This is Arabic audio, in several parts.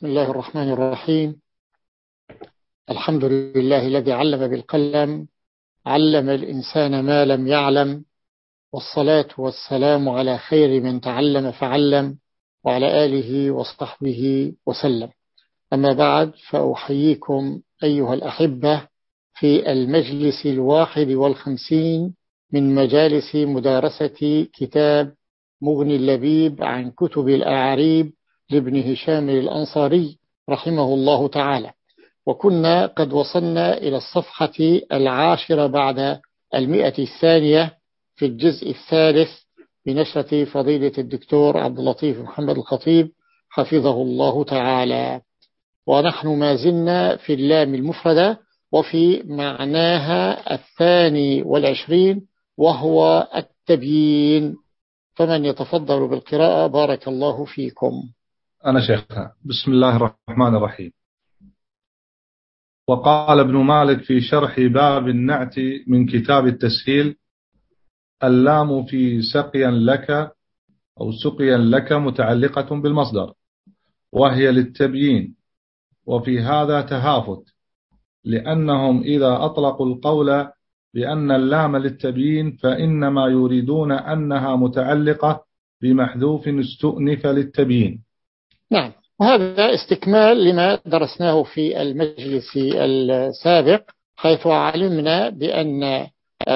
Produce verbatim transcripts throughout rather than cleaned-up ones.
بسم الله الرحمن الرحيم. الحمد لله الذي علم بالقلم، علم الإنسان ما لم يعلم، والصلاة والسلام على خير من تعلم فعلم، وعلى آله وصحبه وسلم. أما بعد، فأحييكم أيها الأحبة في المجلس الواحد والخمسين من مجالس مدارسة كتاب مغني اللبيب عن كتب الأعاريب لابن هشام الأنصاري رحمه الله تعالى. وكنا قد وصلنا إلى الصفحة العاشرة بعد المئة الثانية في الجزء الثالث بنشرة فضيلة الدكتور عبد اللطيف محمد الخطيب حفظه الله تعالى. ونحن ما زلنا في اللام المفردة وفي معناها الثاني والعشرين، وهو التبيين. فمن يتفضل بالقراءة بارك الله فيكم. أنا شيخنا. بسم الله الرحمن الرحيم. وقال ابن مالك في شرح باب النعت من كتاب التسهيل: اللام في سقيا لك أو سقيا لك متعلقة بالمصدر، وهي للتبيين، وفي هذا تهافت، لأنهم إذا أطلقوا القول بأن اللام للتبيين فإنما يريدون أنها متعلقة بمحذوف استؤنف للتبيين. نعم، وهذا استكمال لما درسناه في المجلس السابق، حيث علمنا بأن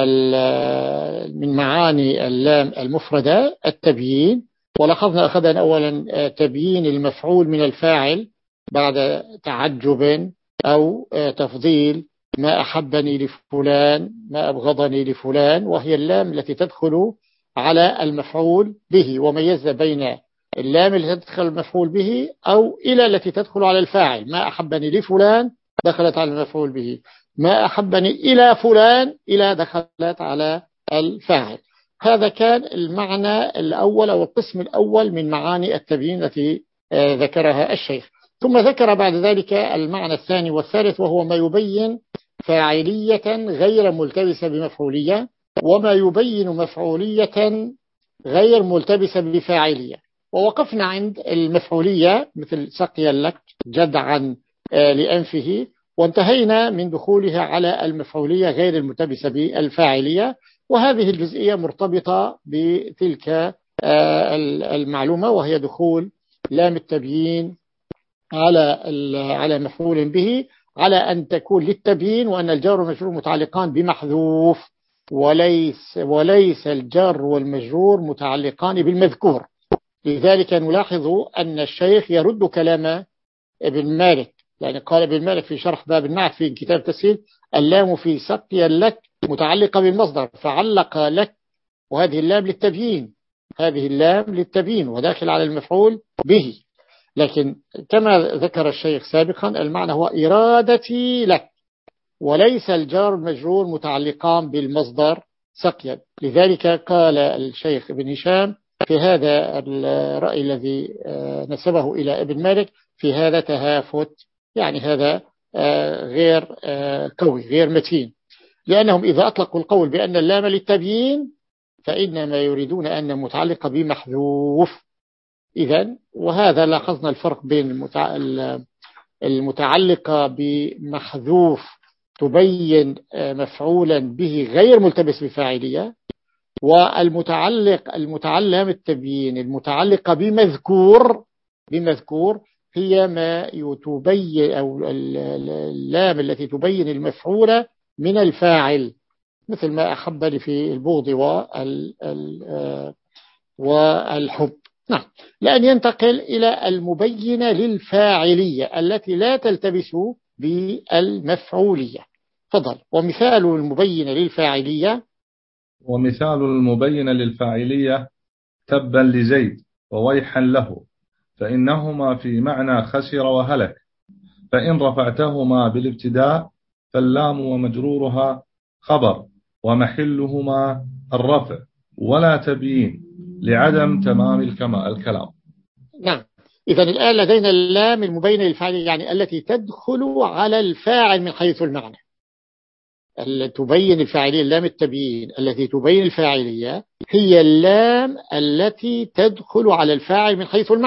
من معاني اللام المفردة التبيين، ولاحظنا أخذنا أولا تبيين المفعول من الفاعل بعد تعجب أو تفضيل، ما أحبني لفلان ما أبغضني لفلان، وهي اللام التي تدخل على المفعول به، وميز بين اللام التي تدخل المفعول به أو إلى التي تدخل على الفاعل. ما أحبني لفلان دخلت على المفعول به، ما أحبني إلى فلان إلى دخلت على الفاعل. هذا كان المعنى الأول أو القسم الأول من معاني التبيين التي ذكرها الشيخ. ثم ذكر بعد ذلك المعنى الثاني والثالث، وهو ما يبين فاعلية غير ملتبسة بمفعولية، وما يبين مفعولية غير ملتبسة بفاعلية. ووقفنا عند المفعولية مثل سقيا لك جدعا لأنفه، وانتهينا من دخولها على المفعولية غير الملتبسة بالفاعلية. وهذه الجزئية مرتبطة بتلك المعلومة، وهي دخول لام التبيين على على مفعول به، على أن تكون للتبيين، وأن الجار والمجرور متعلقان بمحذوف، وليس وليس الجار والمجرور متعلقان بالمذكور. لذلك نلاحظ أن الشيخ يرد كلام ابن مالك، يعني قال ابن مالك في شرح باب النعت في كتاب تسهيل: اللام في سقيا لك متعلقة بالمصدر، فعلق لك، وهذه اللام للتبيين، هذه اللام للتبيين وداخل على المفعول به. لكن كما ذكر الشيخ سابقا، المعنى هو إرادتي لك، وليس الجار المجرور متعلقان بالمصدر سقيا. لذلك قال الشيخ ابن هشام في هذا الرأي الذي نسبه إلى ابن مالك: في هذا تهافت، يعني هذا غير قوي غير متين، لأنهم إذا أطلقوا القول بأن اللام للتبيين فإنما يريدون أن متعلقة بمحذوف. إذن وهذا لاحظنا الفرق بين المتعلقة بمحذوف تبين مفعولا به غير ملتبس بفاعلية، والمتعلق المتعلم التبيين المتعلقة بمذكور بمذكور هي ما تبين، أو اللام التي تبين المفعول من الفاعل، مثل ما أحبني في البغض والحب. نعم، لأن ينتقل إلى المبينة للفاعلية التي لا تلتبس بالمفعولية. فضل. ومثال المبينة للفاعلية ومثال المبينة للفاعلية: تبا لزيد وويحا له، فإنهما في معنى خسر وهلك، فإن رفعتهما بالابتداء فاللام ومجرورها خبر، ومحلهما الرفع ولا تبيين لعدم تمام الكلام. نعم، إذا الآن لدينا اللام المبينة للفاعلية، يعني التي تدخل على الفاعل من حيث المعنى، التي تبين الفاعلية. اللام التبيين التي تبين الفاعلية هي اللام التي تدخل على الفاعل من حيث المعنى،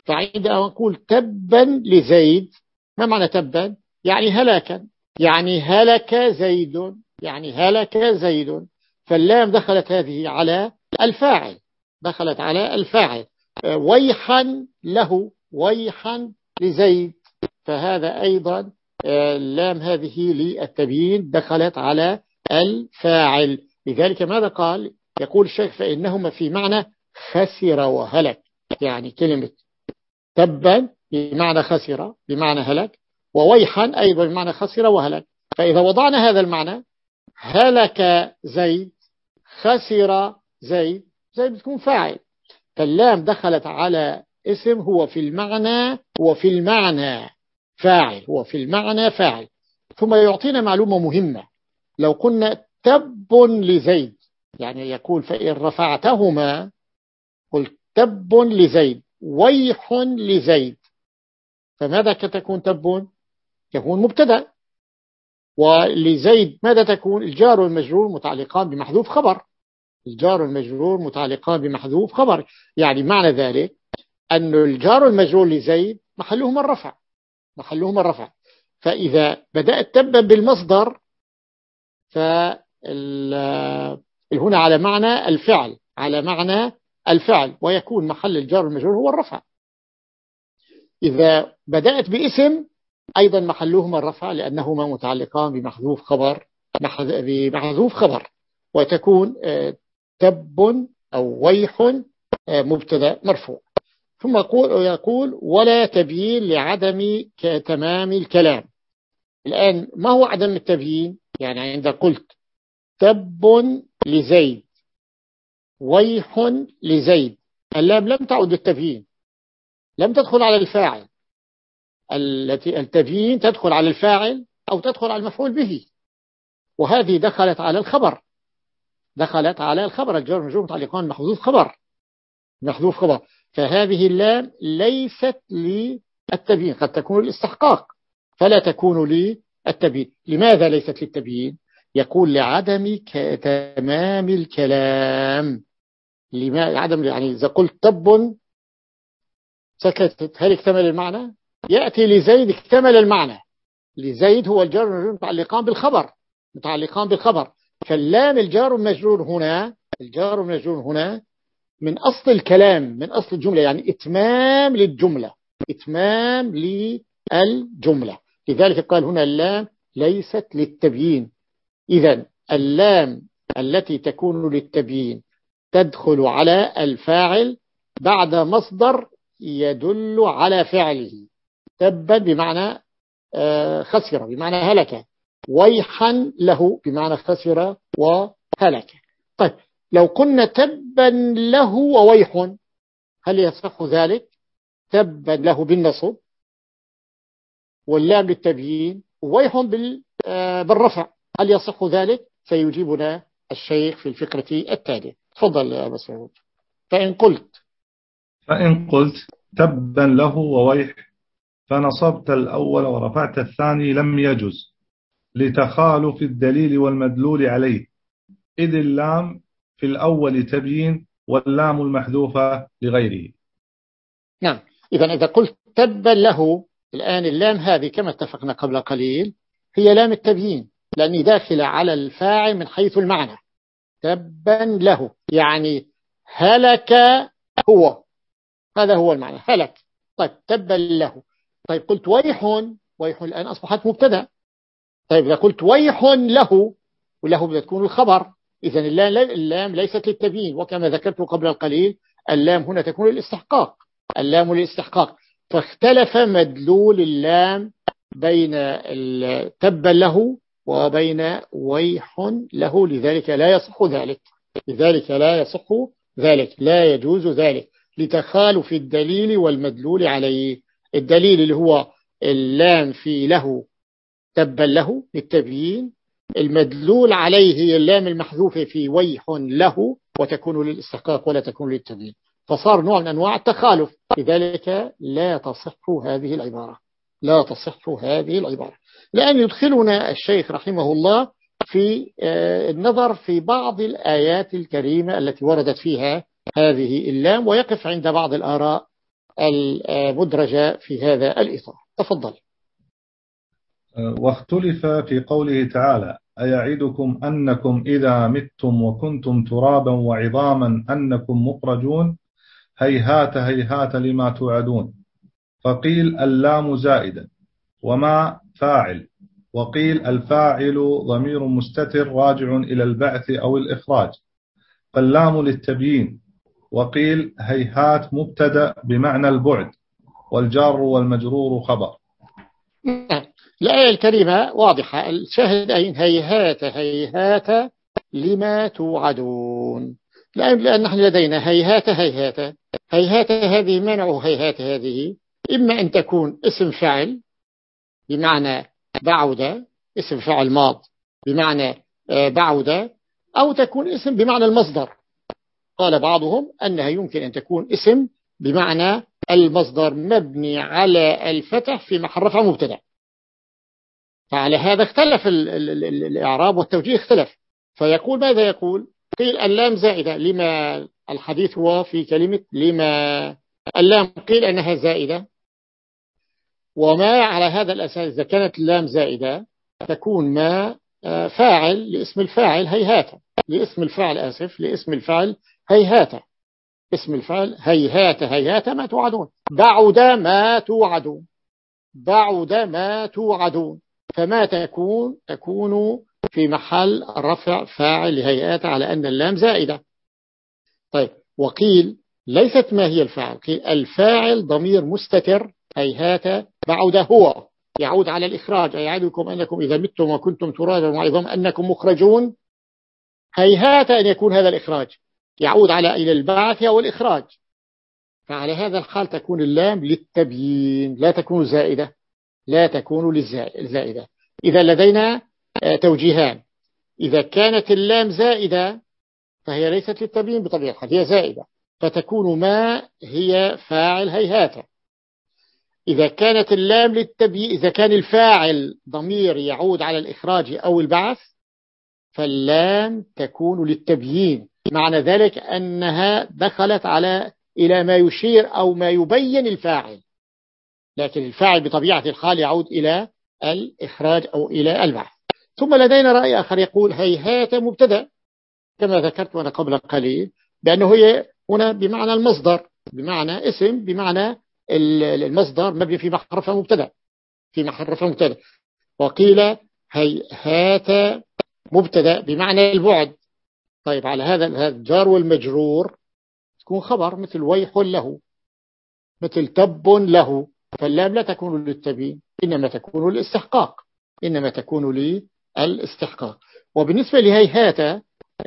فعندما أقول تبا لزيد، ما معنى تبا؟ يعني هلاكا، يعني هلك زيد، يعني هلك زيد. فاللام دخلت هذه على الفاعل، دخلت على الفاعل. ويحا له، ويحا لزيد، فهذا أيضا اللام هذه للتبيين دخلت على الفاعل. لذلك ماذا قال؟ يقول الشيخ فإنهما في معنى خسر وهلك. يعني كلمة تبا بمعنى خسر بمعنى هلك، وويحا أيضا بمعنى خسر وهلك. فإذا وضعنا هذا المعنى، هلك زيد، خسر زيد، زيد بتكون فاعل. فاللام دخلت على اسم هو في المعنى هو في المعنى فاعل، هو في المعنى فاعل. ثم يعطينا معلومة مهمة، لو قلنا تب لزيد، يعني يقول فإن رفعتهما قلت تب لزيد ويح لزيد، فماذا تكون تب؟ يكون مبتدأ. ولزيد ماذا تكون؟ الجار والمجرور متعلقان بمحذوف خبر، الجار والمجرور متعلقان بمحذوف خبر. يعني معنى ذلك أن الجار والمجرور لزيد محلهما الرفع، محلهما الرفع. فإذا بدأت تبا بالمصدر فهنا على معنى الفعل، على معنى الفعل، ويكون محل الجار والمجرور هو الرفع. إذا بدأت باسم أيضا محلهما الرفع لأنهما متعلقان بمحذوف خبر، بمحذوف خبر، وتكون تب أو ويح مبتدا مرفوع. ثم يقول ولا تبيين لعدم تمام الكلام. الآن ما هو عدم التبيين؟ يعني عند قلت تب لزيد ويح لزيد، اللام لم تعد التبيين، لم تدخل على الفاعل. التي التبيين تدخل على الفاعل أو تدخل على المفعول به، وهذه دخلت على الخبر، دخلت على الخبر. الجار والمجرور متعلقان محذوف خبر، محذوف خبر. فهذه اللام ليست للتبيين، قد تكون الاستحقاق فلا تكون للتبيين. لماذا ليست للتبيين؟ يقول لعدم تمام الكلام. لما عدم؟ يعني إذا قلت تب سكتت، هل اكتمل المعنى؟ يأتي لزيد اكتمل المعنى. لزيد هو الجار والمجرور متعلقان بالخبر، متعلقان بالخبر. فاللام الجار والمجرور هنا، الجار والمجرور هنا من أصل الكلام، من أصل الجملة، يعني إتمام للجملة، إتمام للجملة. لذلك قال هنا اللام ليست للتبيين. إذن اللام التي تكون للتبيين تدخل على الفاعل بعد مصدر يدل على فعله. تبا بمعنى خسر بمعنى هلك، ويحا له بمعنى خسر وهلك. طيب لو قلنا تبا له وويح، هل يصح ذلك؟ تبا له بالنصب واللام للتبيين، وويح بالرفع، هل يصح ذلك؟ سيجيبنا الشيخ في الفقرة التالية. تفضل يا مسعود. فإن قلت فإن قلت تبا له وويح فنصبت الأول ورفعت الثاني لم يجز لتخالف الدليل والمدلول عليه، إذ اللام في الأول تبيين واللام المحذوفة لغيره. نعم. إذا إذا قلت تبا له، الآن اللام هذه كما اتفقنا قبل قليل هي لام التبيين، لأني داخلة على الفاعل من حيث المعنى. تبا له يعني هلك هو، هذا هو المعنى، هلك. طيب تبا له. طيب قلت ويح، ويح الآن أصبحت مبتدا. طيب إذا قلت ويح له، وله بدها تكون الخبر، إذا اللام ليست للتبيين، وكما ذكرت قبل القليل اللام هنا تكون للاستحقاق، اللام للاستحقاق. فاختلف مدلول اللام بين تبا له وبين ويح له، لذلك لا يصح ذلك، لذلك لا يصح ذلك، لا يجوز ذلك، لتخالف الدليل والمدلول عليه. الدليل اللي هو اللام في له تبا له للتبيين، المدلول عليه هي اللام المحذوفة في ويح له، وتكون للاستحقاق ولا تكون للتبيين، فصار نوع من أنواع التخالف. لذلك لا تصح هذه العبارة، لا تصح هذه العبارة. لأن يدخلنا الشيخ رحمه الله في النظر في بعض الآيات الكريمة التي وردت فيها هذه اللام، ويقف عند بعض الآراء المدرجة في هذا الإطار. تفضل. واختلف في قوله تعالى: أيعدكم أنكم إذا متم وكنتم ترابا وعظاما أنكم مخرجون هيهات هيهات لما توعدون. فقيل اللام زائدة وما فاعل، وقيل الفاعل ضمير مستتر راجع إلى البعث أو الإخراج، فاللام للتبيين. وقيل هيهات مبتدأ بمعنى البعد، والجار والمجرور خبر. الآية الكريمة واضحة، الشاهد أين هيهات هيهات لما توعدون. لأن نحن لدينا هيهات هيهات هيهات هذه منع هيهات هذه إما أن تكون اسم فعل بمعنى بعد، اسم فعل ماض بمعنى بعد، أو تكون اسم بمعنى المصدر. قال بعضهم أنها يمكن أن تكون اسم بمعنى المصدر مبني على الفتح في محل رفع مبتدأ. فعلى هذا اختلف ال ال ال ال الإعراب والتوجيه اختلف. فيقول ماذا يقول؟ قيل اللام زائدة. لما الحديث هو في كلمة لما اللام قيل أنها زائدة، وما على هذا الأساس إذا كانت اللام زائدة تكون ما فاعل لاسم الفاعل هيهات، لاسم الفاعل آسف لاسم الفاعل هيهات، اسم الفاعل هيهات هيهات ما توعدون، بعد ما توعدون، بعد ما توعدون. فما تكون تكون في محل رفع فاعل لهيئات على أن اللام زائدة. طيب، وقيل ليست ما هي الفاعل، قيل الفاعل ضمير مستتر هيهات بعد هو يعود على الإخراج. أيعدكم أنكم إذا متم وكنتم ترابا وعظاما أنكم مخرجون، هيهات أن يكون هذا الإخراج يعود على إلى البعث أو الإخراج. فعلى هذا الحال تكون اللام للتبيين لا تكون زائدة، لا تكون للزائدة. إذا لدينا توجيهان: إذا كانت اللام زائدة فهي ليست للتبيين بطبيعة الحال، هي زائدة، فتكون ما هي فاعل هيهات. إذا كانت اللام للتبيين، إذا كان الفاعل ضمير يعود على الإخراج أو البعث، فاللام تكون للتبيين، معنى ذلك أنها دخلت على إلى ما يشير أو ما يبين الفاعل، لكن الفاعل بطبيعة الحال يعود إلى الإخراج أو إلى البعث. ثم لدينا رأي آخر يقول هيهات مبتدأ، كما ذكرت وأنا قبل قليل، بأنه هي هنا بمعنى المصدر، بمعنى اسم بمعنى المصدر مبني في محل رفع مبتدأ، في محل رفع مبتدأ. وقيل هيهات مبتدأ بمعنى البعد. طيب، على هذا الجار والمجرور تكون خبر، مثل ويح له، مثل تب له، فاللام لا تكون للتبيين إنما تكون للاستحقاق، إنما تكون للاستحقاق. وبالنسبة لهيهات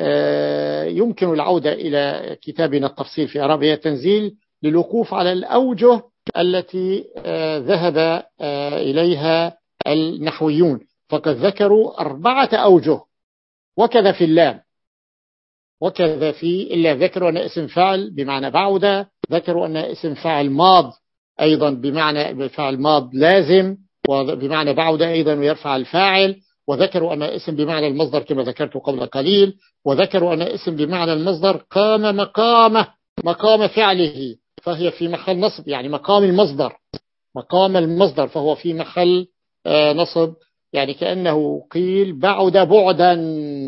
يمكن العودة إلى كتابنا التفصيل في عربية تنزيل للوقوف على الأوجه التي ذهب إليها النحويون، فقد ذكروا أربعة أوجه. وكذا في اللام، وكذا في إلا ذكروا أن اسم فاعل بمعنى بعد، ذكروا أن اسم فاعل ماض أيضا بمعنى فاعل ماض لازم وبمعنى بعد أيضا ويرفع الفاعل، وذكروا أن اسم بمعنى المصدر كما ذكرت قبل قليل، وذكروا أن اسم بمعنى المصدر قام مقامه مقام فعله فهي في محل نصب، يعني مقام المصدر، مقام المصدر فهو في محل نصب، يعني كأنه قيل بعد بعدا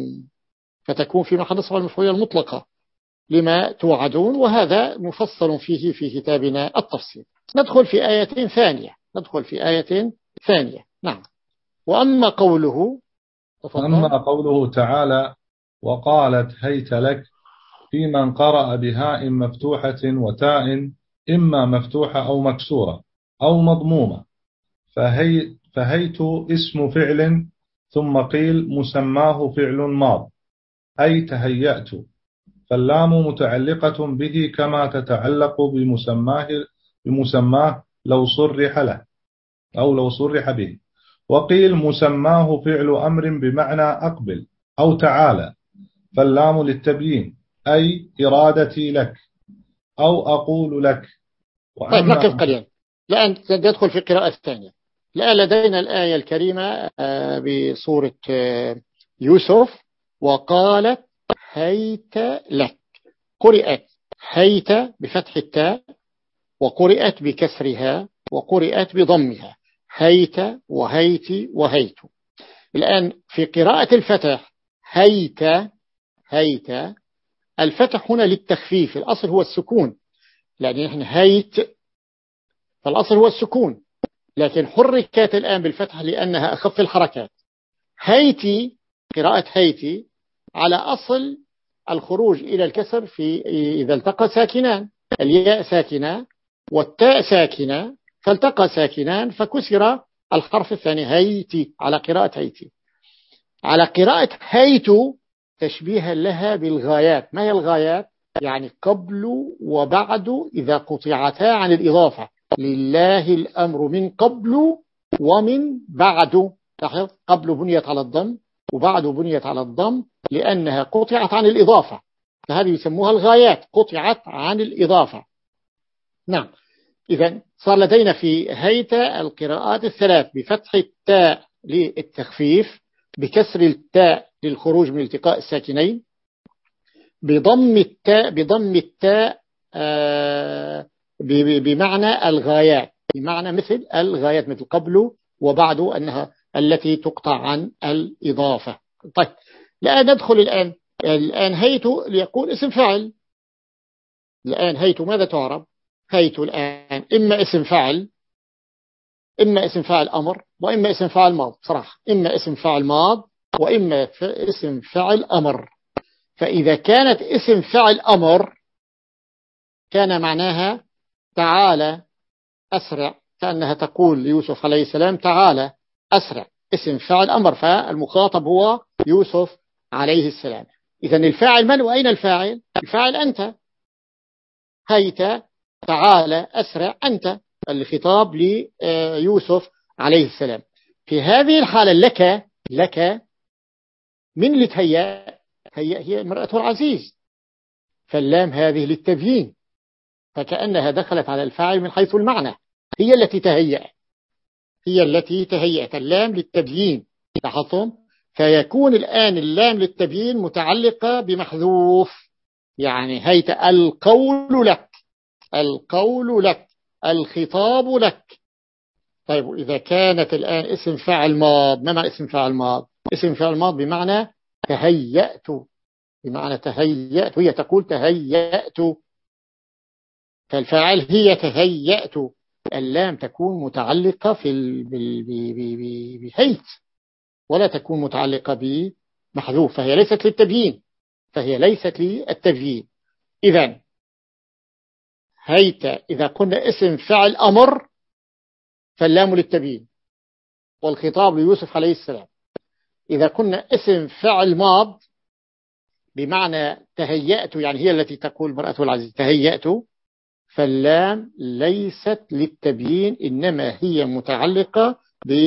فتكون في محل نصب المفعولية المطلقة لما توعدون. وهذا مفصل فيه في كتابنا التفصيل. ندخل في آية ثانية، ندخل في آية ثانية. نعم. وأما قوله أما قوله تعالى: وقالت هيت لك، في من قرأ بهاء مفتوحة وتاء إما مفتوحة أو مكسورة أو مضمومة، فهي فهيت اسم فعل، ثم قيل مسماه فعل ماض أي تهيأت، فاللام متعلقة به كما تتعلق بمسماه بمسماه لو صرح له أو لو صرح به. وقيل مسماه فعل أمر بمعنى أقبل أو تعالى، فاللام للتبيين أي إرادتي لك أو أقول لك. طيب، نقف قليلا لأن ندخل في القراءة الثانية. لا لدينا الآية الكريمة بصورة يوسف: وقالت هيت لك، قرئت هيت بفتح التاء وقرئت بكسرها وقرئت بضمها، هيت وهيت وهيت. الآن في قراءة الفتح هيت هيت، الفتح هنا للتخفيف، الأصل هو السكون، لأن نحن هيت فالأصل هو السكون، لكن حركت الآن بالفتح لأنها أخف الحركات. هيتي، قراءة هيتي على أصل الخروج إلى الكسر في إذا التقى ساكنان، الياء ساكنة والتاء ساكنة، فالتقى ساكنان فكسر الحرف الثاني هيتي على قراءة هيتي. على قراءة هيت تشبيها لها بالغايات. ما هي الغايات؟ يعني قبل وبعد إذا قطعتا عن الإضافة، لله الأمر من قبل ومن بعد. لاحظ، قبل بنيت على الضم وبعد بنيت على الضم لأنها قطعت عن الإضافة، فهذه يسموها الغايات، قطعت عن الإضافة. نعم، إذن صار لدينا في هيت القراءات الثلاث: بفتح التاء للتخفيف، بكسر التاء للخروج من التقاء الساكنين، بضم التاء بضم التاء آه بمعنى الغايات، بمعنى مثل الغايات، مثل قبل وبعد أنها التي تقطع عن الإضافة. طيب، الآن ندخل الآن الآن هيت ليقول اسم فعل. الآن هيت ماذا تعرب؟ هيت الآن إما اسم فعل، إما اسم فعل أمر، وإما اسم فعل ماض. صراحة إما اسم فعل ماض وإما اسم فعل أمر. فإذا كانت اسم فعل أمر كان معناها تعالى أسرع، كأنها تقول ليوسف عليه السلام تعالى أسرع، اسم فعل أمر، فالمخاطب هو يوسف عليه السلام. إذن الفاعل من وأين الفاعل؟ الفاعل أنت. هيت تعالى أسرع أنت، الخطاب ليوسف عليه السلام. في هذه الحالة لك لك من اللي تهيأ؟ هي هي امرأة العزيز، فاللام هذه للتبيين، فكأنها دخلت على الفاعل من حيث المعنى، هي التي تهيأ هي التي تهيأت، اللام للتبيين. لاحظتم؟ فيكون الآن اللام للتبيين متعلقة بمحذوف، يعني هيت القول لك، القول لك، الخطاب لك. طيب، إذا كانت الآن اسم فاعل ماض، ما معنى اسم فاعل ماض؟ اسم فاعل ماض بمعنى تهيأت، بمعنى تهيأت، هي تقول تهيأت، فالفاعل هي تهيأت، اللام تكون متعلقة في بهيت ولا تكون متعلقة بمحذوف، فهي ليست للتبيين، فهي ليست للتبيين. إذن هيت إذا قلنا اسم فعل أمر فاللام للتبيين والخطاب ليوسف عليه السلام. إذا قلنا اسم فعل ماض بمعنى تهيأت، يعني هي التي تقول مرأة العزيز تهيأت، فاللام ليست للتبيين، إنما هي متعلقة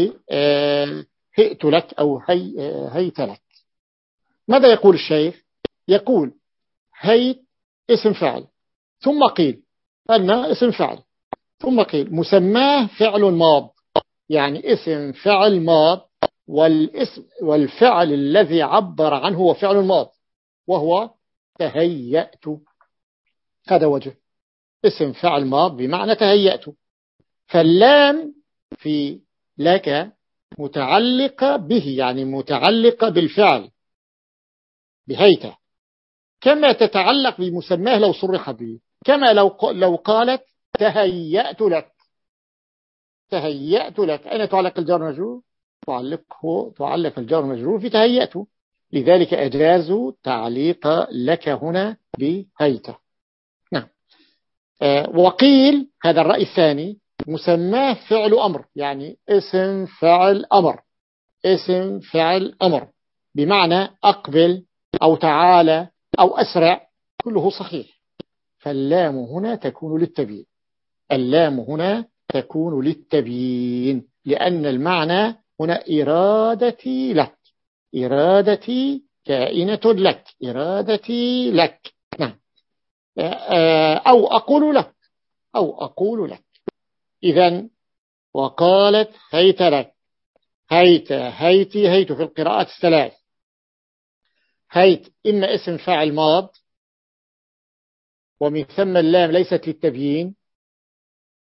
بهئت لك أو هي هيت لك. ماذا يقول الشيخ؟ يقول هيت اسم فعل، ثم قيل أن اسم فعل، ثم قيل مسماه فعل ماض، يعني اسم فعل ماض، والاسم والفعل الذي عبر عنه هو فعل ماض وهو تهيأت. هذا وجه اسم فعل ماض بمعنى تهيأت، فاللام في لك متعلقة به، يعني متعلقة بالفعل بهيته، كما تتعلق بمسماه لو صرح به، كما لو لو قالت تهيأت لك. تهيأت لك أين تعلق الجار مجرور؟ تعلقه تعلق الجار مجرور في تهيأت، لذلك أجازوا تعليق لك هنا بهيته. نعم. آه وقيل هذا الرأي الثاني مسماه فعل أمر، يعني اسم فعل أمر، اسم فعل أمر بمعنى أقبل أو تعالى أو أسرع، كله صحيح، فاللام هنا تكون للتبيين، اللام هنا تكون للتبيين، لأن المعنى هنا إرادتي لك، إرادتي كائنة لك، إرادتي لك. نعم. أو أقول لك، أو أقول لك. إذن وقالت هيت لك، هيت هيتي هيت في القراءات الثلاث. هيت إما اسم فاعل ماض ومن ثم اللام ليست للتبيين،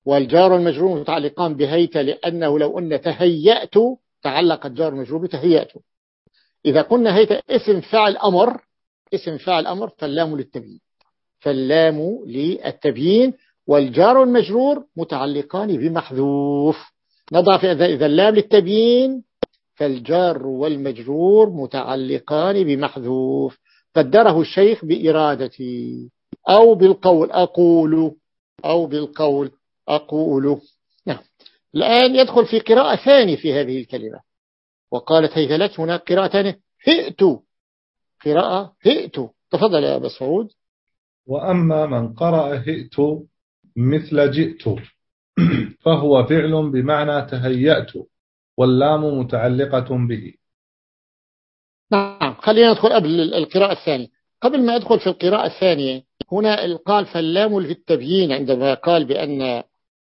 والجار والمجرور متعلقان بهيت، لأنه لو أن تهيأت تعلق الجار والمجرور بتهيأت. إذا قلنا هيت اسم فعل أمر، اسم فعل أمر فاللام للتبيين، فاللام للتبيين، والجار والمجرور متعلقان بمحذوف. نضع في إذا اللام للتبيين فالجار والمجرور متعلقان بمحذوف. قدره الشيخ بإرادتي أو بالقول أقول، أو بالقول أقول. نعم. الآن يدخل في قراءة ثانية في هذه الكلمة، وقالت هيت لك هناك قراءة ثانية هئت، قراءة هئت. تفضل يا أبا سعود. وأما من قرأ هئت مثل جئت فهو فعل بمعنى تهيأت، واللام متعلقة به. نعم، خلينا ندخل قبل القراءة الثانية. قبل ما أدخل في القراءة الثانية، هنا قال فاللام للتبيين عندما قال بأن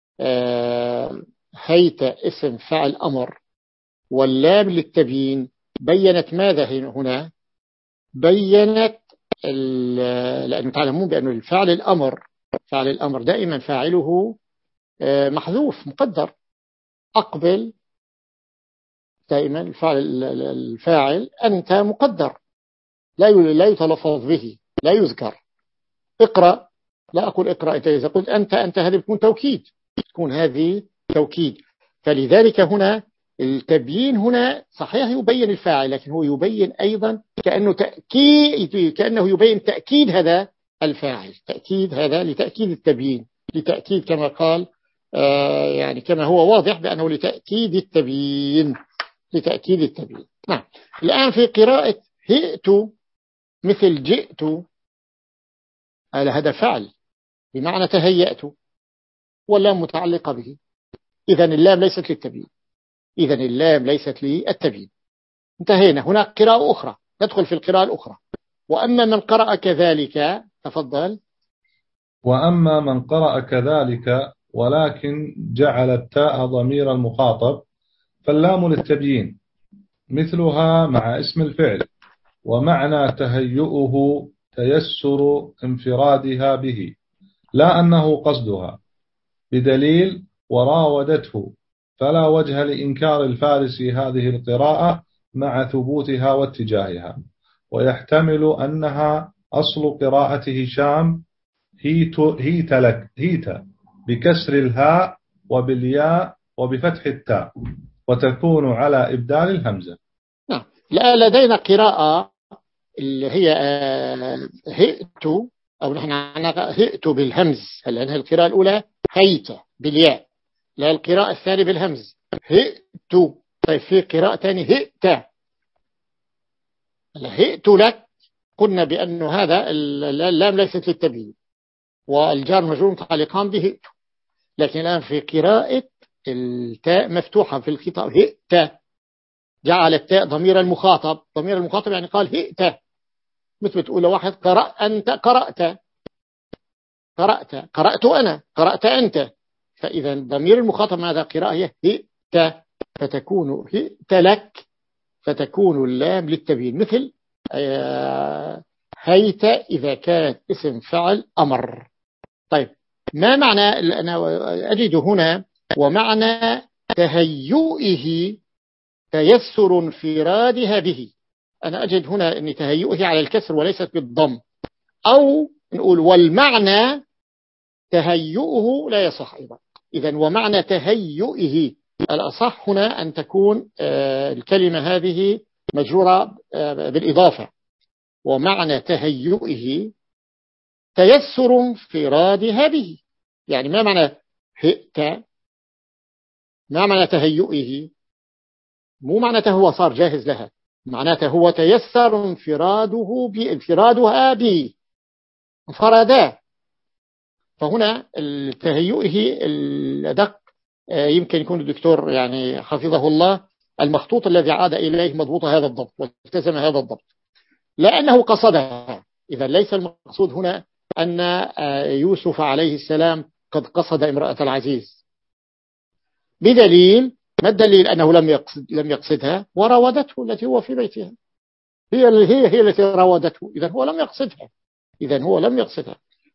هيت اسم فعل أمر واللام للتبيين، بينت ماذا هنا؟ بينت لأن تعلمون بأن الفعل الأمر، فعل الأمر دائما فاعله محذوف مقدر. أقبل دائما الفعل الفاعل أنت مقدر، لا لا يتلفظ به، لا يذكر. اقرأ، لا أقول اقرأ أنت، إذا قلت أنت أنت هذه بتكون توكيد، تكون هذه توكيد. فلذلك هنا التبيين هنا صحيح يبين الفاعل، لكن هو يبين أيضا كأنه تأكيد، كأنه يبين تأكيد هذا الفاعل، تأكيد هذا لتأكيد التبيين، لتأكيد كما قال آه يعني كما هو واضح بأنه لتأكيد التبيين، لتأكيد التبيين. نعم. الآن في قراءة هئت مثل جئت، هذا فعل بمعنى تهيأت، واللام متعلقة به، إذن اللام ليست للتبيين، إذن اللام ليست للتبيين. انتهينا. هناك قراءة أخرى، ندخل في القراءة الأخرى. وأما من قرأ كذلك، تفضل. وأما من قرأ كذلك ولكن جعل التاء ضمير المخاطب فاللام للتبيين، مثلها مع اسم الفعل، ومعنى تهيؤه تيسر انفرادها به، لا أنه قصدها، بدليل وراودته، فلا وجه لإنكار الفارسي هذه القراءة مع ثبوتها واتجاهها. ويحتمل أنها أصل قراءة هشام هيت, هيت لك هيت بكسر الهاء وبالياء وبفتح التاء، وتكون على إبدال الهمزة. نعم. لا لدينا قراءة اللي هي هئت، أو نحن هئت بالهمز. لأنها القراءة الأولى هيت بالياء، لا القراءة الثانية بالهمز هئت. طيب في قراءة ثانية هئت، هئت لك، قلنا بأنه هذا اللام ليست للتبيين، والجار مجرور متعلقان بهئت. لكن الآن في قراءة التاء مفتوحة في الخطاب هئت، جعل التاء ضمير المخاطب، ضمير المخاطب يعني قال هئت، مثل تقول واحد قرأ أنت، قرأت، قرأت قرأت أنا، قرأت أنت. فإذا ضمير المخاطب ماذا؟ قراءة هي هئت، فتكون هئت لك، فتكون اللام للتبيين، مثل هيت إذا كانت اسم فعل أمر. طيب ما معنى، أنا أجد هنا ومعنى تهيئه تيسر انفرادها به، أنا أجد هنا أن تهيئه على الكسر وليست بالضم، أو نقول والمعنى تهيئه لا يصح أيضا. إذن ومعنى تهيئه الأصح هنا أن تكون الكلمة هذه مجرورة بالإضافة، ومعنى تهيئه تيسر انفرادها به. يعني ما معنى هئت؟ ما معنى تهيئه؟ مو معناته هو صار جاهز لها، معناته هو تيسر انفراده بانفرادها به، انفردا. فهنا التهيئه الأدق يمكن يكون الدكتور يعني حفظه الله المخطوط الذي عاد إليه مضبوط هذا الضبط والتزم هذا الضبط، لأنه قصدها. إذا ليس المقصود هنا أن يوسف عليه السلام قد قصد امرأة العزيز، بدليل، ما الدليل؟ أنه لم يقصد لم يقصدها، وراودته التي هو في بيتها، هي هي هي التي راودته، إذا هو لم يقصدها، إذا هو لم يقصدها.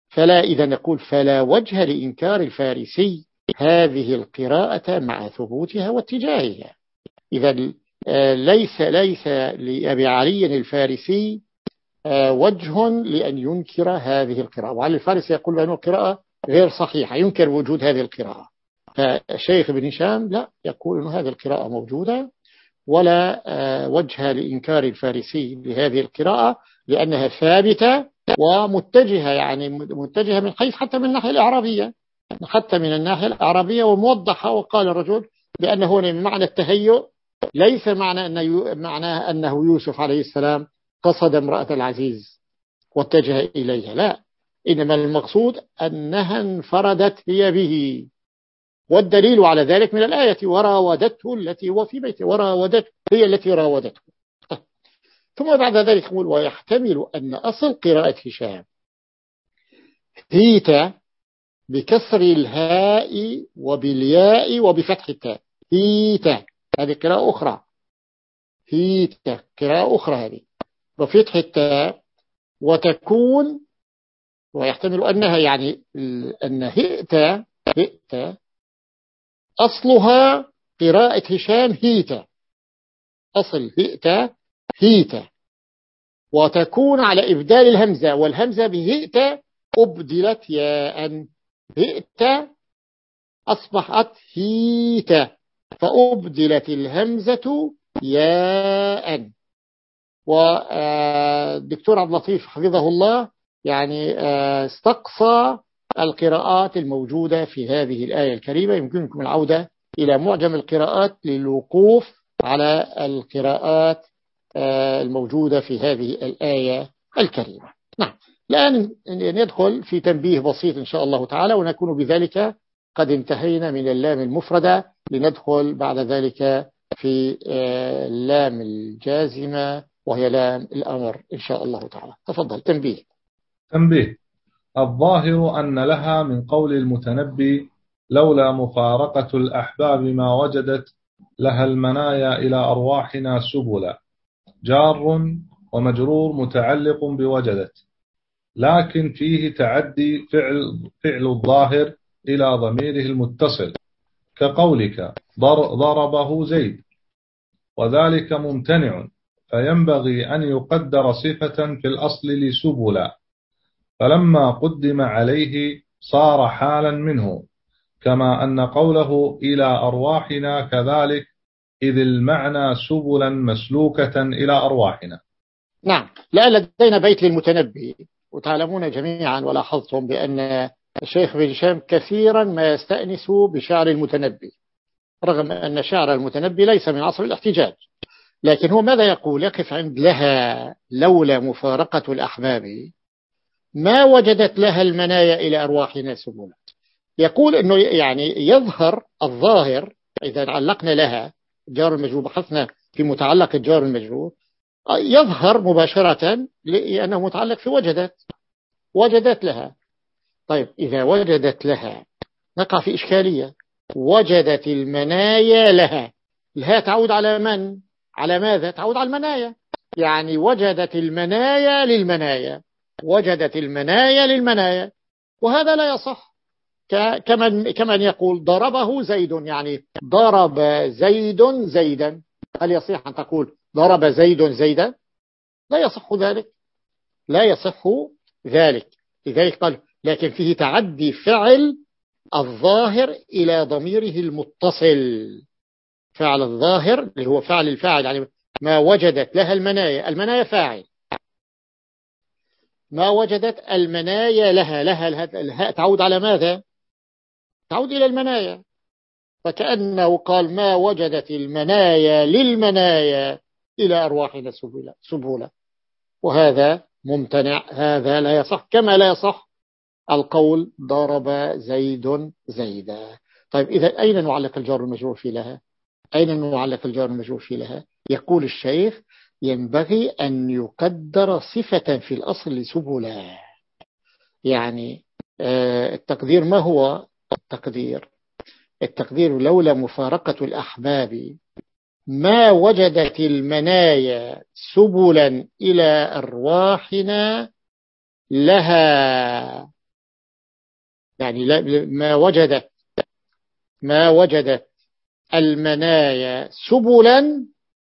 فلا إذا نقول فلا وجه لإنكار الفارسي هذه القراءة مع ثبوتها واتجاهها. إذا ليس ليس لأبي علي الفارسي وجه لأن ينكر هذه القراءة، وعلى الفارسي يقول بأن القراءة غير صحيحة، ينكر وجود هذه القراءة. فالشيخ ابن هشام لا، يقول أن هذه القراءة موجودة ولا وجه لإنكار الفارسي لهذه القراءة، لأنها ثابتة ومتجهة، يعني متجهة من حيث حتى من الناحية الإعرابية، حتى من الناحية الإعرابية وموضحة. وقال الرجل بأنه من معنى التهيؤ ليس معنى أنه معناه أنه يوسف عليه السلام قصد امرأة العزيز واتجه إليها، لا، إنما المقصود أنها انفردت هي به، والدليل على ذلك من الآية وراودته التي هو في بيته، وراودته هي التي راودته. ثم بعد ذلك يقول ويحتمل أن أصل قراءة هشام هيت بكسر الهاء وبالياء وبفتح التاء، هيت، هذه قراءة أخرى، هيت قراءة أخرى هذه بفتح التاء، وتكون ويحتمل أنها يعني أن هئت هئت أصلها قراءة هشام هيت، أصل هئت هيت، وتكون على إبدال الهمزة، والهمزة بهئت أبدلت ياء، هئت أصبحت هيت فأبدلت الهمزة ياء. والدكتور عبد اللطيف حفظه الله يعني استقصى القراءات الموجودة في هذه الآية الكريمة. يمكنكم العودة إلى معجم القراءات للوقوف على القراءات الموجودة في هذه الآية الكريمة. نعم، الآن ندخل في تنبيه بسيط إن شاء الله تعالى، ونكون بذلك قد انتهينا من اللام المفردة، لندخل بعد ذلك في اللام الجازمة وهي لام الأمر إن شاء الله تعالى. تفضل. تنبيه. تنبيه. الظاهر أن لها من قول المتنبي لولا مفارقة الأحباب ما وجدت لها المنايا إلى أرواحنا سبلا، جار ومجرور متعلق بوجدت، لكن فيه تعدي فعل, فعل الظاهر إلى ضميره المتصل كقولك ضربه زيد، وذلك ممتنع، فينبغي أن يقدر صفة في الأصل لسبلا، فلما قدم عليه صار حالا منه، كما أن قوله إلى أرواحنا كذلك، إذ المعنى سبلا مسلوكة إلى أرواحنا. نعم، لا لدينا بيت للمتنبي، وتعلمون جميعا ولاحظتم بأن الشيخ بن هشام كثيرا ما يستأنس بشعر المتنبي، رغم أن شعر المتنبي ليس من عصر الاحتجاج، لكن هو ماذا يقول؟ يقف عند لها لولا مفارقة الأحباب ما وجدت لها المنايا إلى أرواحنا سبلا. يقول أنه يعني يظهر الظاهر إذا علقنا لها جار المجرور، بحثنا في متعلق الجار المجرور، يظهر مباشرة لأنه متعلق في وجدت، وجدت لها. طيب إذا وجدت لها نقع في إشكالية، وجدت المنايا لها، لها تعود على من؟ على ماذا؟ تعود على المنايا، يعني وجدت المنايا للمنايا، وجدت المنايا للمنايا، وهذا لا يصح. كمن كمن يقول ضربه زيد، يعني ضرب زيد زيدا، هل يصح أن تقول ضرب زيد زيدا؟ لا يصح ذلك، لا يصح ذلك. لذلك قال لكن فيه تعدي فعل الظاهر إلى ضميره المتصل، فعل الظاهر اللي هو فعل الفاعل، يعني ما وجدت لها المنايا، المنايا فاعل، ما وجدت المنايا لها، لها الهاء تعود على ماذا؟ تعود إلى المنايا، فكأنه قال ما وجدت المنايا للمنايا إلى أرواحنا سبلا سبلا، وهذا ممتنع، هذا لا يصح، كما لا يصح القول ضرب زيد زيدا. طيب إذا أين نعلق الجار المجرور في لها؟ أين نعلق الجار المجرور في لها؟ يقول الشيخ ينبغي أن يقدر صفة في الأصل لسبلا، يعني آه التقدير ما هو التقدير؟ التقدير لولا مفارقة الأحباب ما وجدت المنايا سبلا إلى أرواحنا لها يعني ما وجدت ما وجدت المنايا سبلا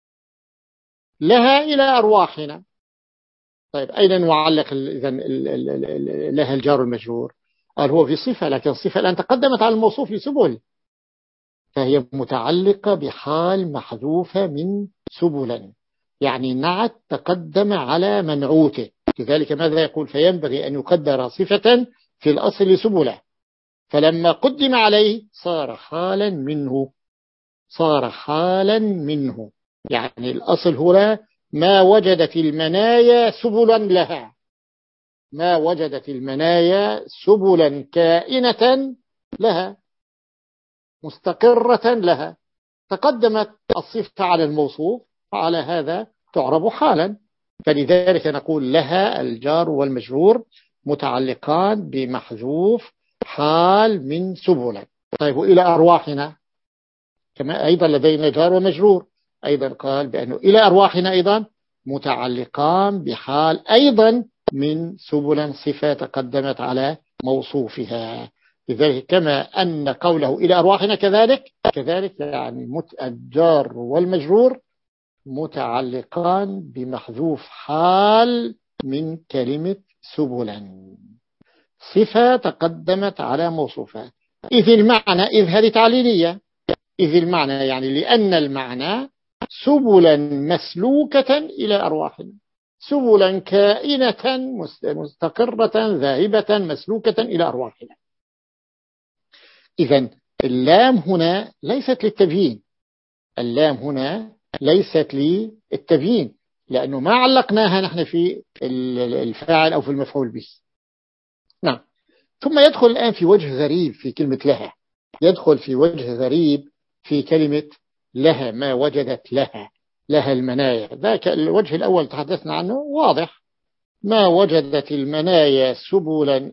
لها إلى أرواحنا. طيب أين نعلق إذن لها الجار المجرور؟ قال هو في صفة، لكن الصفة الآن تقدمت على الموصوف لسبل، فهي متعلقة بحال محذوفة من سبلا، يعني نعت تقدم على منعوته. لذلك ماذا يقول؟ فينبغي أن يقدر صفة في الأصل سبله، فلما قدم عليه صار حالا منه، صار حالا منه. يعني الأصل هنا ما وجدت المنايا سبلا لها، ما وجدت المنايا سبلا كائنة لها مستقرة لها، تقدمت الصفة على الموصوف، فعلى هذا تعرب حالا. فلذلك نقول لها الجار والمجرور متعلقان بمحذوف حال من سبلا. طيب وإلى أرواحنا كما أيضا لدينا جار ومجرور، أيضا قال بأنه إلى أرواحنا أيضا متعلقان بحال أيضا من سبلا، صفة تقدمت على موصوفها. لذلك كما أن قوله إلى أرواحنا كذلك كذلك يعني الجار والمجرور متعلقان بمحذوف حال من كلمة سبلا، صفة تقدمت على موصوفها. إذ المعنى إذ هذه تعليلية، إذ المعنى يعني لأن المعنى سبلا مسلوكة إلى أرواحنا، سبلا كائنة مستقرة ذاهبة مسلوكة إلى أرواحنا. إذن اللام هنا ليست للتبيين، اللام هنا ليست للتبيين، لأنه ما علقناها نحن في الفاعل أو في المفعول به. نعم. ثم يدخل الآن في وجه غريب في كلمة لها، يدخل في وجه غريب في كلمة لها، ما وجدت لها لها المنايا. ذاك الوجه الأول تحدثنا عنه واضح، ما وجدت المنايا سبلا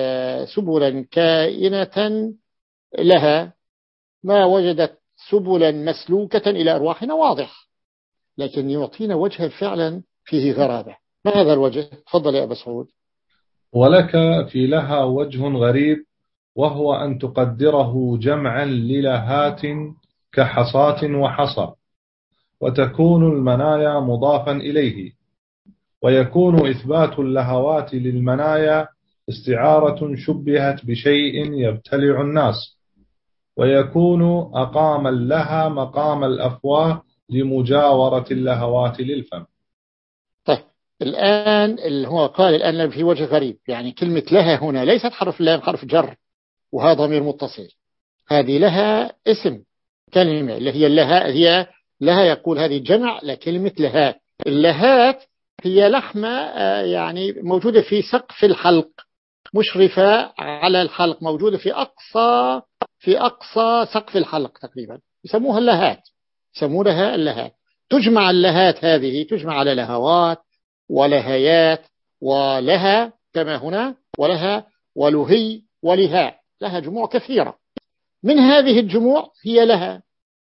سبلا كائنة لها، ما وجدت سبلا مسلوكة إلى أرواحنا، واضح. لكن يعطينا وجه فعلا فيه غرابة. ما هذا الوجه؟ تفضل يا أبا سعود. ولك في لها وجه غريب، وهو أن تقدره جمعا للهات كحصاة وحصى، وتكون المنايا مضافا إليه، ويكون إثبات اللهوات للمنايا استعارة شبهت بشيء يبتلع الناس، ويكون أقام لها مقام الأفواه لمجاورة اللهوات للفم. طيب الآن اللي هو قال الآن في وجه غريب، يعني كلمة لها هنا ليست حرف لام، حرف جر، وهذا ضمير متصل. هذه لها اسم كلمة اللي هي لها، هي لها يقول هذه جمع لكلمة لهات. اللهات هي لحمة يعني موجودة في سقف الحلق، مشرفة على الحلق، موجودة في أقصى في أقصى سقف الحلق تقريبا، يسموها اللهات، يسمونها اللهات. تجمع اللهات هذه تجمع على لهوات ولهيات ولها كما هنا، ولها ولهي ولهاء، لها جموع كثيرة. من هذه الجموع هي لها.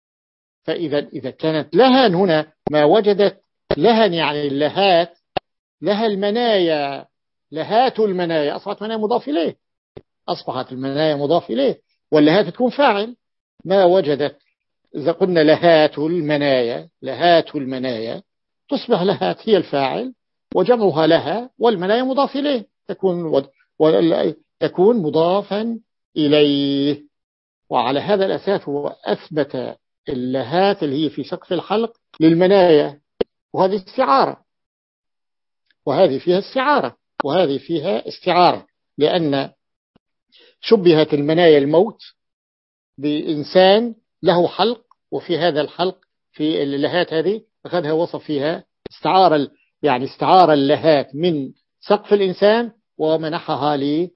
فإذا إذا كانت لها هنا ما وجدت لها، يعني اللهات لها المنايا، لهات المنايا أصبحت منايا مضاف إليه، أصبحت المنايا مضاف إليه، واللهات تكون فاعل. ما وجدت إذا قلنا لهات المنايا، لهات المنايا تصبح لهات هي الفاعل وجمعها لها، والمنايا مضاف إليه، تكون و... و... تكون مضافا إليه. وعلى هذا الأساس هو أثبت اللهات اللي هي في سقف الحلق للمنايا، وهذه استعارة، وهذه فيها استعارة، وهذه فيها استعارة، لأن شبهت المنايا الموت بإنسان له حلق، وفي هذا الحلق في اللهات هذه أخذها وصف فيها استعارة، يعني استعار اللهات من سقف الإنسان ومنحها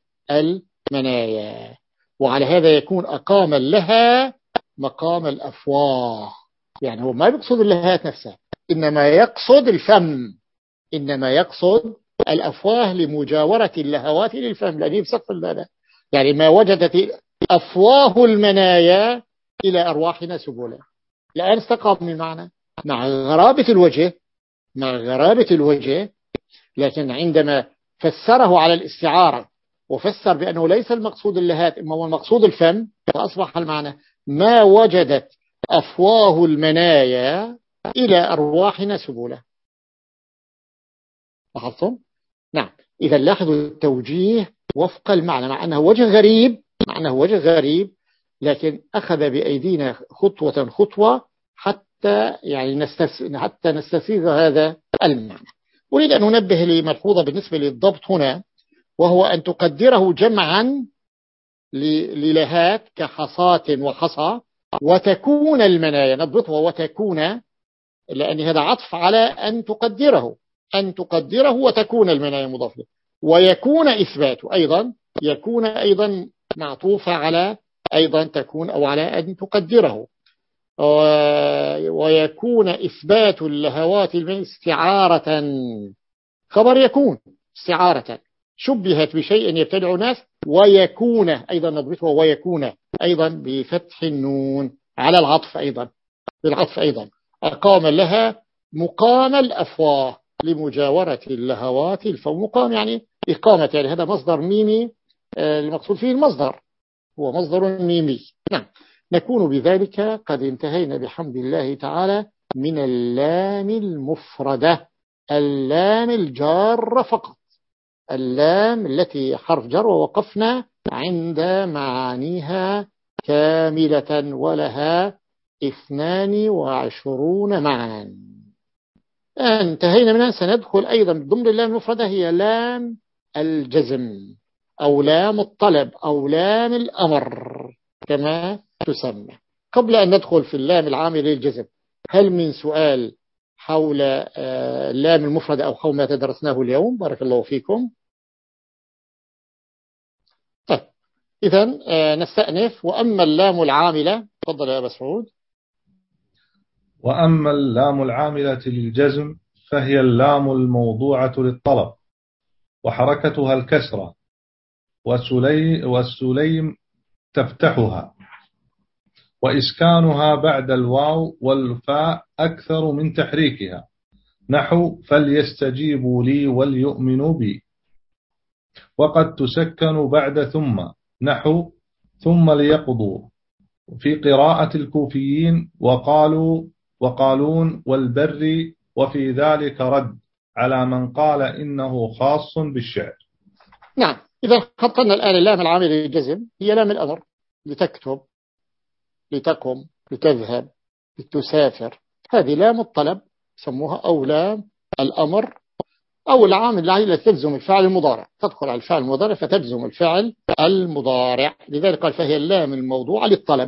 للمنايا. وعلى هذا يكون أقام لها مقام الأفواه، يعني هو ما يقصد اللهات نفسها، إنما يقصد الفم، إنما يقصد الأفواه لمجاورة اللهوات للفم، لأنه بسقف المنايا، يعني ما وجدت أفواه المنايا إلى أرواحنا سبولا. الآن استقام المعنى مع غرابة الوجه، مع غرابة الوجه، لكن عندما فسره على الاستعارة وفسر بأنه ليس المقصود اللهات إما هو المقصود الفم، فأصبح المعنى ما وجدت أفواه المنايا إلى أرواحنا سبولا. لاحظتم؟ نعم. إذا لاحظوا التوجيه وفق المعنى، مع أنه وجه غريب، مع أنه وجه غريب، لكن أخذ بأيدينا خطوة خطوة حتى يعني نستس... حتى نستسيغ هذا المعنى. أريد أن أنبه لملحوظة بالنسبة للضبط هنا، وهو أن تقدره جمعا للهات كحصاة وحصى، وتكون المنايا نضبطها وتكون، لأن هذا عطف على أن تقدره، أن تقدره وتكون المنايا مضافة، ويكون إثبات أيضا، يكون أيضا معطوفة على أيضا تكون أو على أن تقدره، ويكون إثبات اللهوات المنايا استعارة، خبر يكون استعارة شبهت بشيء يبتدع الناس، ويكون أيضا نضبطه ويكون أيضا بفتح النون على العطف أيضا، بالعطف أيضا أقام لها مقام الأفواه لمجاورة اللهوات الفو. مقام يعني إقامة، يعني هذا مصدر ميمي، المقصود فيه المصدر هو مصدر ميمي. نعم. نكون بذلك قد انتهينا بحمد الله تعالى من اللام المفردة، اللام الجار فقط، اللام التي حرف جر، ووقفنا عند معانيها كاملة ولها اثنان وعشرون معنى. انتهينا منها. سندخل أيضا ضمن اللام المفردة هي لام الجزم أو لام الطلب أو لام الأمر كما تسمى. قبل أن ندخل في اللام العامل للجزم، هل من سؤال حول اللام المفردة أو حول ما تدرسناه اليوم؟ بارك الله فيكم. طيب إذا نستأنف. وأما اللام العاملة، تفضل يا مسعود. وأما اللام العاملة للجزم فهي اللام الموضوعة للطلب، وحركتها الكسرة، وسلي والسليم تفتحها، وإسكانها بعد الواو والفاء أكثر من تحريكها، نحو فليستجيبوا لي وليؤمنوا بي. وقد تسكن بعد ثم، نحو ثم ليقضوا، في قراءة الكوفيين وقالوا وقالون والبر، وفي ذلك رد على من قال إنه خاص بالشعر. نعم. إذا حطنا الآن اللام العامل للجزم هي لام الأمر، لتكتب، لتقم، لتذهب، لتسافر، هذه لام الطلب سموها، أو لام الأمر، أو العامل التي تلزم الفعل المضارع، تدخل على الفعل المضارع فتلزم الفعل المضارع. لذلك قال فهي اللام الموضوعة للطلب،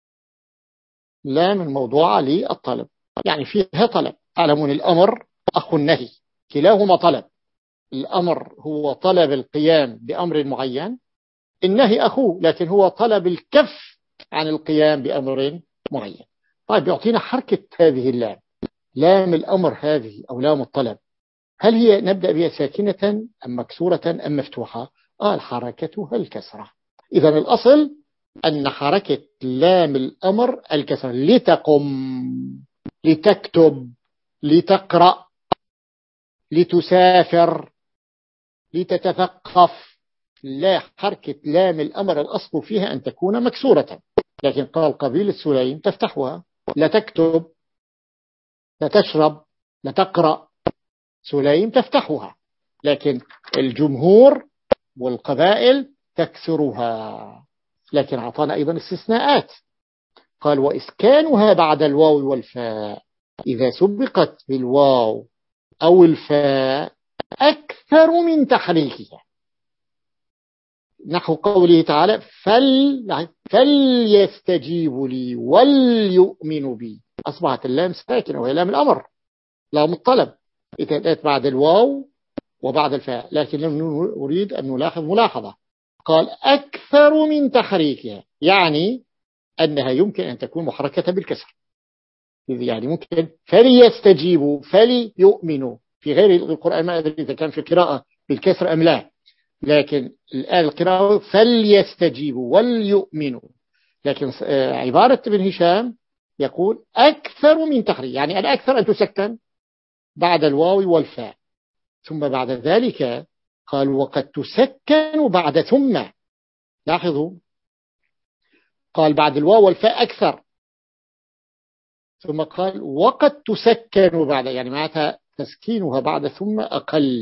لام الموضوعة للطلب، يعني فيها طلب. تعلمون الأمر أخو النهي، كلاهما طلب. الأمر هو طلب القيام بأمر معين، النهي أخوه لكن هو طلب الكف عن القيام بأمر معين. طيب يعطينا حركة هذه اللام، لام الأمر هذه أو لام الطلب، هل هي نبدأ بها ساكنة أم مكسورة أم مفتوحة؟ قال حركتها الكسرة. إذا الأصل أن حركة لام الأمر الكسرة، لتقم، لتكتب، لتقرأ، لتسافر، لتتثقف. لا، حركة لام الأمر الأصل فيها أن تكون مكسورة، لكن قال قبيل السليم تفتحها، لا تكتب، لا تشرب، لا تقرأ، سليم تفتحها، لكن الجمهور والقبائل تكسرها. لكن أعطانا أيضا استثناءات، قال وإسكانها بعد الواو والفاء، إذا سبقت بالواو أو الفاء أكثر من تحريكها، نحو قوله تعالى فل فليستجيبوا لي وليؤمنوا بي، أصبحت اللام ساكنة وهي لام الأمر، لام الطلب، إذا جاءت بعد الواو وبعد الفاء. لكن نريد أن نلاحظ ملاحظة، قال أكثر من تحريكها، يعني أنها يمكن أن تكون محركة بالكسر، يعني ممكن فليستجيبوا فليؤمنوا في غير القرآن، ما أدري إذا كان في قراءة بالكسر أم لا، لكن الآن القراءة فليستجيبوا وليؤمنوا. لكن عبارة ابن هشام يقول أكثر من تحريك، يعني الأكثر أن تسكن بعد الواو والفاء، ثم بعد ذلك قال وقد تسكن بعد ثم. لاحظوا، قال بعد الواو والفاء أكثر، ثم قال وقد تسكن بعد، يعني معناتها تسكينها بعد ثم أقل.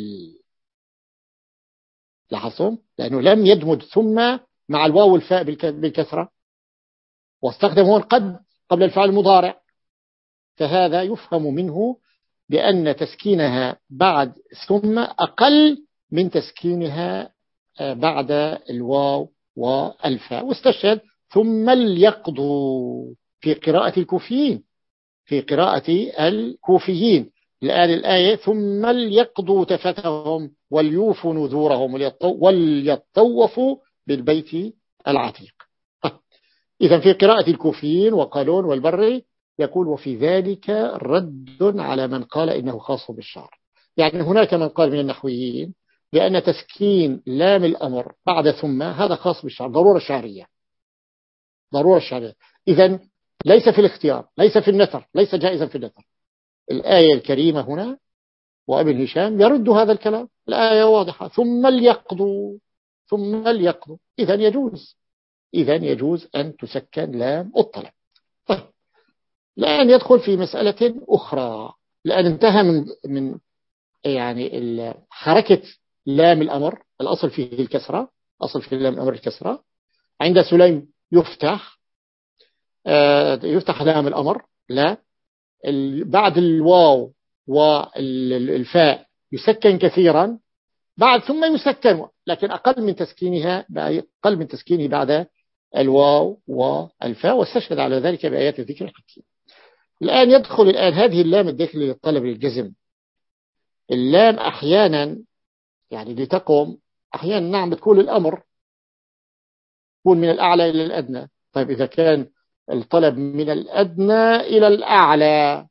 لاحظتم؟ لأنه لم يدمج ثم مع الواو والفاء بالكسرة، واستخدم هون قد قبل الفعل المضارع، فهذا يفهم منه بأن تسكينها بعد ثم أقل من تسكينها بعد الواو والفاء. واستشهد ثم ليقضوا في قراءة الكوفيين، في قراءة الكوفيين الآن الآية ثم ليقضوا تفتهم وليوفوا نذورهم وليطوفوا بالبيت العتيق. إذا في قراءة الكوفيين وقالون والبري يقول وفي ذلك رد على من قال إنه خاص بالشعر. يعني هناك من قال من النحويين بأن تسكين لام الأمر بعد ثم هذا خاص بالشعر، ضرورة شعرية، ضرورة شعرية. إذن ليس في الاختيار، ليس في النثر، ليس جائزا في النثر. الآية الكريمة هنا وابن هشام يرد هذا الكلام، الآية واضحة ثم ليقضوا، ثم ليقضوا، إذن يجوز، إذن يجوز أن تسكن لام الطلب. طيب الآن يدخل في مسألة أخرى، الآن انتهى من من يعني حركة لام الأمر، الأصل فيه الكسرة، أصل في لام الأمر الكسرة. عند سليم يفتح آه يفتح لام الأمر، لا بعد الواو والفاء يسكن كثيرا، بعد ثم يسكن لكن أقل من تسكينها، أقل من تسكينه بعد الواو والفاء، واستشهد على ذلك بآيات الذكر الحكيم. الآن يدخل الآن هذه اللام الداخل للطلب للجزم. اللام أحيانا يعني لتقوم، أحيانا نعم بتكون الأمر تكون من الأعلى إلى الأدنى. طيب إذا كان الطلب من الأدنى إلى الأعلى،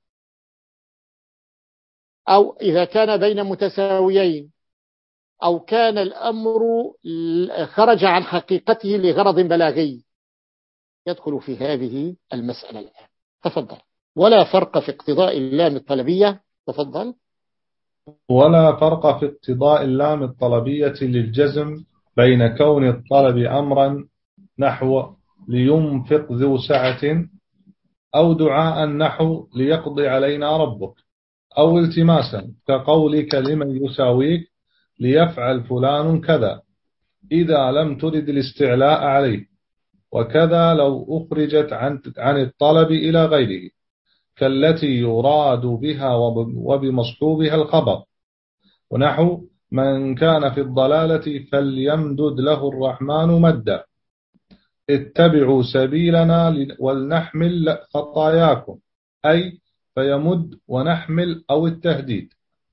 أو إذا كان بين متساويين، أو كان الأمر خرج عن حقيقته لغرض بلاغي، يدخل في هذه المسألة الآن. تفضل. ولا فرق في اقتضاء اللام الطلبية. تفضل. ولا فرق في اقتضاء اللام الطلبية للجزم بين كون الطلب أمرا نحو لينفق ذو سعة، أو دعاء نحو ليقضي علينا ربك، أو التماسا كقولك لمن يساويك ليفعل فلان كذا إذا لم ترد الاستعلاء عليه، وكذا لو أخرجت عن عن الطلب إلى غيره كالتي يراد بها وبمصحوبها الخبر، ونحو من كان في الضلالة فليمدد له الرحمن مدا، اتبعوا سبيلنا ولنحمل خطاياكم، أي فيمد ونحمل، أو التهديد،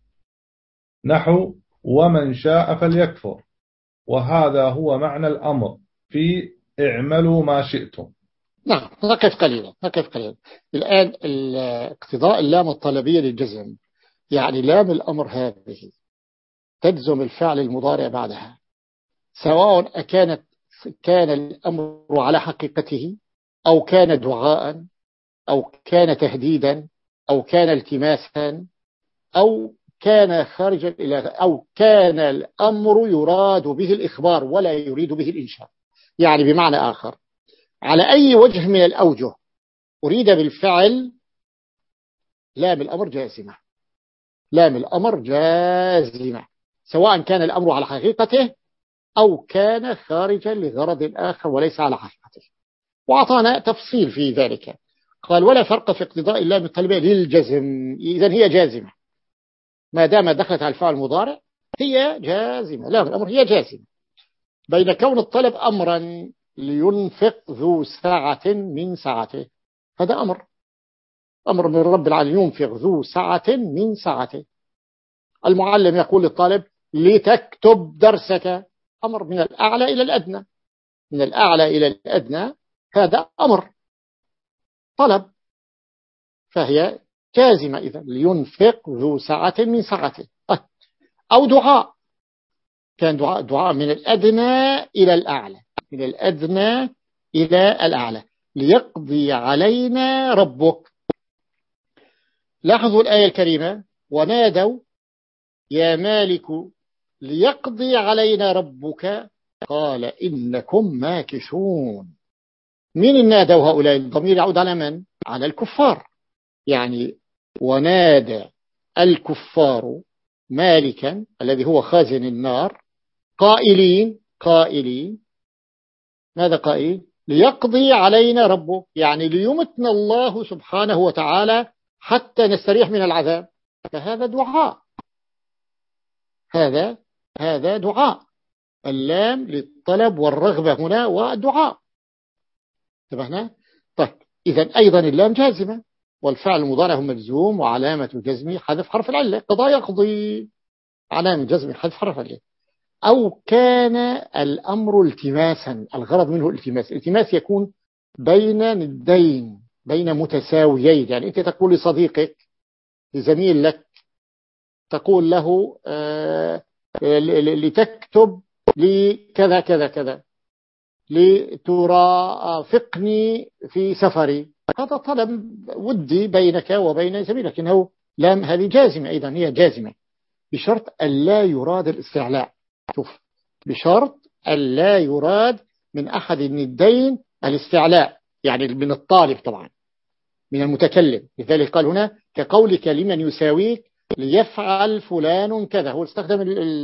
نحو ومن شاء فليكفر. وهذا هو معنى الأمر في اعملوا ما شئتم. نعم نقف قليلا، نقف قليلا. الآن اقتضاء اللام الطلبية للجزم، يعني لام الأمر هذه تجزم الفعل المضارع بعدها، سواء أكانت كان الأمر على حقيقته، أو كان دعاء، أو كان تهديدا، أو كان التماسا، أو كان خارجا إلى، أو كان الأمر يراد به الإخبار ولا يريد به الإنشاء. يعني بمعنى آخر، على أي وجه من الأوجه أريد بالفعل لام الأمر جازمة، لام الأمر جازمة، سواء كان الأمر على حقيقته أو كان خارجا لغرض آخر وليس على حقيقته. وأعطانا تفصيل في ذلك، قال ولا فرق في اقتضاء اللام الطلبية للجزم، إذن هي جازمة ما دام دخلت على الفعل المضارع، هي جازمة، لام الأمر هي جازمة، بين كون الطلب أمرا لينفق ذو سعة من سعته، هذا أمر، أمر من رب العالمين، ينفق ذو سعة من سعته. المعلم يقول للطالب لتكتب درسك، أمر من الأعلى إلى الأدنى، من الأعلى إلى الأدنى، هذا أمر طلب، فهي جازمة إذا، لينفق ذو سعة من سعته. أو دعاء، كان دعاء, دعاء من الأدنى إلى الأعلى، من الأدنى إلى الأعلى، ليقضي علينا ربك. لاحظوا الآية الكريمة، ونادوا يا مالك ليقضي علينا ربك قال إنكم ماكثون. مين نادوا هؤلاء؟ الضمير يعود على من؟ على الكفار. يعني ونادى الكفار مالكا الذي هو خازن النار قائلين قائلين ماذا قائلين؟ ليقضي علينا ربه، يعني ليمتنا الله سبحانه وتعالى حتى نستريح من العذاب. فهذا دعاء، هذا هذا دعاء. اللام للطلب والرغبة هنا والدعاء. انتبهنا؟ طيب إذن أيضا اللام جازمة، والفعل المضارع مجزوم وعلامة جزمه حذف حرف العلة. قضى يقضي، علامة جزم حذف حرف العلة. أو كان الأمر التماسا، الغرض منه التماس. التماس يكون بين ندين، بين متساويين. يعني أنت تقول لصديقك، لزميل لك، تقول له آه لتكتب لي كذا كذا كذا، لترافقني في سفري. هذا طلب ودي بينك وبين زميلك، إنه لام هذه جازمة، أيضا هي جازمة بشرط ألا يراد الاستعلاء. شوف، بشرط ألا يراد من أحد الندين الاستعلاء، يعني من الطالب طبعا، من المتكلم. لذلك قال هنا كقولك لمن يساويك ليفعل فلان كذا. هو استخدم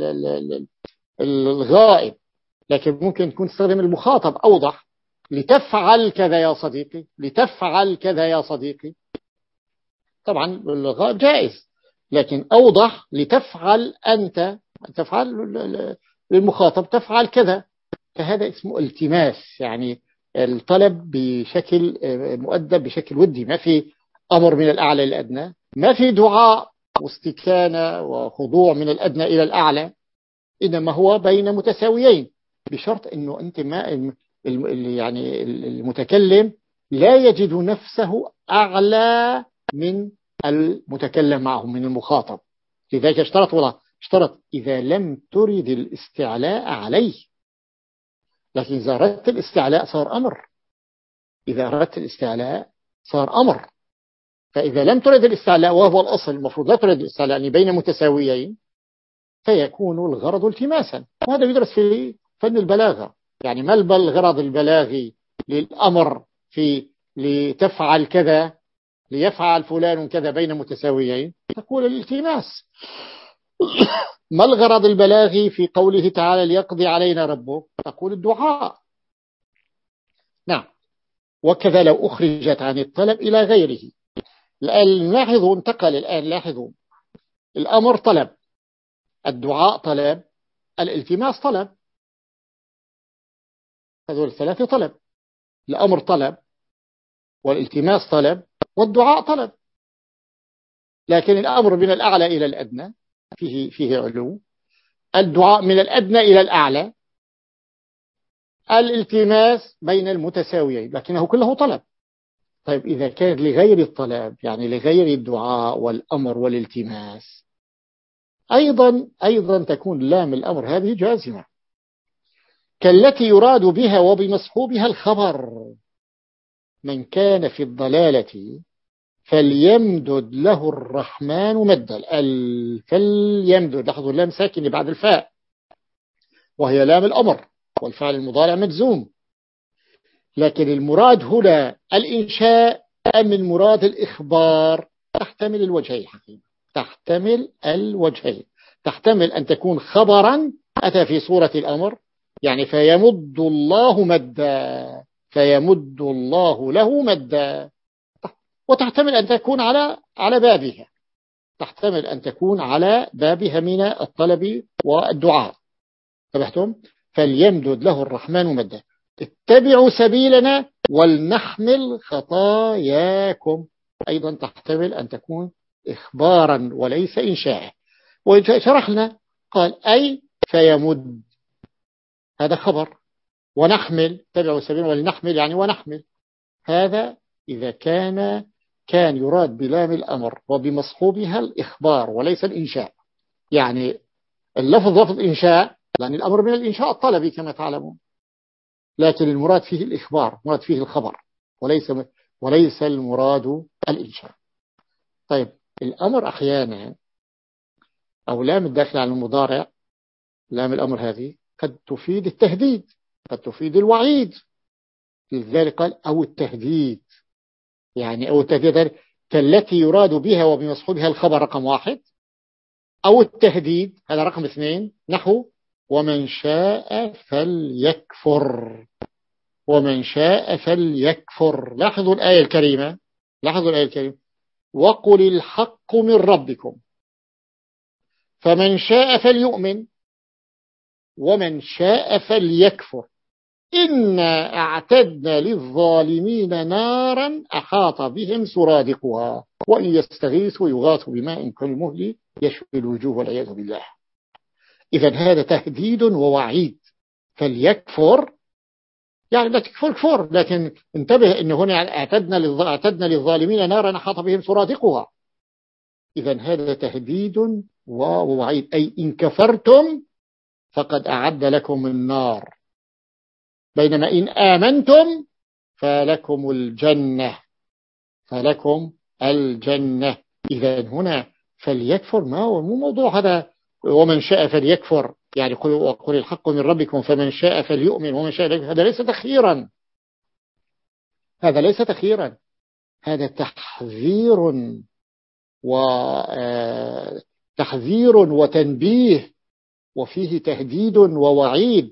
الغائب، لكن ممكن تكون استخدم المخاطب أوضح. لتفعل كذا يا صديقي، لتفعل كذا يا صديقي. طبعا الغائب جائز، لكن أوضح لتفعل أنت، تفعل للمخاطب تفعل كذا. فهذا اسمه التماس، يعني الطلب بشكل مؤدب، بشكل ودي. ما في أمر من الأعلى للأدنى، ما في دعاء واستكانة وخضوع من الأدنى إلى الأعلى، إنما هو بين متساويين، بشرط أنه أنت ما يعني المتكلم لا يجد نفسه أعلى من المتكلم معه، من المخاطب. لذلك اشترط والله اشترط إذا لم ترد الاستعلاء عليه. لكن إذا أردت الاستعلاء صار أمر، إذا أردت الاستعلاء صار أمر. فإذا لم ترد الاستعلاء، وهو الأصل المفروض لا ترد الاستعلاء، يعني بين متساويين، فيكون الغرض التماسا. وهذا يدرس في فن البلاغة. يعني ما الغرض البلاغي للأمر في لتفعل كذا، ليفعل فلان كذا بين متساويين؟ تقول الالتماس. ما الغرض البلاغي في قوله تعالى ليقضي علينا ربه؟ تقول الدعاء. نعم. وكذا لو أخرجت عن الطلب إلى غيره. الآن لاحظوا، انتقل الآن، لاحظوا، الأمر طلب، الدعاء طلب، الالتماس طلب. هذول الثلاثة طلب. الأمر طلب، والالتماس طلب، والدعاء طلب. لكن الأمر من الأعلى إلى الأدنى فيه فيه علو، الدعاء من الأدنى إلى الأعلى، الالتماس بين المتساويين، لكنه كله طلب. طيب إذا كان لغير الطلب، يعني لغير الدعاء والأمر والالتماس، أيضا أيضا تكون لام الأمر هذه جازمة، كالتي يراد بها وبمصحوبها الخبر. من كان في الضلالة فليمدد له الرحمن مدا. فليمدد، لاحظوا اللام ساكن بعد الفاء، وهي لام الأمر، والفعل المضارع مجزوم. لكن المراد هنا الإنشاء أم المراد الإخبار؟ تحتمل الوجهين حقيقة، تحتمل الوجهين. تحتمل أن تكون خبرا أتى في صورة الأمر، يعني فيمد الله مدا، فيمد الله له مدا. وتحتمل أن تكون على على بابها، تحتمل أن تكون على بابها من الطلب والدعاء. انتبهتم؟ فليمدد له الرحمن مدا. اتبعوا سبيلنا ولنحمل خطاياكم، أيضا تحتمل أن تكون إخبارا وليس إنشاء. وشرحنا قال أي فيمد، هذا خبر، ونحمل، اتبعوا سبيلنا ولنحمل يعني ونحمل. هذا إذا كان كان يراد بلام الأمر وبمصحوبها الإخبار وليس الإنشاء. يعني اللفظ لفظ إنشاء، لأن الأمر من الإنشاء الطلبي كما تعلمون، لكن المراد فيه الإخبار، مراد فيه الخبر، وليس وليس المراد الإنشاء. طيب الأمر أحيانا أو لام الداخل على المضارع لام الأمر هذه قد تفيد التهديد، قد تفيد الوعيد. لذلك قال أو التهديد، يعني أو التهديد كالتي يراد بها وبمصحوبها الخبر رقم واحد، أو التهديد هذا رقم اثنين، نحو ومن شاء فليكفر، ومن شاء فليكفر. لاحظوا الآية الكريمة، لاحظوا الآية الكريمة وقل الحق من ربكم فمن شاء فليؤمن ومن شاء فليكفر إنا أعتدنا للظالمين نارا أحاط بهم سرادقها وإن يستغيثوا يغاثوا بماء كالمهل يشوي الوجوه والعياذ بالله. إذا هذا تهديد ووعيد. فليكفر يعني لا تكفر كفر، لكن انتبه إنه هنا اعتدنا اعتدنا للظالمين نارا أحاط بهم سرادقها. إذا هذا تهديد ووعيد، أي إن كفرتم فقد أعد لكم النار، بينما إن آمنتم فلكم الجنة، فلكم الجنة. إذا هنا فليكفر ما هو مو موضوع هذا ومن شاء فليكفر، يعني وقل الحق من ربكم فمن شاء فليؤمن ومن شاء فليكفر. هذا ليس تخييرا، هذا ليس تخييرا، هذا تحذير وتحذير وتنبيه، وفيه تهديد ووعيد،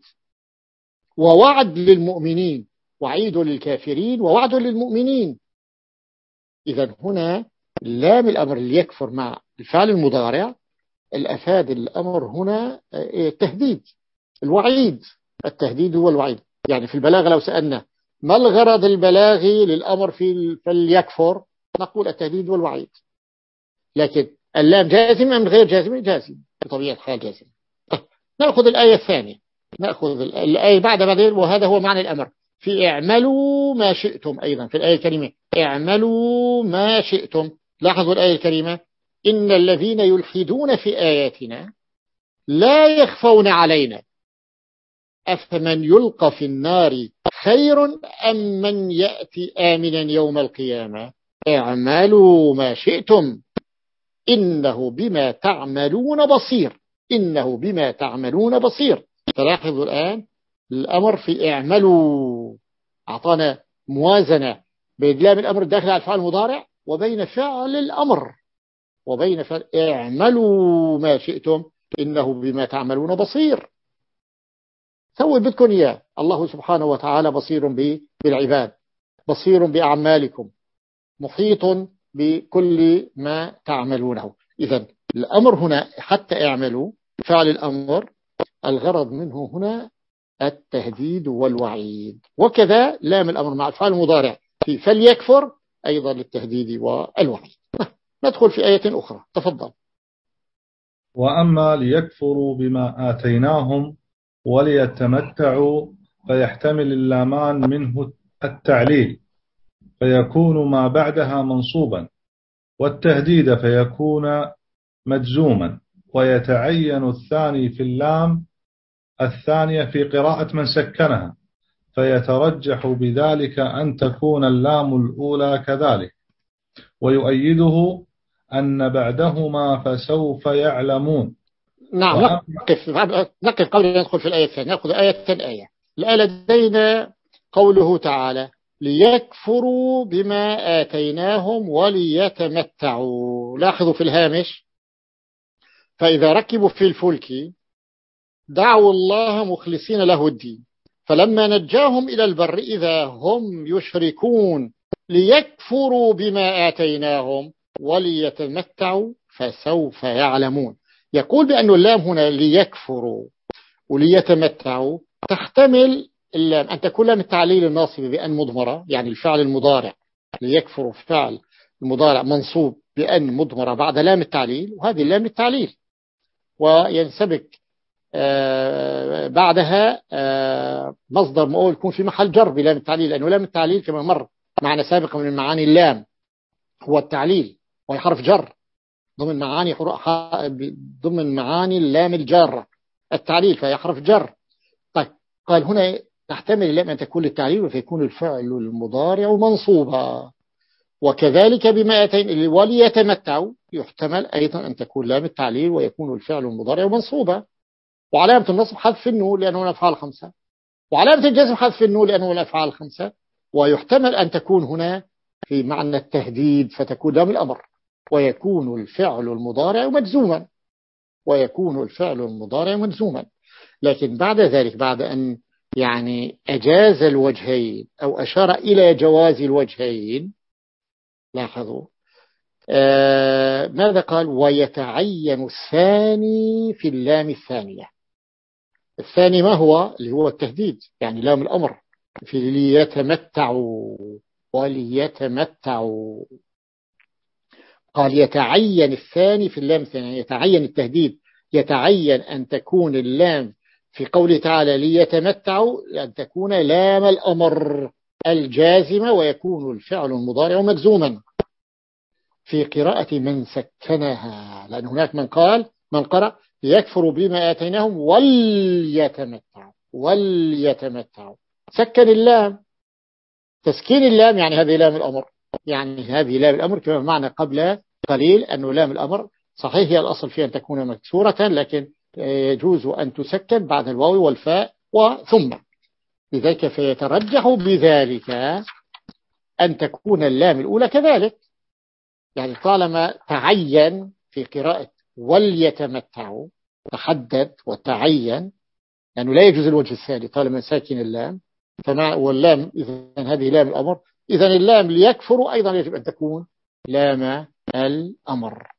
ووعد للمؤمنين، وعيد للكافرين ووعد للمؤمنين. إذا هنا لام الأمر ليكفر مع الفعل المضارع الأفاد الأمر هنا التهديد الوعيد، التهديد والوعيد. يعني في البلاغة لو سألنا ما الغرض البلاغي للأمر في فليكفر نقول التهديد والوعيد، لكن اللام جازم أم غير جازم؟ جازم بطبيعة الحال جازم. نأخذ الآية الثانية، نأخذ الآية بعد بعدين، وهذا هو معنى الأمر في اعملوا ما شئتم. أيضا في الآية الكريمة اعملوا ما شئتم. لاحظوا الآية الكريمة إن الذين يلحدون في آياتنا لا يخفون علينا أفمن يلقى في النار خير أم من يأتي آمنا يوم القيامة اعملوا ما شئتم إنه بما تعملون بصير، إنه بما تعملون بصير. فلاحظوا الآن الأمر في اعملوا أعطانا موازنة بين لام الأمر الداخل على الفعل المضارع وبين فعل الأمر، وبين فعل اعملوا ما شئتم إنه بما تعملون بصير. سووا بدكم إياه، الله سبحانه وتعالى بصير بالعباد، بصير بأعمالكم، محيط بكل ما تعملونه. إذن الأمر هنا حتى اعملوا فعل الأمر الغرض منه هنا التهديد والوعيد، وكذا لام الأمر مع الفعل المضارع في فليكفر أيضا للتهديد والوعيد. ندخل في آية أخرى، تفضل. وأما ليكفروا بما آتيناهم وليتمتعوا فيحتمل اللامان منه التعليل فيكون ما بعدها منصوبا، والتهديد فيكون مجزوما، ويتعين الثاني في اللام الثانية في قراءة من سكنها، فيترجح بذلك أن تكون اللام الأولى كذلك، ويؤيده أن بعدهما فسوف يعلمون. نعم نقف نقف قبل أن ندخل في الآية الثانية، نأخذ آية آية. الآية لدينا قوله تعالى ليكفروا بما آتيناهم وليتمتعوا. لاحظوا في الهامش فإذا ركبوا في الفلك دعوا الله مخلصين له الدين فلما نجاهم إلى البر إذا هم يشركون ليكفروا بما آتيناهم وليتمتعوا فسوف يعلمون. يقول بأن اللام هنا ليكفروا وليتمتعوا تحتمل اللام أن تكون لام التعليل الناصب بأن مضمرة، يعني الفعل المضارع ليكفروا فعل المضارع منصوب بأن مضمرة بعد لام التعليل، وهذه اللام التعليل، وينسبك آه بعدها آه مصدر مؤول يكون في محل جر بلام التعليل، لأنه لام التعليل كما مر معنا سابقا من معاني اللام هو التعليل وهي حرف جر ضمن معاني ضمن معاني اللام الجارة التعليل فهي حرف جر. طيب قال هنا تحتمل اللام أن تكون للتعليل فيكون الفعل المضارع منصوبا، وكذلك بما أتين وليتمتعوا يحتمل أيضا أن تكون لام التعليل ويكون الفعل المضارع منصوبا. وعلامة النصب حذف النون لأنه من الأفعال الخمسة، وعلامة الجزم حذف النون لأنه من الأفعال الخمسة. ويحتمل أن تكون هنا في معنى التهديد فتكون لام الأمر، ويكون الفعل المضارع مجزوما، ويكون الفعل المضارع مجزوما. لكن بعد ذلك، بعد أن يعني أجاز الوجهين أو أشار إلى جواز الوجهين، لاحظوا آه ماذا قال؟ ويتعين الثاني في اللام الثانية. الثاني ما هو؟ اللي هو التهديد، يعني لام الأمر في ليتمتعوا وليتمتعوا. قال يتعين الثاني في اللام الثانية، يتعين التهديد، يتعين أن تكون اللام في قوله تعالى ليتمتعوا أن تكون لام الأمر الجازمة، ويكون الفعل المضارع مجزوما في قراءة من سكنها، لأن هناك من قال من قرأ يكفر بما آتيناهم وليتمتعوا وليتمتعوا، سكن اللام. تسكين اللام يعني هذه لام الأمر، يعني هذه لام الأمر كما معنى قبل قليل أنه لام الأمر صحيح هي الأصل فيها أن تكون مكسورة، لكن يجوز أن تسكن بعد الواو والفاء وثم، لذلك فيترجح بذلك أن تكون اللام الأولى كذلك. يعني طالما تعين في قراءة وليتمتعوا، تحدد وتعين، لأنه لا يجوز الوجه الثاني طالما ساكن اللام، فمع واللام إذن هذه لام الأمر، إذن اللام ليكفروا أيضا يجب أن تكون لام الأمر.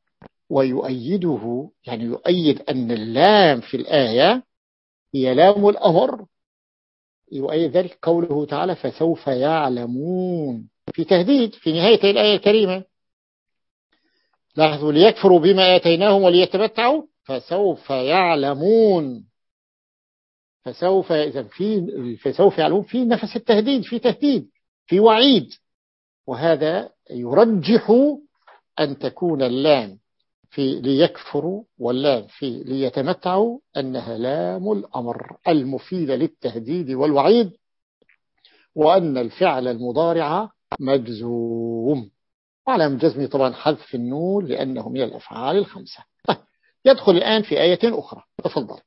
ويؤيده يعني يؤيد أن اللام في الآية هي لام الأمر، يؤيد ذلك قوله تعالى فسوف يعلمون، في تهديد في نهاية الآية الكريمة. لاحظوا ليكفروا بما آتيناهم وليتمتعوا فسوف يعلمون، فسوف إذا في فسوف يعلمون في نفس التهديد، في تهديد في وعيد. وهذا يرجح أن تكون اللام في ليكفروا واللام في ليتمتعوا أنها لام الأمر المفيدة للتهديد والوعيد، وأن الفعل المضارع مجزوم، وعلى جزمه طبعا حذف النون لأنه من الأفعال الخمسة. طيب يدخل الآن في آية أخرى، تفضل.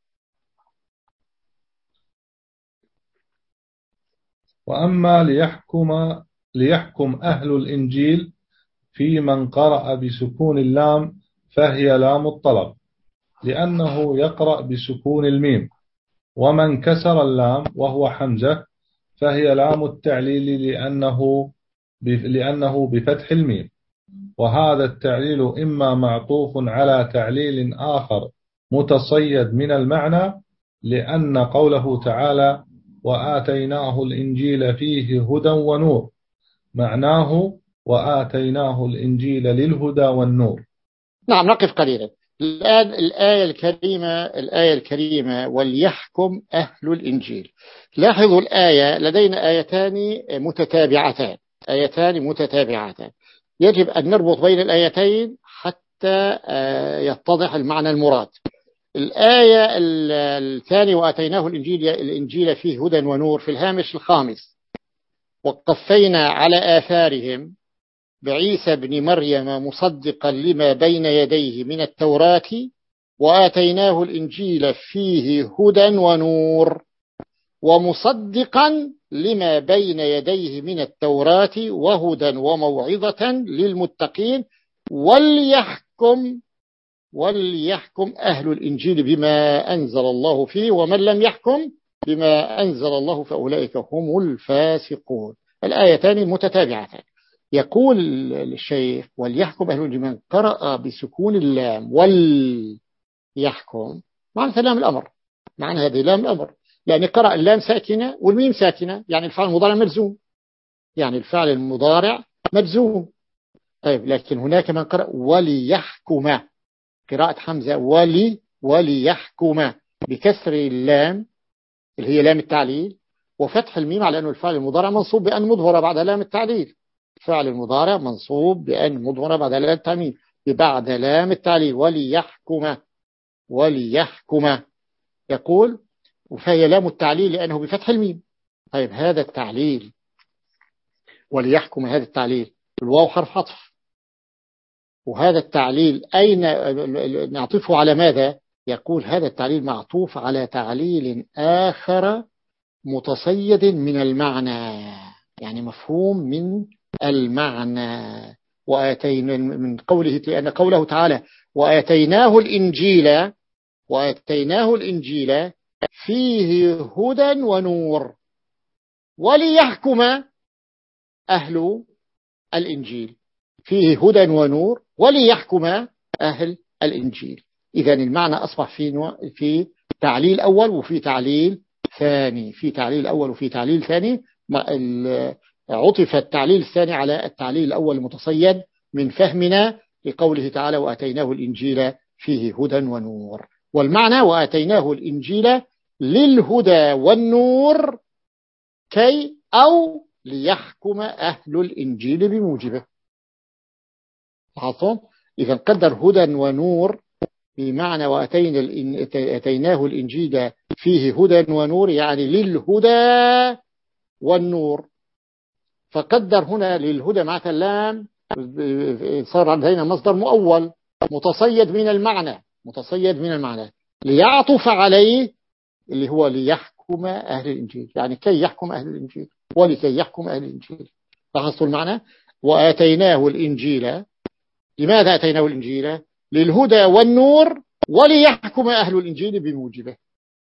وأما ليحكم ليحكم أهل الإنجيل في من قرأ بسكون اللام فهي لام الطلب لأنه يقرأ بسكون الميم، ومن كسر اللام وهو حمزة فهي لام التعليل لأنه لأنه بفتح الميم. وهذا التعليل إما معطوف على تعليل آخر متصيد من المعنى، لأن قوله تعالى وآتيناه الإنجيل فيه هدى ونور معناه وآتيناه الإنجيل للهدى والنور. نعم نقف قليلا الآن. الآية الكريمة الآية الكريمة وليحكم أهل الإنجيل. لاحظوا الآية، لدينا آيتان متتابعتان آيتان متتابعتان يجب أن نربط بين الآيتين حتى يتضح المعنى المراد. الآية الثانية وآتيناه الإنجيل الإنجيل فيه هدى ونور في الهامش الخامس، وقفينا على آثارهم بعيسى بن مريم مصدقا لما بين يديه من التوراة وآتيناه الإنجيل فيه هدى ونور، ومصدقا لما بين يديه من التوراة وهدى وموعظة للمتقين وليحكم وليحكم أهل الإنجيل بما أنزل الله فيه ومن لم يحكم بما أنزل الله فأولئك هم الفاسقون. الآيتان متتابعتان. يقول الشيخ وليحكم أهل الإنجيل من قرأ بسكون اللام وليحكم معنى لام الأمر، معنى هذه لام الأمر، يعني قرأ اللام ساكنة والميم ساكنة، يعني الفعل المضارع مجزوم، يعني الفعل المضارع مجزوم. طيب لكن هناك من قرأ وليحكم، قراءة حمزة ولي وليحكم بكسر اللام اللي هي لام التعليل وفتح الميم على أنه الفعل المضارع منصوب بأن مظهر بعد لام التعليل. فعل المضارع منصوب بأن مظهر بعد لام التعليل بعد لام التعليل وليحكم وليحكم. يقول فهي لام التعليل لأنه بفتح الميم. طيب هذا التعليل وليحكم، هذا التعليل الواو حرف عطف، وهذا التعليل أين نعطفه على ماذا؟ يقول هذا التعليل معطوف على تعليل آخر متصيد من المعنى، يعني مفهوم من المعنى. وآتينا من قوله، لأن قوله تعالى وآتيناه الإنجيل، وآتيناه الإنجيل فيه هدى ونور وليحكم أهل الإنجيل، فيه هدى ونور وليحكم أهل الإنجيل. إذن المعنى أصبح في في تعليل أول وفي تعليل ثاني، في تعليل أول وفي تعليل ثاني. عطف التعليل الثاني على التعليل الأول المتصيد من فهمنا لقوله تعالى وآتيناه الإنجيل فيه هدى ونور، والمعنى وآتيناه الإنجيل للهدى والنور كي أو ليحكم أهل الإنجيل بموجبه. إذا قدر هدى ونور بمعنى وآتيناه الإنجيل فيه هدى ونور، يعني للهدى والنور. فقدر هنا للهدى مع اللام، صار عندنا مصدر مؤول متصيد من المعنى، متصيد من المعنى ليعطف عليه اللي هو ليحكم أهل الإنجيل، يعني كي يحكم أهل الإنجيل ولكي يحكم أهل الإنجيل. لاحظتوا المعنى؟ وآتيناه الإنجيل، لماذا آتيناه الإنجيل؟ للهدى والنور وليحكم أهل الإنجيل بموجبه.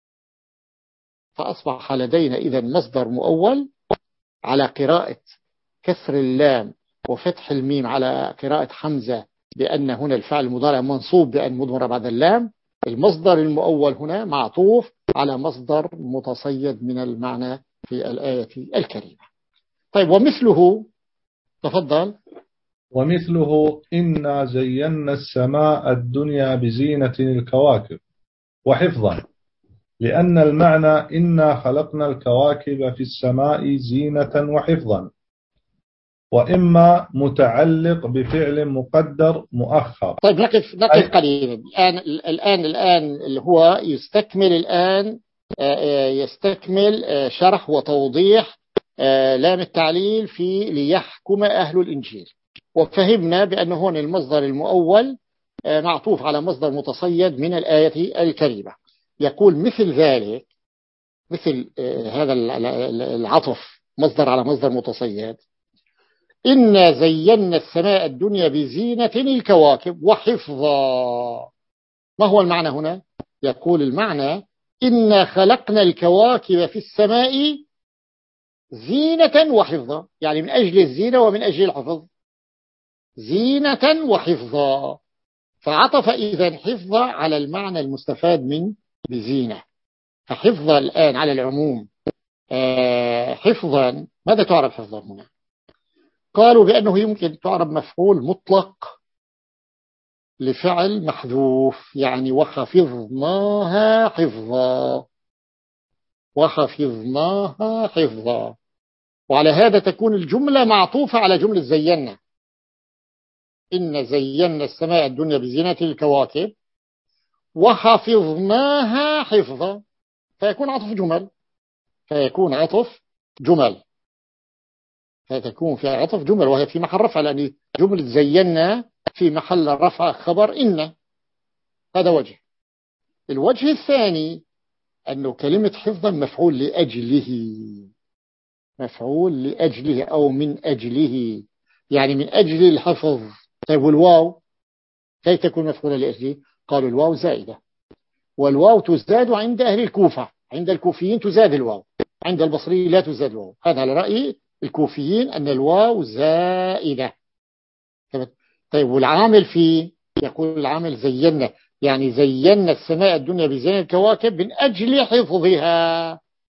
فأصبح لدينا إذن مصدر مؤول على قراءة كسر اللام وفتح الميم، على قراءة حمزة بأن هنا الفعل المضارع منصوب بأن مضمر بعد اللام. المصدر المؤول هنا معطوف على مصدر متصيد من المعنى في الآية الكريمة. طيب ومثله، تفضل. ومثله إنا زينا السماء الدنيا بزينة الكواكب وحفظا، لأن المعنى إنا خلقنا الكواكب في السماء زينة وحفظا، وإما متعلق بفعل مقدر مؤخر. طيب نقف نقف قليلا الآن الآن الآن اللي هو يستكمل الآن يستكمل شرح وتوضيح لام التعليل في ليحكم أهل الإنجيل. وفهمنا بأن هون المصدر المؤول معطوف على مصدر متصيد من الآية الكريمة. يقول مثل ذلك، مثل هذا العطف مصدر على مصدر متصيد، إنا زينا السماء الدنيا بزينة الكواكب وحفظا. ما هو المعنى هنا؟ يقول المعنى إنا خلقنا الكواكب في السماء زينة وحفظا، يعني من أجل الزينة ومن أجل الحفظ، زينة وحفظا. فعطف إذن حفظا على المعنى المستفاد من بزينة، فحفظا الآن على العموم. حفظا، ماذا تعرف حفظا هنا؟ قالوا بأنه يمكن تعرب مفعول مطلق لفعل محذوف، يعني وحفظناها حفظا، وحفظناها حفظا. وعلى هذا تكون الجملة معطوفة على جملة زينا، إن زينا السماء الدنيا بزينة الكواكب وحفظناها حفظا، فيكون عطف جمل، فيكون عطف جمل فتكون في عطف جمل، وهي في محل رفع، لأن جملة زينا في محل رفع خبر إن. هذا وجه. الوجه الثاني أنه كلمة حفظا مفعول لأجله، مفعول لأجله أو من أجله، يعني من أجل الحفظ. طيب والواو كيف تكون مفعولة لأجله؟ قالوا الواو زائدة، والواو تزداد عند أهل الكوفة، عند الكوفيين تزاد الواو، عند البصريين لا تزاد الواو. هذا على رأي الكوفيين أن الواو زائدة. طيب والعامل فيه، يقول العامل زينا، يعني زينا السماء الدنيا بزينة الكواكب من أجل حفظها،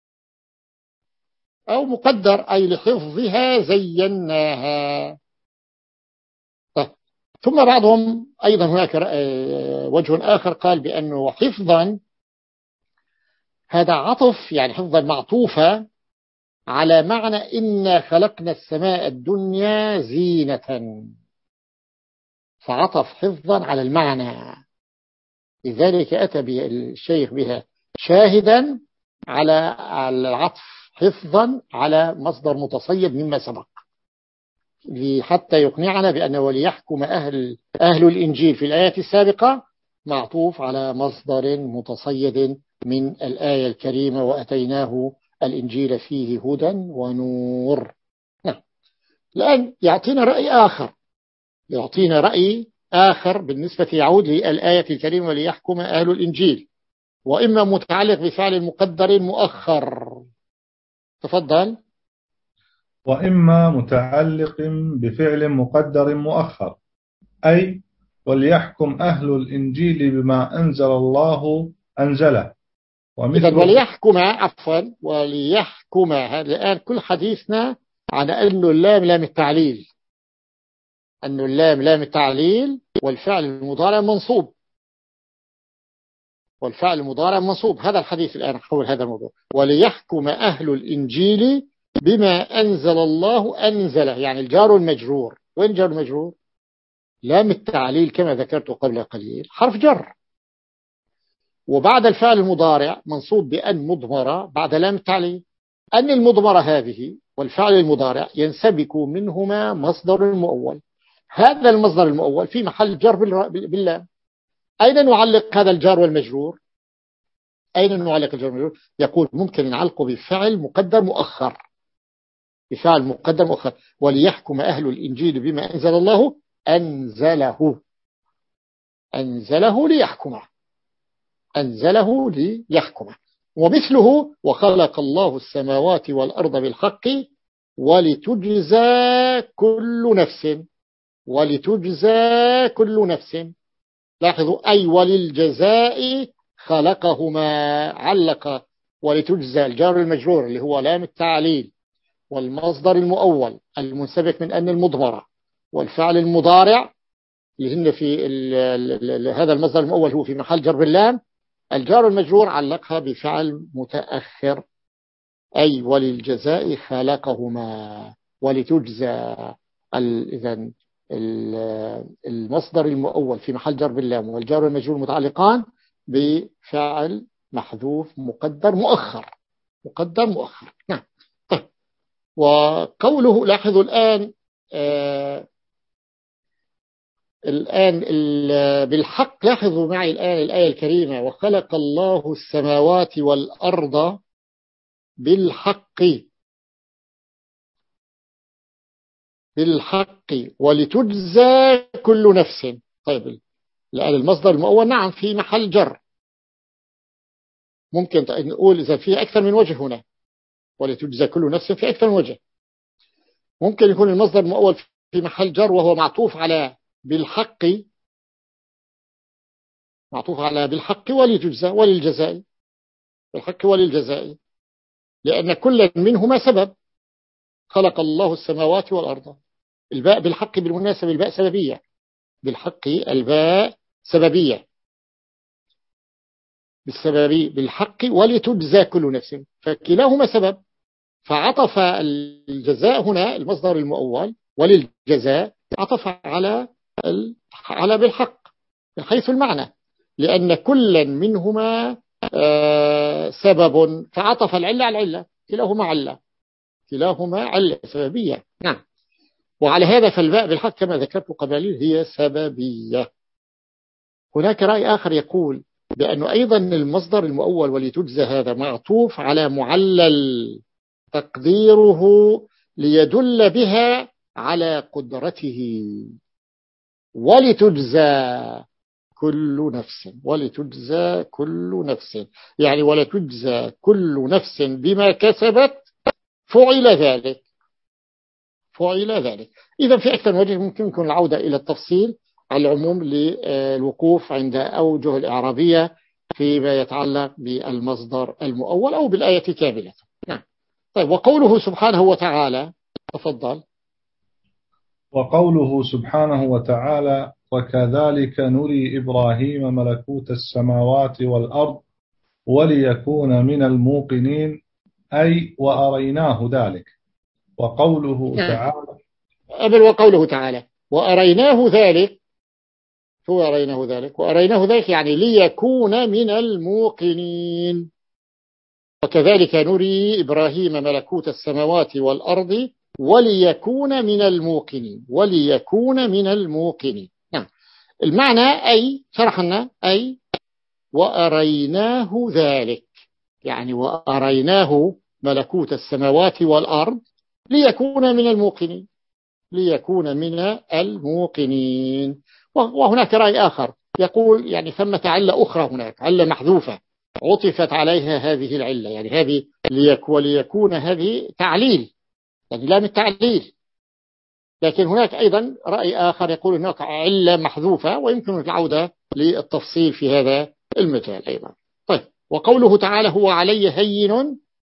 أو مقدر أي لحفظها زيناها. طيب. ثم بعضهم أيضا هناك وجه آخر قال بأنه حفظا هذا عطف، يعني حفظا معطوفة على معنى إنا خلقنا السماء الدنيا زينة، فعطف حفظا على المعنى، لذلك أتى الشيخ بها شاهدا على العطف حفظا على مصدر متصيد مما سبق، حتى يقنعنا بأنه وليحكم أهل, أهل الإنجيل في الآية السابقة معطوف على مصدر متصيد من الآية الكريمة وأتيناه الإنجيل فيه هدى ونور. نعم. الآن يعطينا رأي آخر يعطينا رأي آخر بالنسبة يعود للآية الكريمة وليحكم أهل الإنجيل، وإما متعلق بفعل مقدر مؤخر. تفضل. وإما متعلق بفعل مقدر مؤخر، أي وليحكم أهل الإنجيل بما أنزل الله أنزله. إذن وليحكم عفوا وليحكم هذا الآن كل حديثنا عن أنه اللام لام التعليل، أنه اللام لام التعليل والفعل المضارع منصوب والفعل المضارع منصوب. هذا الحديث الآن حول هذا الموضوع. وليحكم أهل الإنجيل بما أنزل الله أنزله، يعني الجار والمجرور. وين جار المجرور؟ لام التعليل كما ذكرت قبل قليل حرف جر، وبعد الفعل المضارع منصوب بأن مضمرة بعد لام التعليل. أن المضمرة هذه والفعل المضارع ينسبك منهما مصدر مؤول. هذا المصدر المؤول في محل جر باللام. أين نعلق هذا الجار والمجرور؟ أين نعلق الجار والمجرور؟ يقول ممكن نعلقه بفعل مقدر مؤخر، بفعل مقدر مؤخر. وليحكم أهل الإنجيل بما أنزل الله أنزله أنزله ليحكمه أنزله ليحكمه. ومثله وخلق الله السماوات والأرض بالحق ولتجزى كل نفس ولتجزى كل نفس. لاحظوا أي وللجزاء خلقهما، علق ولتجزى الجار المجرور اللي هو لام التعليل والمصدر المؤول المنسبك من أن المضمرة والفعل المضارع اللي هن في ال ال ال هذا المصدر المؤول هو في محل جر باللام. الجار المجرور علقها بفعل متأخر أي وللجزاء خلقهما ولتجزى. إذن المصدر المؤول في محل جر باللام والجار المجرور متعلقان بفعل محذوف مقدر مؤخر مقدر مؤخر. نعم. طيب. وقوله لاحظوا الآن آه الآن بالحق. لاحظوا معي الآن الآية الكريمة وخلق الله السماوات والأرض بالحق بالحق ولتجزى كل نفس. طيب الآن المصدر المؤول نعم في محل جر، ممكن نقول إذا فيه أكثر من وجه هنا ولتجزى كل نفس في أكثر من وجه. ممكن يكون المصدر المؤول في محل جر وهو معطوف على بالحق معطوف على بالحق ولتجزى وللجزاء بالحق وللجزاء، لأن كل منهما سبب. خلق الله السماوات والأرض. الباء بالحق بالمناسبة الباء سببية، بالحق الباء سببية بالسببي بالحق ولتجزى كل نفس، فكلاهما سبب. فعطف الجزاء هنا المصدر المؤول وللجزاء عطف على على بالحق من حيث المعنى، لأن كل منهما سبب، فعطف العلة على العلة. كلاهما علة كلاهما علة سببية. نعم. وعلى هذا فالباء بالحق كما ذكرت قبل هي سببية. هناك رأي آخر يقول بأنه أيضا المصدر المؤول ولتجزى هذا معطوف على معلل تقديره ليدل بها على قدرته. ولتجزى كل نفس ولتجزى كل نفس يعني ولتجزى كل نفس بما كسبت فعل ذلك فعل ذلك. إذا في أكثر من وجه ممكن يكون العودة إلى التفصيل على العموم للوقوف عند أوجه الإعرابية فيما يتعلق بالمصدر المؤول أو بالآية كاملة. نعم. طيب. وقوله سبحانه وتعالى. تفضل. وقوله سبحانه وتعالى وكذلك نري إبراهيم ملكوت السماوات والأرض وليكون من الموقنين أي وأريناه ذلك. وقوله تعالى قبل وقوله تعالى وأريناه ذلك هو أريناه ذلك وأريناه ذلك يعني ليكون من الموقنين. وكذلك نري إبراهيم ملكوت السماوات والأرض وليكون من الموقنين وليكون من الموقنين. نعم. المعنى أي شرحنا أي وأريناه ذلك، يعني وأريناه ملكوت السماوات والأرض ليكون من الموقنين، ليكون من الموقنين. وهناك رأي آخر يقول يعني ثمة علة أخرى، هناك علة محذوفة عطفت عليها هذه العلة، يعني هذه ليكون, ليكون هذه تعليل، يعني لام التعليل. لكن هناك أيضا رأي آخر يقول هناك علة محذوفة ويمكن العودة للتفصيل في هذا المجال أيضا. طيب، وقوله تعالى هو علي هين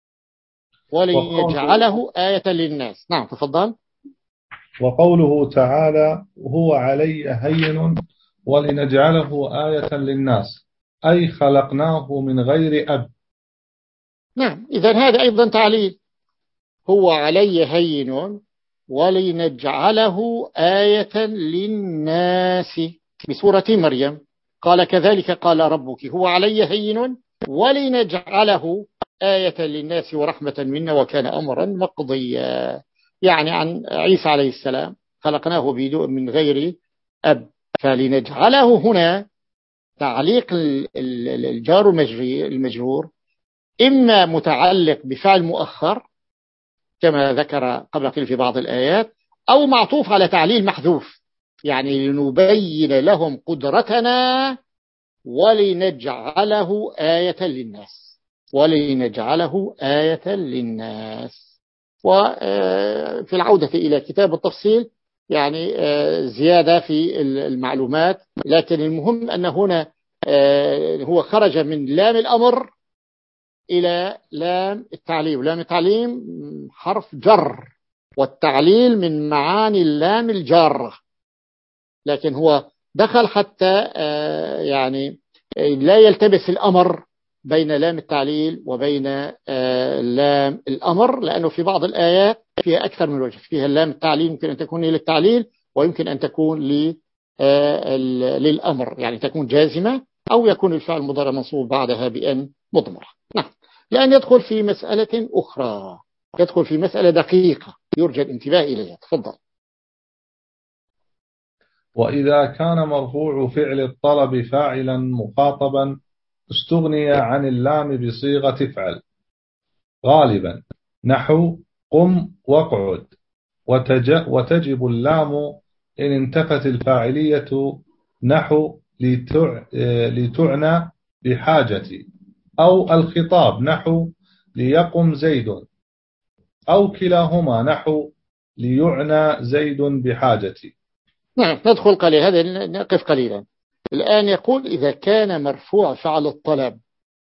وليجعله آية للناس. نعم تفضل. وقوله تعالى هو علي هين ولنجعله آية للناس، أي خلقناه من غير أب. نعم، إذن هذا أيضا تعليل، هو علي هين ولنجعله آية للناس بسورة مريم. قال كذلك قال ربك هو علي هين ولنجعله آية للناس ورحمة منا وكان أمرا مقضيا. يعني عن عيسى عليه السلام خلقناه من غير أب، فلنجعله هنا تعليق الجار المجرور إما متعلق بفعل مؤخر كما ذكر قبل قليل في بعض الآيات، أو معطوف على تعليل محذوف، يعني لنبين لهم قدرتنا ولنجعله آية للناس، ولنجعله آية للناس. وفي العودة إلى كتاب التفصيل يعني زيادة في المعلومات، لكن المهم أن هنا هو خرج من لام الأمر إلى لام التعليم، ولام التعليم حرف جر، والتعليل من معاني اللام الجارة، لكن هو دخل حتى يعني لا يلتبس الأمر بين لام التعليل وبين لام الأمر، لأنه في بعض الآيات فيها أكثر من وجه، فيها اللام التعليل يمكن أن تكون للتعليل ويمكن أن تكون للأمر، يعني تكون جازمة أو يكون الفعل المضارع منصوب بعدها بأن مضمرة. نعم، لأن يدخل في مسألة أخرى، يدخل في مسألة دقيقة يرجى الانتباه إليها. تفضل. وإذا كان مرفوع فعل الطلب فاعلا مخاطبا استغني عن اللام بصيغة افعل غالبا، نحو قم واقعد، وتجب اللام إن انتفت الفاعلية، نحو لتعنى بحاجتي، أو الخطاب نحو ليقم زيد، أو كلاهما نحو ليعنى زيد بحاجتي. نعم، ندخل قليل، هذا نقف قليلا. الآن يقول إذا كان مرفوع فعل الطلب،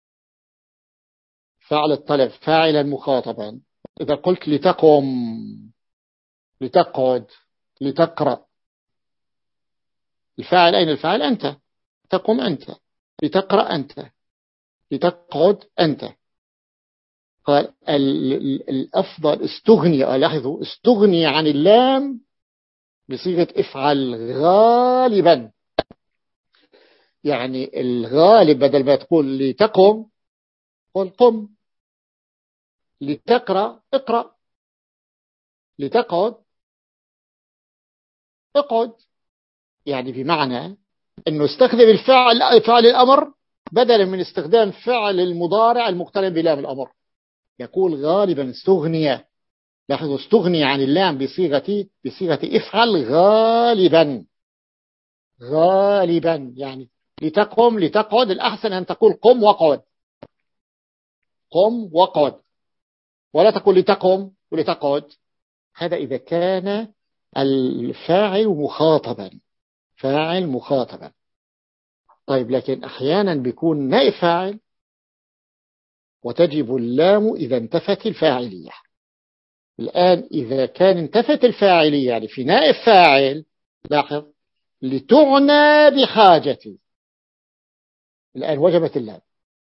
فعل الطلب فاعلا مخاطبا، إذا قلت لتقم، لتقعد، لتقرأ، الفاعل أين الفاعل؟ أنت، تقم أنت، لتقرأ أنت، لتقعد أنت. قال الأفضل استغني، لاحظوا استغني عن اللام بصيغة افعل غالبا، يعني الغالب بدل ما تقول لتقم قل قم، لتقرأ اقرأ، لتقعد اقعد، يعني بمعنى أنه استخدم الفعل فعل الأمر بدلا من استخدام فعل المضارع المقترن بلام الأمر. يقول غالبا استغني، لاحظوا استغني عن اللام بصيغة بصيغة افعل غالبا، غالبا يعني لتقم لتقعد، الأحسن أن تقول قم واقعد، قم واقعد، ولا تقول لتقم ولتقعد. هذا إذا كان الفاعل مخاطبا، فاعل مخاطبا. طيب، لكن أحيانا بيكون نائب فاعل وتجب اللام إذا انتفت الفاعلية. الآن إذا كان انتفت الفاعلية يعني في نائب فاعل، لاحظ لتعنى بحاجتي، الآن وجبت اللام،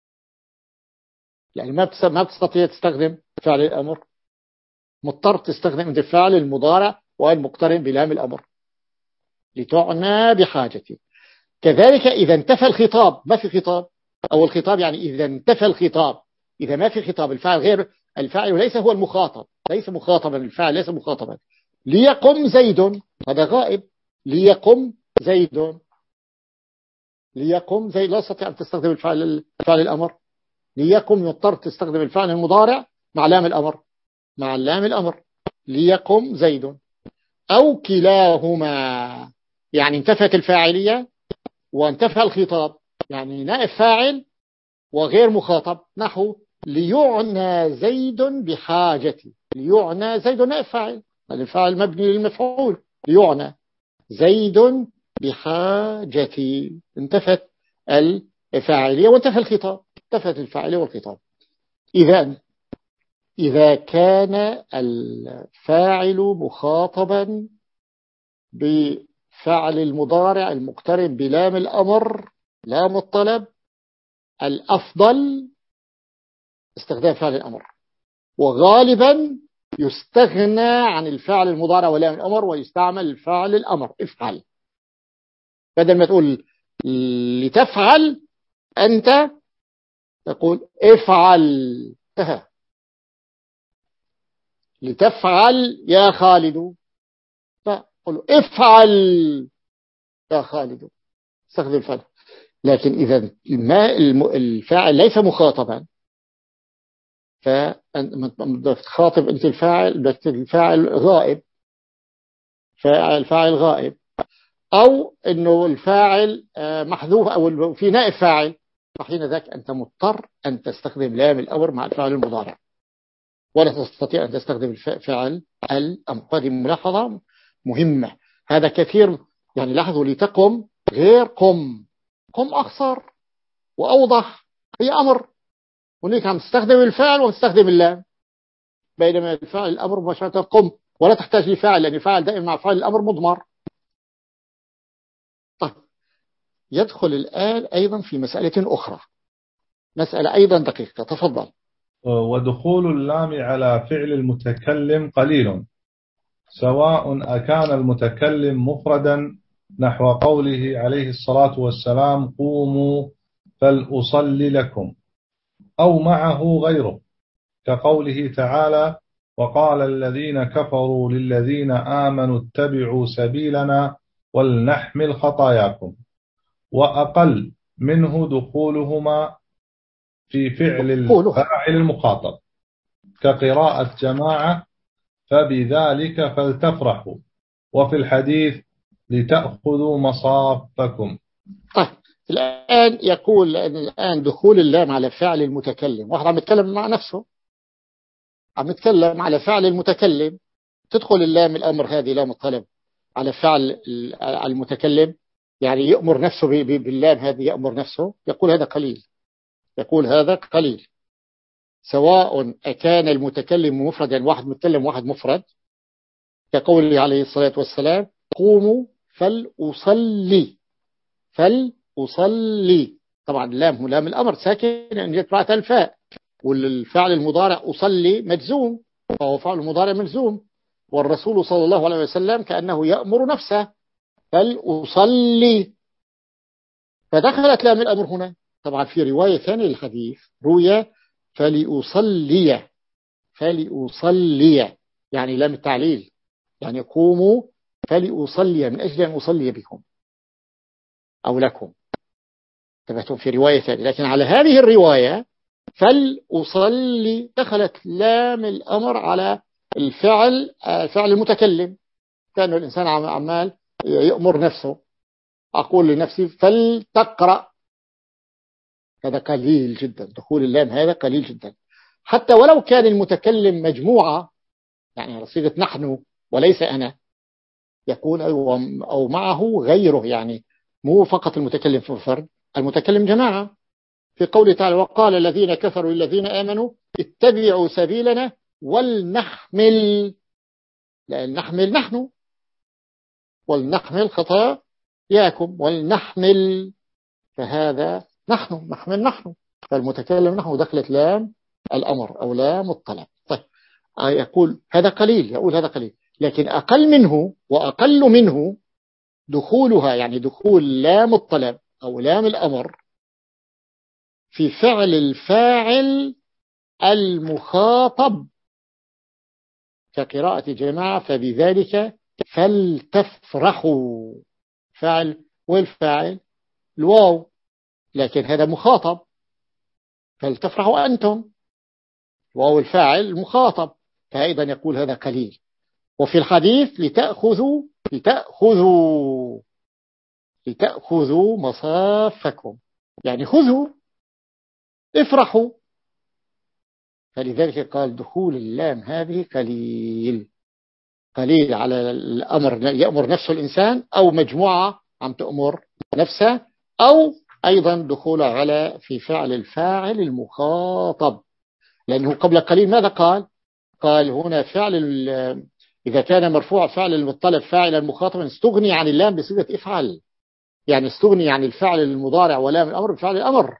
يعني ما ما بتستطيع تستخدم فعل الأمر، مضطر تستخدم الفعل المضارع والمقترن بلام الأمر، لتعنى بحاجتي. كذلك إذا انتفى الخطاب، ما في خطاب، أو الخطاب يعني إذا انتفى الخطاب، إذا ما في خطاب، الفاعل غير الفاعل ليس هو المخاطب، ليس مخاطبا، الفاعل ليس مخاطبا. ليقم زيد، هذا غائب، ليقم زيد، ليقم زي لا تستطيع أن تستخدم الفعل فعل الأمر. ليقم يضطر تستخدم الفعل المضارع مع لام الأمر، مع لام الأمر ليقم زيد. أو كلاهما، يعني انتفت الفاعلية وانتفى الخطاب، يعني نائب فاعل وغير مخاطب. نحو ليعنى زيد بحاجتي. ليعنى زيد نائب فاعل، الفاعل مبني للمفعول. ليعنى زيد بحاجتي، انتفت الفاعلية وانتفى الخطاب، انتفت الفاعلية والخطاب. إذا إذا كان الفاعل مخاطبا بفعل المضارع المقترن بلام الأمر لام الطلب، الأفضل استخدام فعل الأمر، وغالبا يستغنى عن الفعل المضارع ولام الأمر ويستعمل الفعل الأمر. افعل، بدل ما تقول لتفعل أنت تقول افعل. انتهى. لتفعل يا خالد، فقل افعل يا خالد، استخدم الفعل. لكن إذا ما الفاعل ليس مخاطبا، فتخاطب أنت الفاعل، الفاعل غائب، فاعل فاعل غائب، أو أنه الفاعل محذوف أو في نائب فاعل، فحين ذاك أنت مضطر أن تستخدم لام الأمر مع الفاعل المضارع، ولا تستطيع أن تستخدم فعل الأمر. هذه ملاحظة مهمة. هذا كثير، يعني لاحظوا لتقم غير قم. قم أخصر وأوضح، هي أمر، ونيك عم تستخدم الفعل وتستخدم اللام، بينما الفعل الأمر مباشرة قم، ولا تحتاج لفاعل، لأن الفاعل دائما مع فعل الأمر مضمر. طيب، يدخل الآن أيضا في مسألة أخرى، مسألة أيضا دقيقة. تفضل. ودخول اللام على فعل المتكلم قليل، سواء أكان المتكلم مفردا نحو قوله عليه الصلاة والسلام قوموا فلأصلي لكم، أو معه غيره كقوله تعالى وقال الذين كفروا للذين آمنوا اتبعوا سبيلنا ولنحمل خطاياكم. وأقل منه دخولهما في فعل الفاعل المخاطب كقراءة جماعة فبذلك فلتفرحوا، وفي الحديث لتأخذوا مصافكم. طيب، الآن يقول أن الآن دخول اللام على فعل المتكلم، واحد عم يتكلم مع نفسه، عم يتكلم على فعل المتكلم، تدخل اللام الأمر هذه لام الطلب على فعل المتكلم، يعني يأمر نفسه باللام هذه، يأمر نفسه. يقول هذا قليل، يقول هذا قليل، سواء أكان المتكلم مفرد، يعني واحد متكلم واحد مفرد، كقوله عليه الصلاة والسلام قوموا فلأصلي. فلأصلي، طبعا اللام هو لام الأمر ساكن أن يتبعها الفاء، والفعل المضارع أصلي مجزوم، فهو فعل المضارع مجزوم، والرسول صلى الله عليه وسلم كأنه يأمر نفسه فلأصلي، فدخلت لام الأمر هنا. طبعا في رواية ثانية للحديث روي فلأصلي، فلأصلي يعني لام التعليل، يعني قوموا فلأصلي من أجل أن أصلي بكم أو لكم، تبعتم في رواية ثانية. لكن على هذه الرواية فلأصلي دخلت لام الأمر على الفعل، فعل المتكلم، كأنه الإنسان عمال يأمر نفسه، أقول لنفسي فلتقرأ. هذا قليل جدا، دخول اللام هذا قليل جدا، حتى ولو كان المتكلم مجموعة، يعني على صيغة نحن وليس أنا، يقول أو معه غيره، يعني مو فقط المتكلم في فرد، المتكلم جماعة، في قوله تعالى وقال الذين كفروا للذين آمنوا اتبعوا سبيلنا ولنحمل، لأن نحمل نحن، ولنحمل خطاياكم ولنحمل، فهذا نحن نحمل نحن، فالمتكلم نحن دخلت لام الأمر أو لام الطلب. طيب، يقول هذا قليل، يقول هذا قليل، لكن أقل منه وأقل منه دخولها، يعني دخول لام الطلب أو لام الأمر في فعل الفاعل المخاطب كقراءة جماعة فبذلك فلتفرحوا. فعل والفاعل الواو، لكن هذا مخاطب، فلتفرحوا أنتم، واو الفاعل مخاطب، فأيضا يقول هذا قليل. وفي الحديث لتأخذوا لتأخذوا لتأخذوا مصافكم، يعني خذوا افرحوا، فلذلك قال دخول اللام هذه قليل، قليل على الأمر، يأمر نفسه الإنسان أو مجموعة عم تأمر نفسه، أو أيضا دخول على في فعل الفاعل المخاطب، لأنه قبل قليل ماذا قال؟ قال هنا فعل إذا كان مرفوع فعل المطلب فاعلا مخاطبا استغني عن اللام بصيغة افعل، يعني استغني عن الفعل المضارع ولام الأمر بفعل الأمر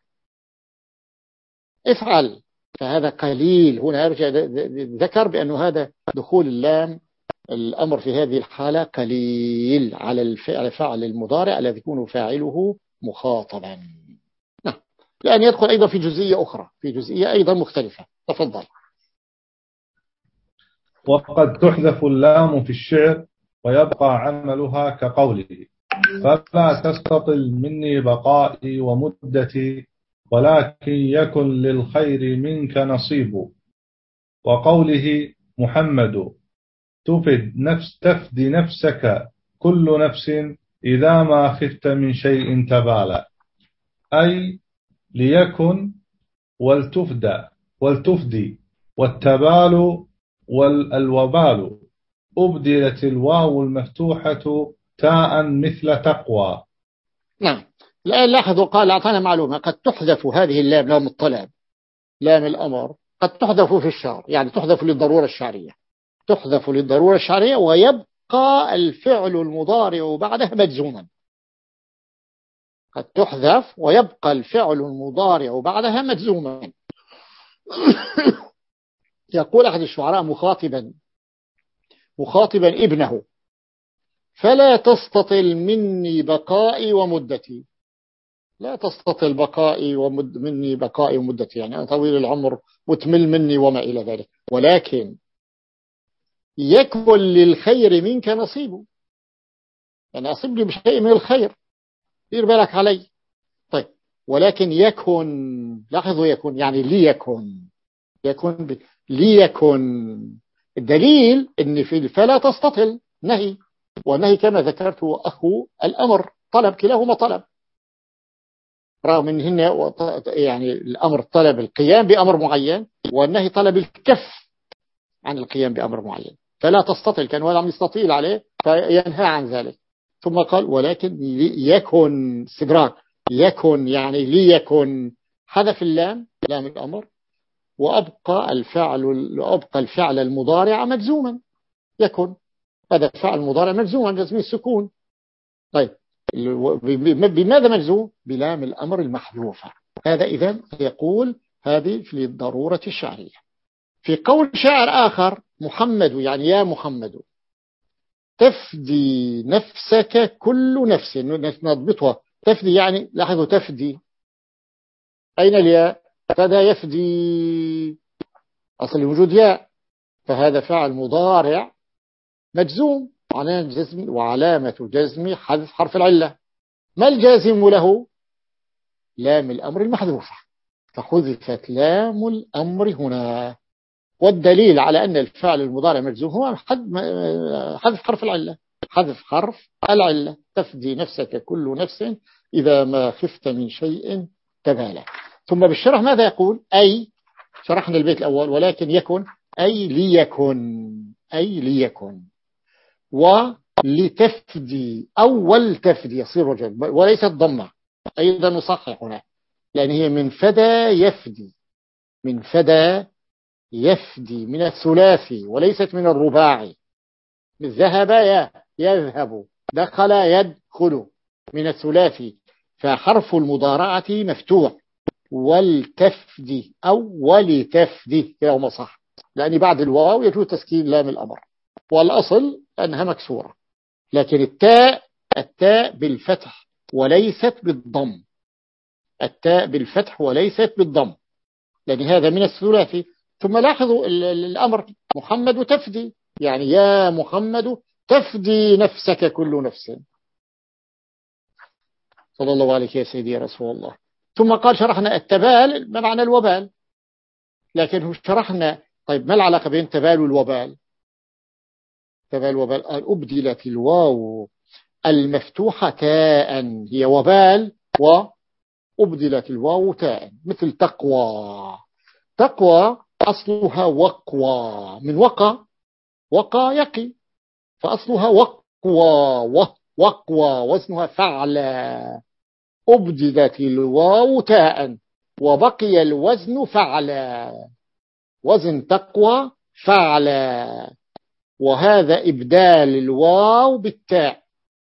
افعل، فهذا قليل. هنا يرجع ذكر بأنه هذا دخول اللام الأمر في هذه الحالة قليل على الفعل فعل المضارع الذي يكون فاعله مخاطبا. نعم. لأن يدخل أيضا في جزئية أخرى، في جزئية أيضا مختلفة. تفضل. وقد تحذف اللام في الشعر ويبقى عملها كقوله فلا تستطل مني بقائي ومدتي ولكن يكن للخير منك نصيب، وقوله محمد تفد نفس تفدي نفسك كل نفس إذا ما خفت من شيء تبالى، أي ليكن والتفدى والتفدي والتبال والوبال، أبدلت الواو المفتوحة تاء مثل تقوى. نعم. الآن لاحظوا قال أعطانا معلومة، قد تحذف هذه اللام لام الطلب لام الأمر، قد تحذف في الشعر، يعني تحذف للضرورة الشعرية، تحذف للضرورة الشعرية ويبقى الفعل المضارع بعدها مجزوما. قد تحذف ويبقى الفعل المضارع بعدها مجزوما. يقول أحد الشعراء مخاطبا مخاطبا ابنه فلا تستطل مني بقائي ومدتي، لا تستطل بقائي ومد مني بقائي ومدتي، يعني أنا طويل العمر وتمل مني وما إلى ذلك، ولكن يكن للخير منك نصيبه، يعني أصيبني بشيء من الخير دير بالك علي. طيب ولكن يكن، لاحظوا يكن يعني ليكن، يكن ب... ليكن الدليل ان في فلا تستطل نهي، والنهي كما ذكرت أخو الأمر طلب، كلاهما طلب، رغم ان هن يعني الأمر طلب القيام بأمر معين والنهي طلب الكف عن القيام بأمر معين. فلا تستطل كان هو عم يستطيل عليه فينهى عن ذلك، ثم قال ولكن يكن استدراك، يكن يعني ليكن، حذف اللام لام الأمر وأبقى الفعل وأبقى الفعل المضارع مجزوما، يكن هذا الفعل المضارع مجزوما جزم السكون. طيب بماذا مجزوم؟ بلام الأمر المحذوفة. هذا إذن يقول هذه في الضرورة الشعرية. في قول شاعر آخر محمد يعني يا محمد تفدي نفسك كل نفس، نضبطها تفدي يعني لاحظوا تفدي أين الياء؟ فدا يفدي أصل وجود ياء، فهذا فعل مضارع مجزوم علامة جزم وعلامة جزم حذف حرف العلة. ما الجازم له؟ لام الأمر المحذوفة، فحذفت لام الأمر هنا، والدليل على أن الفعل المضارع مجزوم هو حذف حرف العلة، حذف حرف العلة. تفدي نفسك كل نفس إذا ما خفت من شيء تبالى. ثم بالشرح ماذا يقول؟ أي شرحنا البيت الأول ولكن يكن أي ليكن، أي ليكن ولتفدي أو ولتفدي يصير رجل وليست ضمة، أيضا نصحح هنا لأن هي من فدا يفدي، من فدا يفدي من الثلاثي وليست من الرباعي، من ذهب يذهب دخل يدخل من الثلاثي، فحرف المضارعة مفتوح، والتفدي أو ولتفدي كلاهما صح، لأن بعد الواو يجوز تسكين لام الأمر والأصل أنها مكسورة، لكن التاء التاء بالفتح وليست بالضم، التاء بالفتح وليست بالضم لأن هذا من الثلاثي. ثم لاحظوا الأمر محمد تفدي يعني يا محمد تفدي نفسك كل نفس. صلى الله عليك يا سيدي يا رسول الله. ثم قال شرحنا التبال ما معنى الوبال، لكن شرحنا طيب ما العلاقة بين التبال والوبال؟ تبال وبال قال أبدلت الواو المفتوحة تاء هي وبال، وأبدلت الواو تاء مثل تقوى. تقوى أصلها وقوى، من وقى وقى يقي، فأصلها وقوى وقوى وزنها فعلا. أبدلت الواو تاء وبقي الوزن فعلا، وزن تقوى فعلا، وهذا إبدال الواو بالتاء،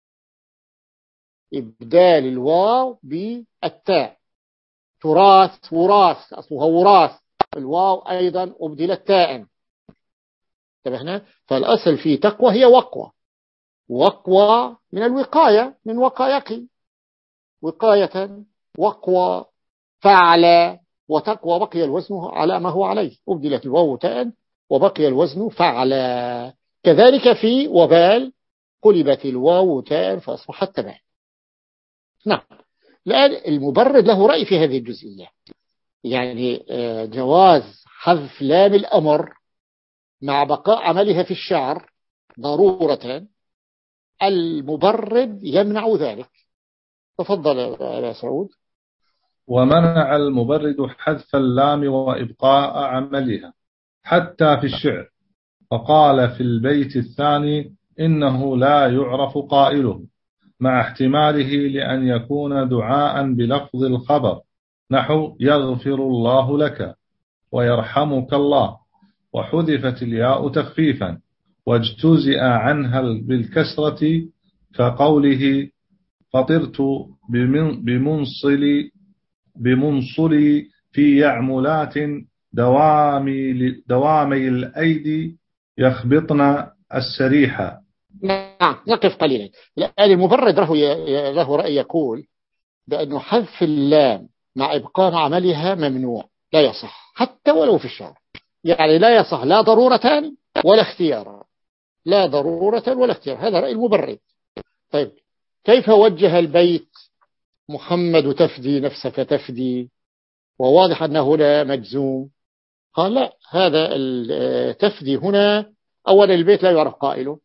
إبدال الواو بالتاء. تراث وراث أصلها وراث، الواو أيضا أبدلت تاء. انتبهنا؟ فالأصل في تقوى هي وقوى، وقوى من الوقاية، من وقايقي وقاية، وقوى فعل، وتقوى بقي الوزن على ما هو عليه، أبدلت الواو تاء وبقي الوزن فعل. كذلك في وبال قلبت الواو تاء فأصبحت تبال. نعم. الآن المبرد له رأي في هذه الجزئية، يعني جواز حذف لام الأمر مع بقاء عملها في الشعر ضرورة، المبرد يمنع ذلك. تفضل يا سعود. ومنع المبرد حذف اللام وإبقاء عملها حتى في الشعر، فقال في البيت الثاني إنه لا يعرف قائله، مع احتماله لأن يكون دعاء بلفظ الخبر، نحو يغفر الله لك ويرحمك الله، وحذفت الياء تخفيفا واجتزئ عنها بالكسرة، كقوله فطرت بمنصل بمنصلي في يعملات دوامي, دوامي الأيدي يخبطن السريحة. نعم. نقف قليلا. الآن المبرد له, له رأي يقول بأنه حذف اللام مع إبقاء عملها ممنوع، لا يصح حتى ولو في الشعر، يعني لا يصح لا ضرورة ولا اختيارا، لا ضرورة ولا اختيار. هذا رأي المبرد. طيب كيف وجه البيت محمد تفدي نفسك تفدي وواضح أن هنا مجزوم؟ قال لا، هذا التفدي هنا أولا البيت لا يعرف قائله،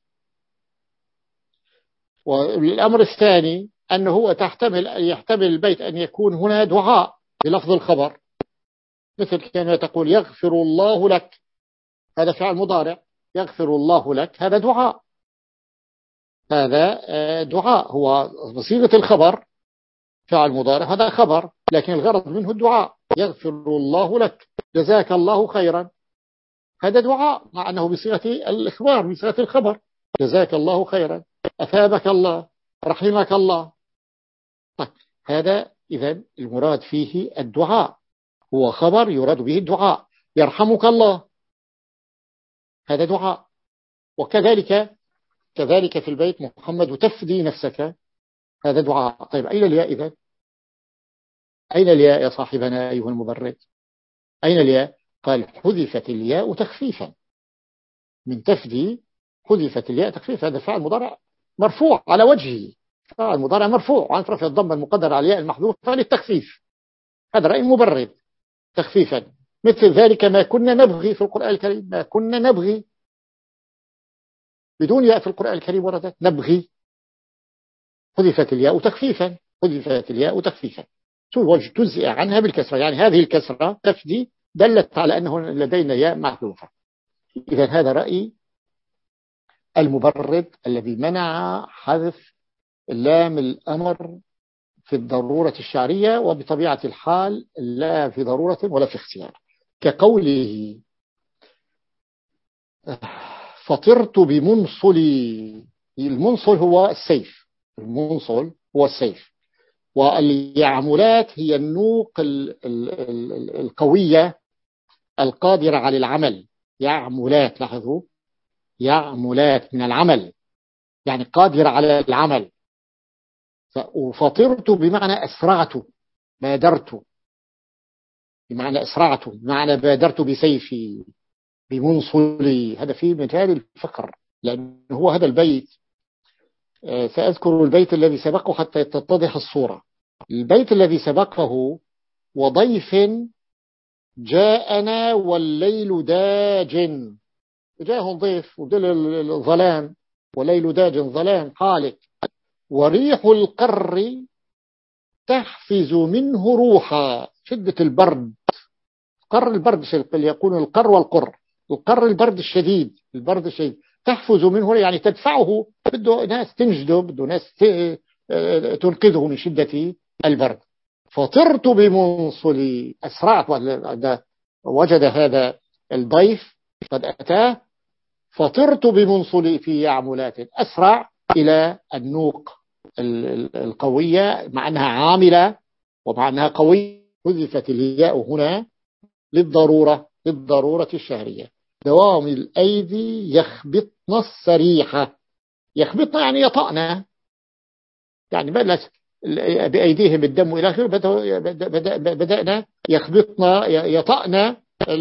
والأمر الثاني أنه تحتمل يحتمل البيت أن يكون هنا دعاء بلفظ الخبر، مثل كما تقول يغفر الله لك، هذا فعل مضارع، يغفر الله لك هذا دعاء، هذا دعاء هو بصيغة الخبر، فعل مضارع هذا خبر، لكن الغرض منه الدعاء. يغفر الله لك جزاك الله خيرا، هذا دعاء مع أنه بصيغة الإخبار، بصيغة الخبر، جزاك الله خيرا، أثابك الله، رحمك الله. طيب هذا إذن المراد فيه الدعاء، هو خبر يراد به الدعاء. يرحمك الله هذا دعاء. وكذلك كذلك في البيت محمد تفدي نفسك هذا دعاء. طيب أين الياء إذن؟ أين الياء يا صاحبنا أيها المبرد؟ أين الياء؟ قال حذفت الياء تخفيفا، من تفدي حذفت الياء تخفيفا، هذا فعل مضارع مرفوع على وجهه، فعل مضارع مرفوع عن رفع الضمة المقدرة على الياء المحذوفة للتخفيف، هذا رأي مبرد تخفيفا. مثل ذلك ما كنا نبغي في القرآن الكريم، ما كنا نبغي بدون ياء في القرآن الكريم وردت نبغي، حذفت الياء تخفيفا، حذفت الياء تخفيفا وجزء عنها بالكسرة، يعني هذه الكسرة تفدي دلت على أنه لدينا ياء محذوفة. إذا هذا رأي المبرد الذي منع حذف لام الأمر في الضرورة الشعرية، وبطبيعة الحال لا في ضرورة ولا في اختيار، كقوله فطرت بمنصلي. المنصل هو السيف، المنصل هو السيف، واليعملات هي النوق القوية القادرة على العمل. يعملات، لاحظوا يعملات من العمل، يعني قادرة على العمل. وفطرت بمعنى أسرعت، بادرت، بمعنى أسرعت، بمعنى بادرت بسيفي بمنصلي. هذا فيه مثال الفقر، لأنه هو هذا البيت. سأذكر البيت الذي سبقه حتى تتضح الصورة. البيت الذي سبقه وضيف جاءنا والليل داج، جاءهم ضيف ودل الظلام، وليل داج ظلام حالك، وريح القر تحفز منه روحا، شدة البرد، قر البرد يكون القر والقر، القر البرد الشديد، البرد الشديد تحفز منه يعني تدفعه، بده ناس تنجده، بده ناس تنقذه من شدة البرد. فطرت بمنصلي، أسرعت، وجد هذا الضيف قد أتاه، فطرت بمنصلي في يعملات، أسرع إلى النوق القوية، مع أنها عاملة ومع أنها قوية، حذفت الياء هنا للضرورة، للضرورة الشهرية. دوام الأيدي يخبطن السريحة، يخبطن يعني يطأنا، يعني بلس بأيديهم الدم إلى آخره، بدأنا يخبطنا يطأنا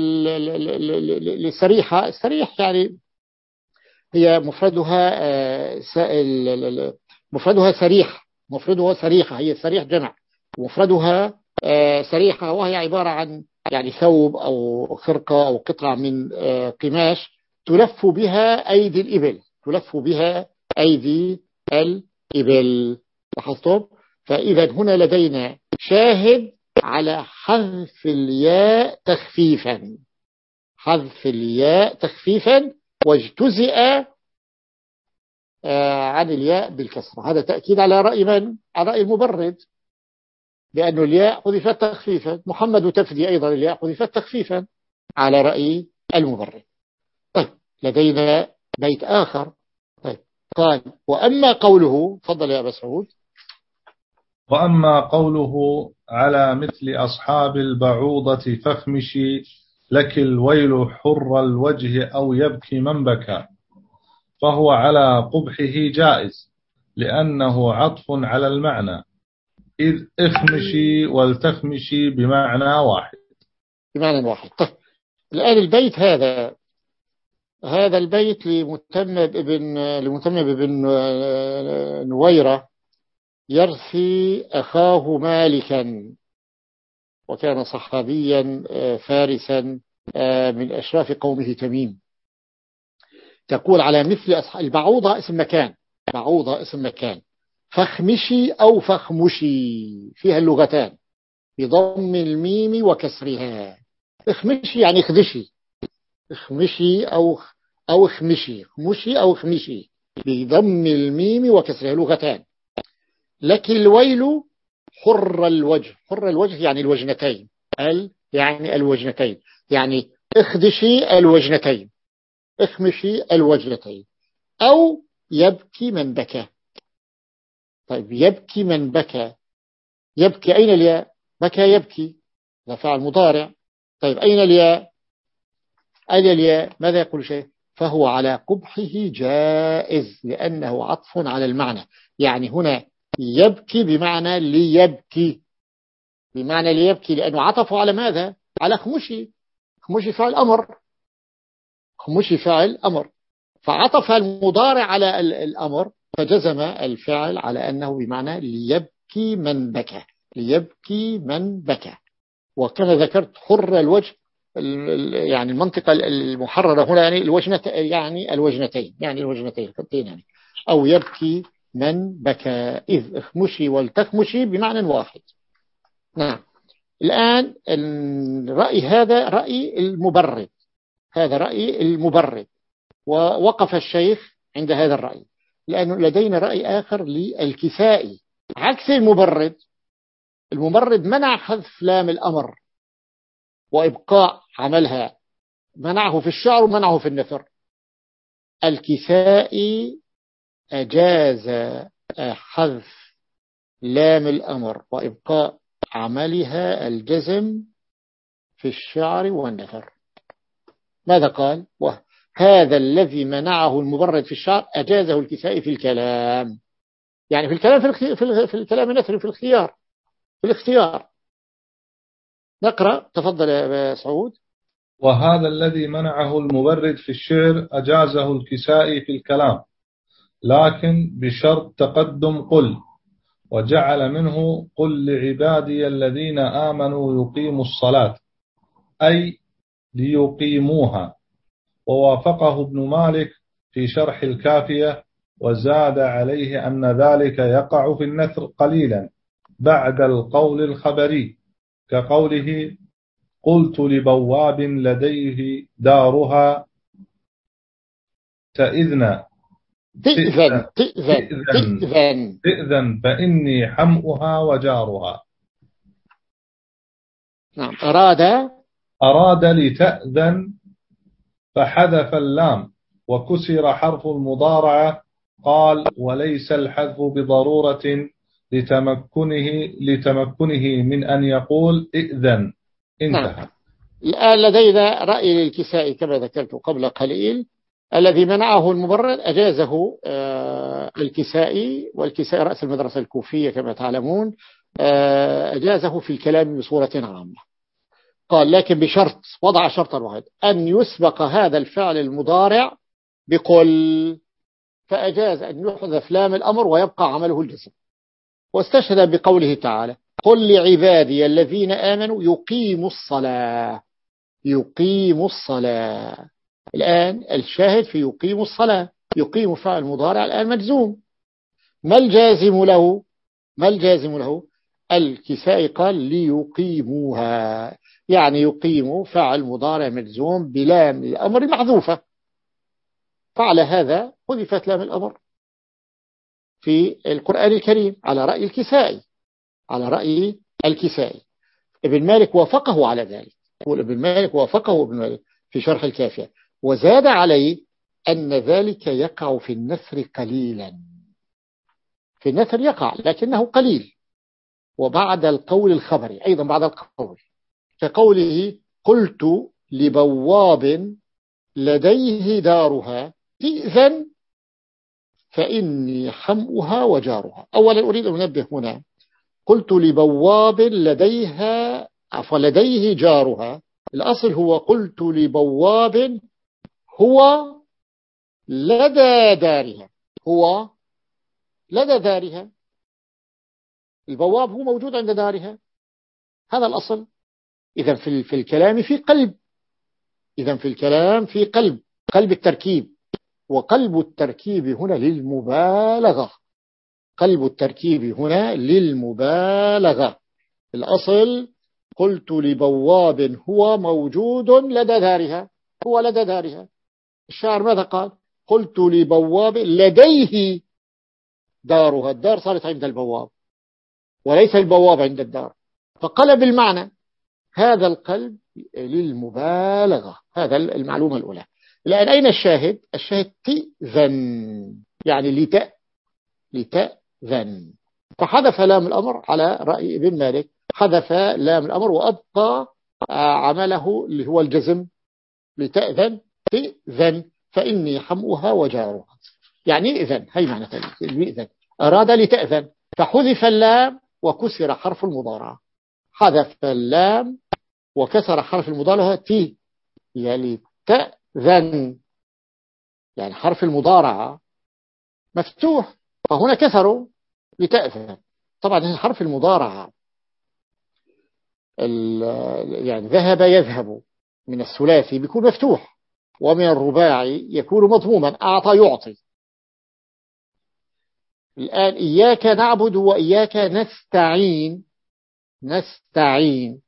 السريحة. السريح يعني هي مفردها مفردها سريح، مفردها سريحة، هي السريح جمع، مفردها سريحة، وهي عبارة عن يعني ثوب أو خرقة أو قطعة من قماش تلف بها أيدي الإبل، تلف بها أيدي الإبل. لاحظتم؟ فإذا هنا لدينا شاهد على حذف الياء تخفيفا، حذف الياء تخفيفا، واجتزئ عن الياء بالكسرة. هذا تأكيد على رأي من؟ على رأي المبرد، لأن الياء حذفت تخفيفا. محمد تفدي أيضا الياء حذفت تخفيفا على رأي المبرد. طيب لدينا بيت آخر. طيب قال وأما قوله، تفضل يا أبا سعود. وأما قوله على مثل أصحاب البعوضة فاخمشي لك الويل حر الوجه أو يبكي من بكى، فهو على قبحه جائز لأنه عطف على المعنى، إذ اخمشي والتخمشي بمعنى واحد، بمعنى واحد. طيب الآن البيت هذا، هذا البيت لمتمم ابن لمتمم ابن نويرة يرثي أخاه مالكا، وكان صحابيا فارسا من أشراف قومه تميم. تقول على مثل أصحاب البعوضة، اسم مكان، بعوضة اسم مكان، فخمشي أو فخمشي فيها اللغتان بضم الميم وكسرها. اخمشي يعني اخدشي، اخمشي أو أو اخمشي، خمشي أو اخمشي بضم الميم وكسرها، لغتان. لك الويل حر الوجه، حر الوجه يعني الوجنتين، ال يعني الوجنتين، يعني اخدشي الوجنتين، اخمشي الوجنتين، أو يبكي من بكى. طيب يبكي من بكى، يبكي أين الياء؟ بكى يبكي، ده فعل مضارع. طيب أين الياء؟ أين الياء؟ ماذا يقول شيء؟ فهو على قبحه جائز لأنه عطف على المعنى، يعني هنا يبكي بمعنى ليبكي، بمعنى ليبكي، لأنه عطفه على ماذا؟ على خمشي، خمشي فعل أمر، خمشي فعل أمر، فعطف المضارع على الأمر، فجزم الفعل على أنه بمعنى ليبكي من بكى، ليبكي من بكى. وكما ذكرت حر الوجه، يعني المنطقة المحررة هنا يعني الوجنة، يعني الوجنتين، يعني الوجنتين خطين يعني. أو يبكي من بكى، إذ اخمشي والتخمشي بمعنى واحد. نعم. الآن الرأي هذا رأي المبرد، هذا رأي المبرد، ووقف الشيخ عند هذا الرأي، لأنه لدينا رأي آخر للكسائي عكس المبرد. المبرد منع حذف لام الأمر وإبقاء عملها، منعه في الشعر ومنعه في النثر. الكسائي أجاز حذف لام الأمر وإبقاء عملها الجزم في الشعر والنثر. ماذا قال؟ وهذا الذي منعه المبرد في الشعر أجازه الكسائي في الكلام، يعني في الكلام في, الخي... في, ال... في الكلام النثري، في الخيار، في الاختيار. نقرأ، تفضل يا سعود. وهذا الذي منعه المبرد في الشعر أجازه الكسائي في الكلام، لكن بشرط تقدم قل، وجعل منه قل لعبادي الذين آمنوا يقيموا الصلاة، أي ليقيموها. ووافقه ابن مالك في شرح الكافية، وزاد عليه أن ذلك يقع في النثر قليلا بعد القول الخبري، كقوله قلت لبواب لديه دارها تئذن تئذن تئذن تئذن تئذن تئذن فإني حمؤها وجارها. نعم. أراد أراد لتأذن فحذف اللام وكسر حرف المضارعة. قال وليس الحذف بضرورة لتمكنه لتمكنه من أن يقول إئذن. انتهى. نعم. الآن لدينا رأي للكسائي كما ذكرت قبل قليل، الذي منعه المبرد أجازه الكسائي، والكسائي رأس المدرسة الكوفية كما تعلمون، أجازه في الكلام بصورة عامة. قال لكن بشرط، وضع شرطا واحد، أن يسبق هذا الفعل المضارع بقل، فأجاز أن يحذف لام الأمر ويبقى عمله الجزم. واستشهد بقوله تعالى قل لعبادي الذين آمنوا يقيموا الصلاة. يقيموا الصلاة. الآن الشاهد في يقيموا الصلاة، يقيم فعل مضارع الآن مجزوم. ما الجازم له؟ ما الجازم له؟ الكسائي قال ليقيموها، يعني يقيم فعل مضارع مجزوم بلام الأمر محذوفة، فعلى هذا حذفت لام الأمر في القرآن الكريم على رأي الكسائي، على رأي الكسائي. ابن مالك وافقه على ذلك، يقول ابن مالك وافقه ابن مالك في شرح الكافية، وزاد عليه أن ذلك يقع في النثر قليلا. في النثر يقع لكنه قليل، وبعد القول الخبري أيضا بعد القول، كقوله قلت لبواب لديه دارها إذن فإني حمؤها وجارها. أولا أريد أن أنبه هنا، قلت لبواب لديها عفوا لديه جارها، الأصل هو قلت لبواب هو لدى دارها، هو لدى دارها، البواب هو موجود عند دارها، هذا الأصل. إذا في في الكلام في قلب، إذا في الكلام في قلب، قلب التركيب، وقلب التركيب هنا للمبالغة، قلب التركيب هنا للمبالغة. الأصل قلت لبواب هو موجود لدى دارها، هو لدى دارها. الشاعر ماذا قال؟ قلت لبواب لديه دارها، الدار صارت عند البواب وليس البواب عند الدار، فقلب المعنى. هذا القلب للمبالغة، هذا المعلومة الأولى. الآن أين الشاهد؟ الشاهد تئذن، يعني لتأ لتأذن، فحذف لام الأمر على رأي ابن مالك، حذف لام الأمر وأبقى عمله اللي هو الجزم، لتأذن تئذن فإني حمؤها وجارها، يعني إذن، هي معنى إذن أراد لتأذن، فحذف اللام وكسر حرف المضارعة، حذف اللام وكسر حرف المضارعة تي، يعني تأذن، يعني حرف المضارعة مفتوح، فهنا كسروا لتأذن. طبعا حرف المضارعة يعني ذهب يذهب من الثلاثي بيكون مفتوح، ومن الرباعي يكون مضموما، أعطى يعطي. الآن إياك نعبد وإياك نستعين، نستعين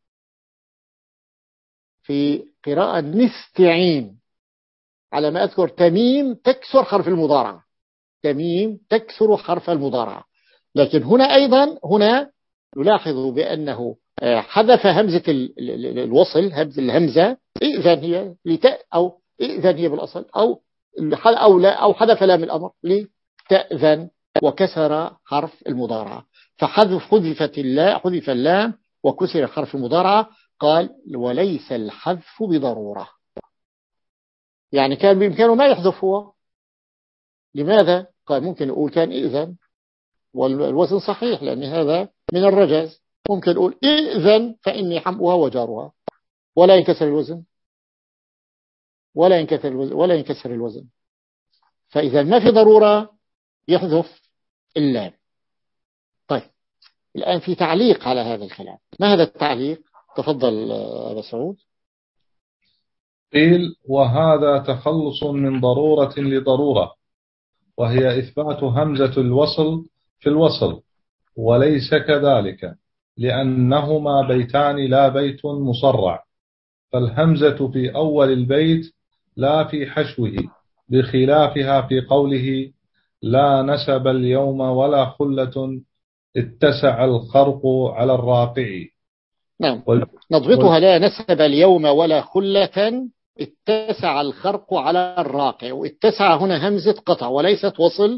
في قراءة نستعين، على ما أذكر تميم تكسر حرف المضارعة، تميم تكسر حرف المضارعة. لكن هنا أيضا هنا نلاحظ بأنه حذف همزة الوصل، همزة الهمزة إذن هي لتأ أو إذن هي بالأصل، أو أو لا أو حذف لام الأمر لتأذن وكسر حرف المضارعة، فحذف حذفت اللام، حذف اللام وكسر حرف المضارعة. قال وليس الحذف بضرورة، يعني كان بإمكانه ما يحذف هو. لماذا؟ قال ممكن يقول كان إذن والوزن صحيح، لأن هذا من الرجاز، ممكن يقول إذن فإني حمؤها وجارها ولا ينكسر الوزن، ولا ينكسر الوزن ولا ينكسر الوزن. فإذا ما في ضرورة يحذف اللام. طيب الآن في تعليق على هذا الكلام، ما هذا التعليق؟ تفضل أبا سعود. قيل وهذا تخلص من ضرورة لضرورة، وهي إثبات همزة الوصل في الوصل، وليس كذلك لأنهما بيتان لا بيت مصرع، فالهمزة في أول البيت لا في حشوه، بخلافها في قوله لا نسب اليوم ولا خلة اتسع الخرق على الراقع. نعم وال... نضبطها: لا نسب اليوم ولا خلة اتسع الخرق على الراقع. واتسع هنا همزة قطع وليست وصل.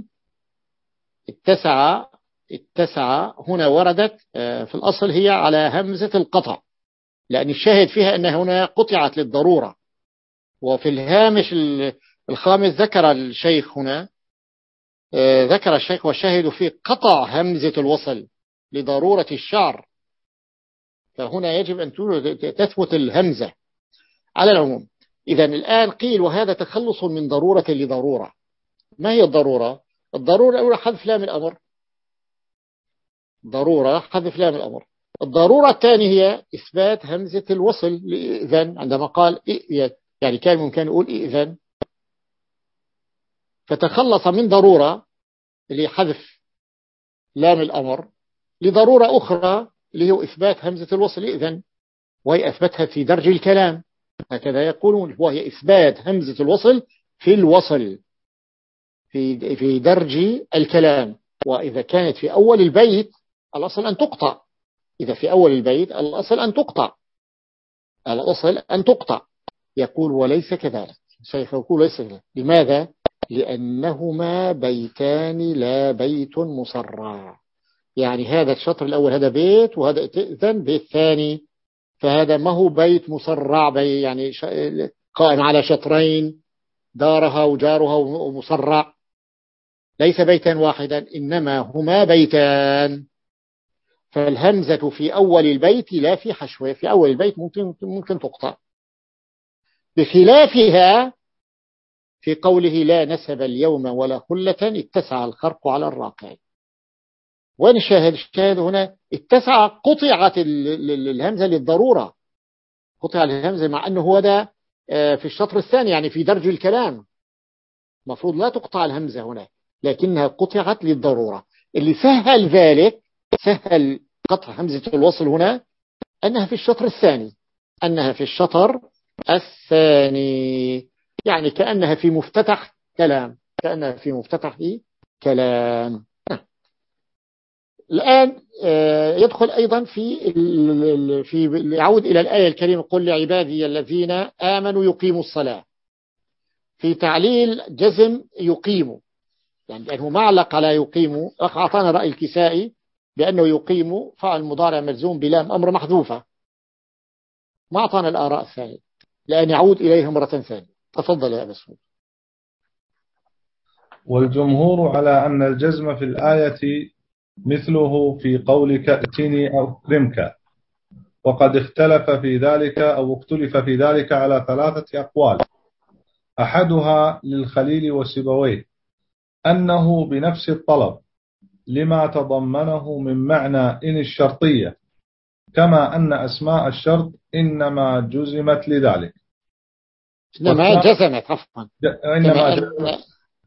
اتسع اتسع هنا وردت في الأصل هي على همزة القطع، لأن الشاهد فيها أن هنا قطعت للضرورة. وفي الهامش الخامس ذكر الشيخ هنا ذكر الشيخ والشاهد في قطع همزة الوصل لضرورة الشعر، فهنا يجب أن تثبت الهمزة على العموم. إذن الآن قيل وهذا تخلص من ضرورة لضرورة. ما هي الضرورة؟ الضرورة الأولى حذف لام الأمر، ضرورة حذف لام الأمر. الضرورة الثانية هي إثبات همزة الوصل لإذن، عندما قال إئذن يعني كان ممكن يقول إئذن، فتخلص من ضرورة اللي حذف لام الأمر لضرورة أخرى اللي هو إثبات همزة الوصل إذن، وهي أثبتها في درج الكلام، هكذا يقولون، وهي إثبات همزة الوصل في الوصل في في درج الكلام. وإذا كانت في أول البيت الأصل أن تقطع، إذا في أول البيت الأصل أن تقطع الأصل أن تقطع يقول وليس كذلك. الشيخ يقول ليس كذلك. لماذا؟ لأنهما بيتان لا بيت مصرع، يعني هذا الشطر الأول هذا بيت وهذا إذن بيت ثاني، فهذا ما هو بيت مصرع، بي يعني قائم على شطرين دارها وجارها ومصرع، ليس بيتا واحدا إنما هما بيتان. فالهمزة في أول البيت لا في حشوة، في أول البيت ممكن ممكن تقطع، بخلافها في قوله لا نسب اليوم ولا خلة اتسع الخرق على الراقع. وين الشاهد؟ الشاهد هنا اتسع قطعت الهمزة للضرورة، قطع الهمزة مع أنه هو ده في الشطر الثاني يعني في درج الكلام مفروض لا تقطع الهمزة هنا، لكنها قطعت للضرورة. اللي سهل ذلك سهل قطع همزة الوصل هنا أنها في الشطر الثاني أنها في الشطر الثاني يعني كأنها في مفتتح كلام كأنها في مفتتح كلام. الآن يدخل أيضا في في يعود إلى الآية الكريمة قل لعبادي الذين آمنوا يقيموا الصلاة، في تعليل جزم يقيموا، يعني لأنه معلق على يقيموا. أعطانا رأي الكسائي بأنه يقيموا فعل مضارع ملزوم بلام أمر محذوفة، ما أعطانا الآراء الثانية لأن يعود إليها مرة ثانية. تفضل يا أبا سعود. والجمهور على أن الجزم في الآية مثله في قولك ائتني أكرمك، وقد اختلف في ذلك أو اختلف في ذلك على ثلاثة أقوال. أحدها للخليل وسيبويه أنه بنفس الطلب لما تضمنه من معنى إن الشرطية، كما أن أسماء الشرط إنما جزمت لذلك. إنما جزمت عفوا إنما جزمت.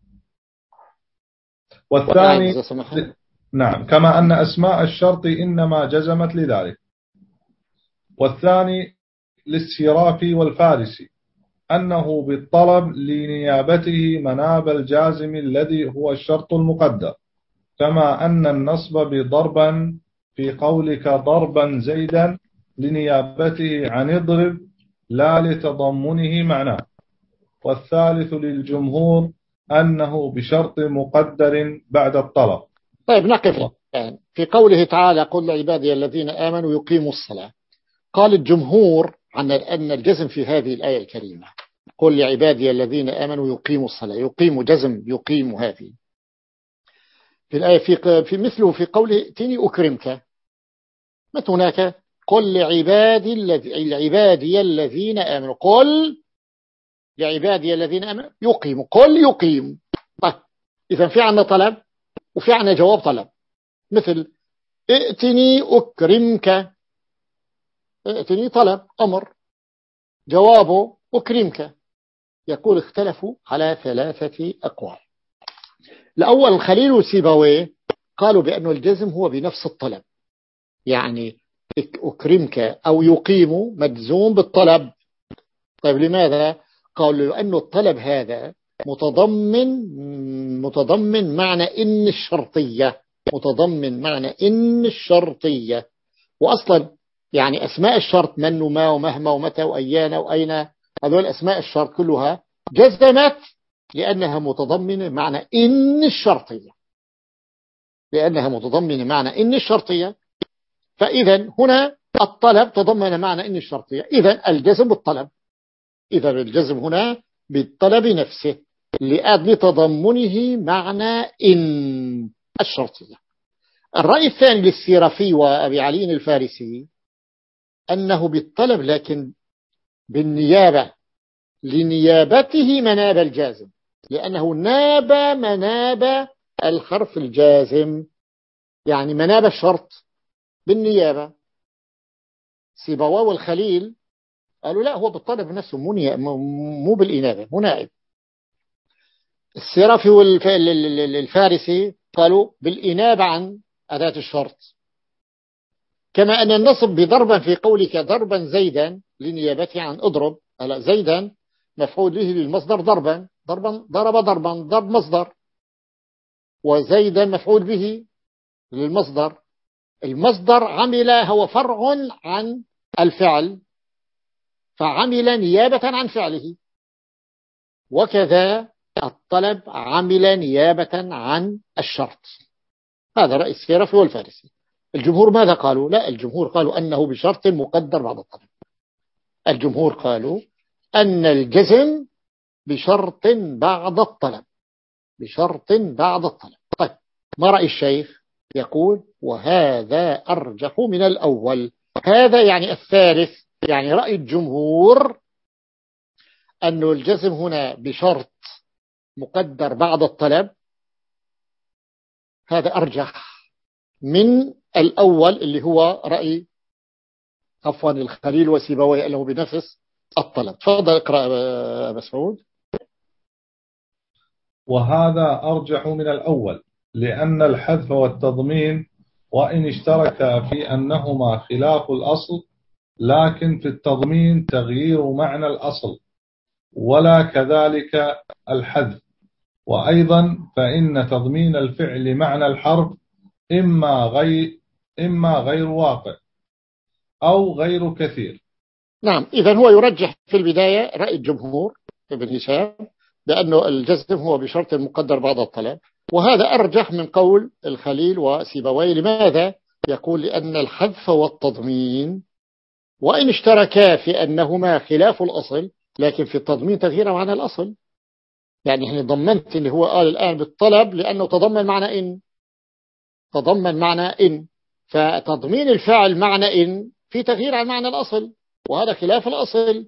والثاني نعم كما أن أسماء الشرط إنما جزمت لذلك. والثاني للسرافي والفارسي أنه بالطلب لنيابته مناب الجازم الذي هو الشرط المقدر، كما أن النصب بضربا في قولك ضربا زيدا لنيابته عن اضرب لا لتضمنه معناه. والثالث للجمهور أنه بشرط مقدر بعد الطلب. طيب نقف في قوله تعالى قل لعبادي الذين آمنوا يقيموا الصلاة. قال الجمهور عن أن الجزم في هذه الآية الكريمة قل لعبادي الذين آمنوا يقيموا الصلاة، يقيم جزم يقيم هذه في الآية في, في مثله في قوله ائتني أكرمك، مثل هناك قل لعبادي العبادي الذين آمنوا قل لعبادي الذين آمنوا يقيموا قل يقيم. طيب إذا في عنا طلب وفي عنا جواب طلب، مثل ائتني أكرمك. ائتني طلب أمر، جوابه أكرمك. يقول اختلفوا على ثلاثة أقوال. الأول الخليل وسيبويه قالوا بأن الجزم هو بنفس الطلب، يعني أكرمك أو يقيم مجزوم بالطلب. طيب لماذا؟ قالوا لأن الطلب هذا متضمن متضمن معنى إن الشرطية، متضمن معنى إن الشرطية. وأصلا يعني أسماء الشرط من وما ومهما ومتى وأيان وأين، هذول أسماء الشرط كلها جزمت لأنها متضمنة معنى إن الشرطية، لأنها متضمنة معنى إن الشرطية. فإذا هنا الطلب تضمن معنى إن الشرطية، إذا الجزم بالطلب، إذا الجزم هنا بالطلب نفسه لتضمنه معنى إن الشرطية. الرأي الثاني للسيرفي وأبي علي الفارسي أنه بالطلب لكن بالنيابة، لنيابته مناب الجازم، لأنه ناب مناب الحرف الجازم، يعني مناب الشرط بالنيابة. سيبويه والخليل قالوا لا، هو بالطلب نفسه مو بالإنابة، مو نائب. السيرفي والفارسي قالوا بالإنابة عن أداة الشرط. كما أن النصب بضربا في قولك ضربا زيدا لنيابته عن اضرب، هلا زيدا مفعول به للمصدر ضربا، ضربا ضرب ضربا ضرب مصدر، وزيدا مفعول به للمصدر. المصدر عمل هو فرع عن الفعل، فعمل نيابة عن فعله. وكذا الطلب عمل نيابة عن الشرط. هذا رأي السيرفي والفارسي. الجمهور ماذا قالوا؟ لا، الجمهور قالوا أنه بشرط مقدر بعد الطلب. الجمهور قالوا أن الجزم بشرط بعد الطلب، بشرط بعد الطلب. طيب ما رأي الشيخ؟ يقول وهذا أرجح من الأول. هذا يعني الثالث، يعني رأي الجمهور أن الجزم هنا بشرط مقدر بعد الطلب، هذا أرجح من الأول اللي هو رأي عفوا الخليل وسيبويه له بنفس الطلب. تفضل اقرأ مسعود. وهذا أرجح من الأول لأن الحذف والتضمين وإن اشتركا في أنهما خلاف الأصل، لكن في التضمين تغيير معنى الأصل، ولا كذلك الحذف. وأيضا فإن تضمين الفعل معنى الحرف إما غير إما غير واقع أو غير كثير. نعم، إذن هو يرجح في البداية رأي الجمهور ابن هشام بأنه الجزم هو بشرط مقدر بعد الطلب، وهذا أرجح من قول الخليل وسيبويه. لماذا؟ يقول لأن الحذف والتضمين وإن اشتركا في أنهما خلاف الأصل، لكن في التضمين تغيير معنى الأصل. يعني هنا ضمنت اللي هو قال الآن بالطلب لأنه تضمن معنى إن، تضمن معنى إن، فتضمين الفعل معنى إن في تغيير عن معنى الأصل، وهذا خلاف الأصل.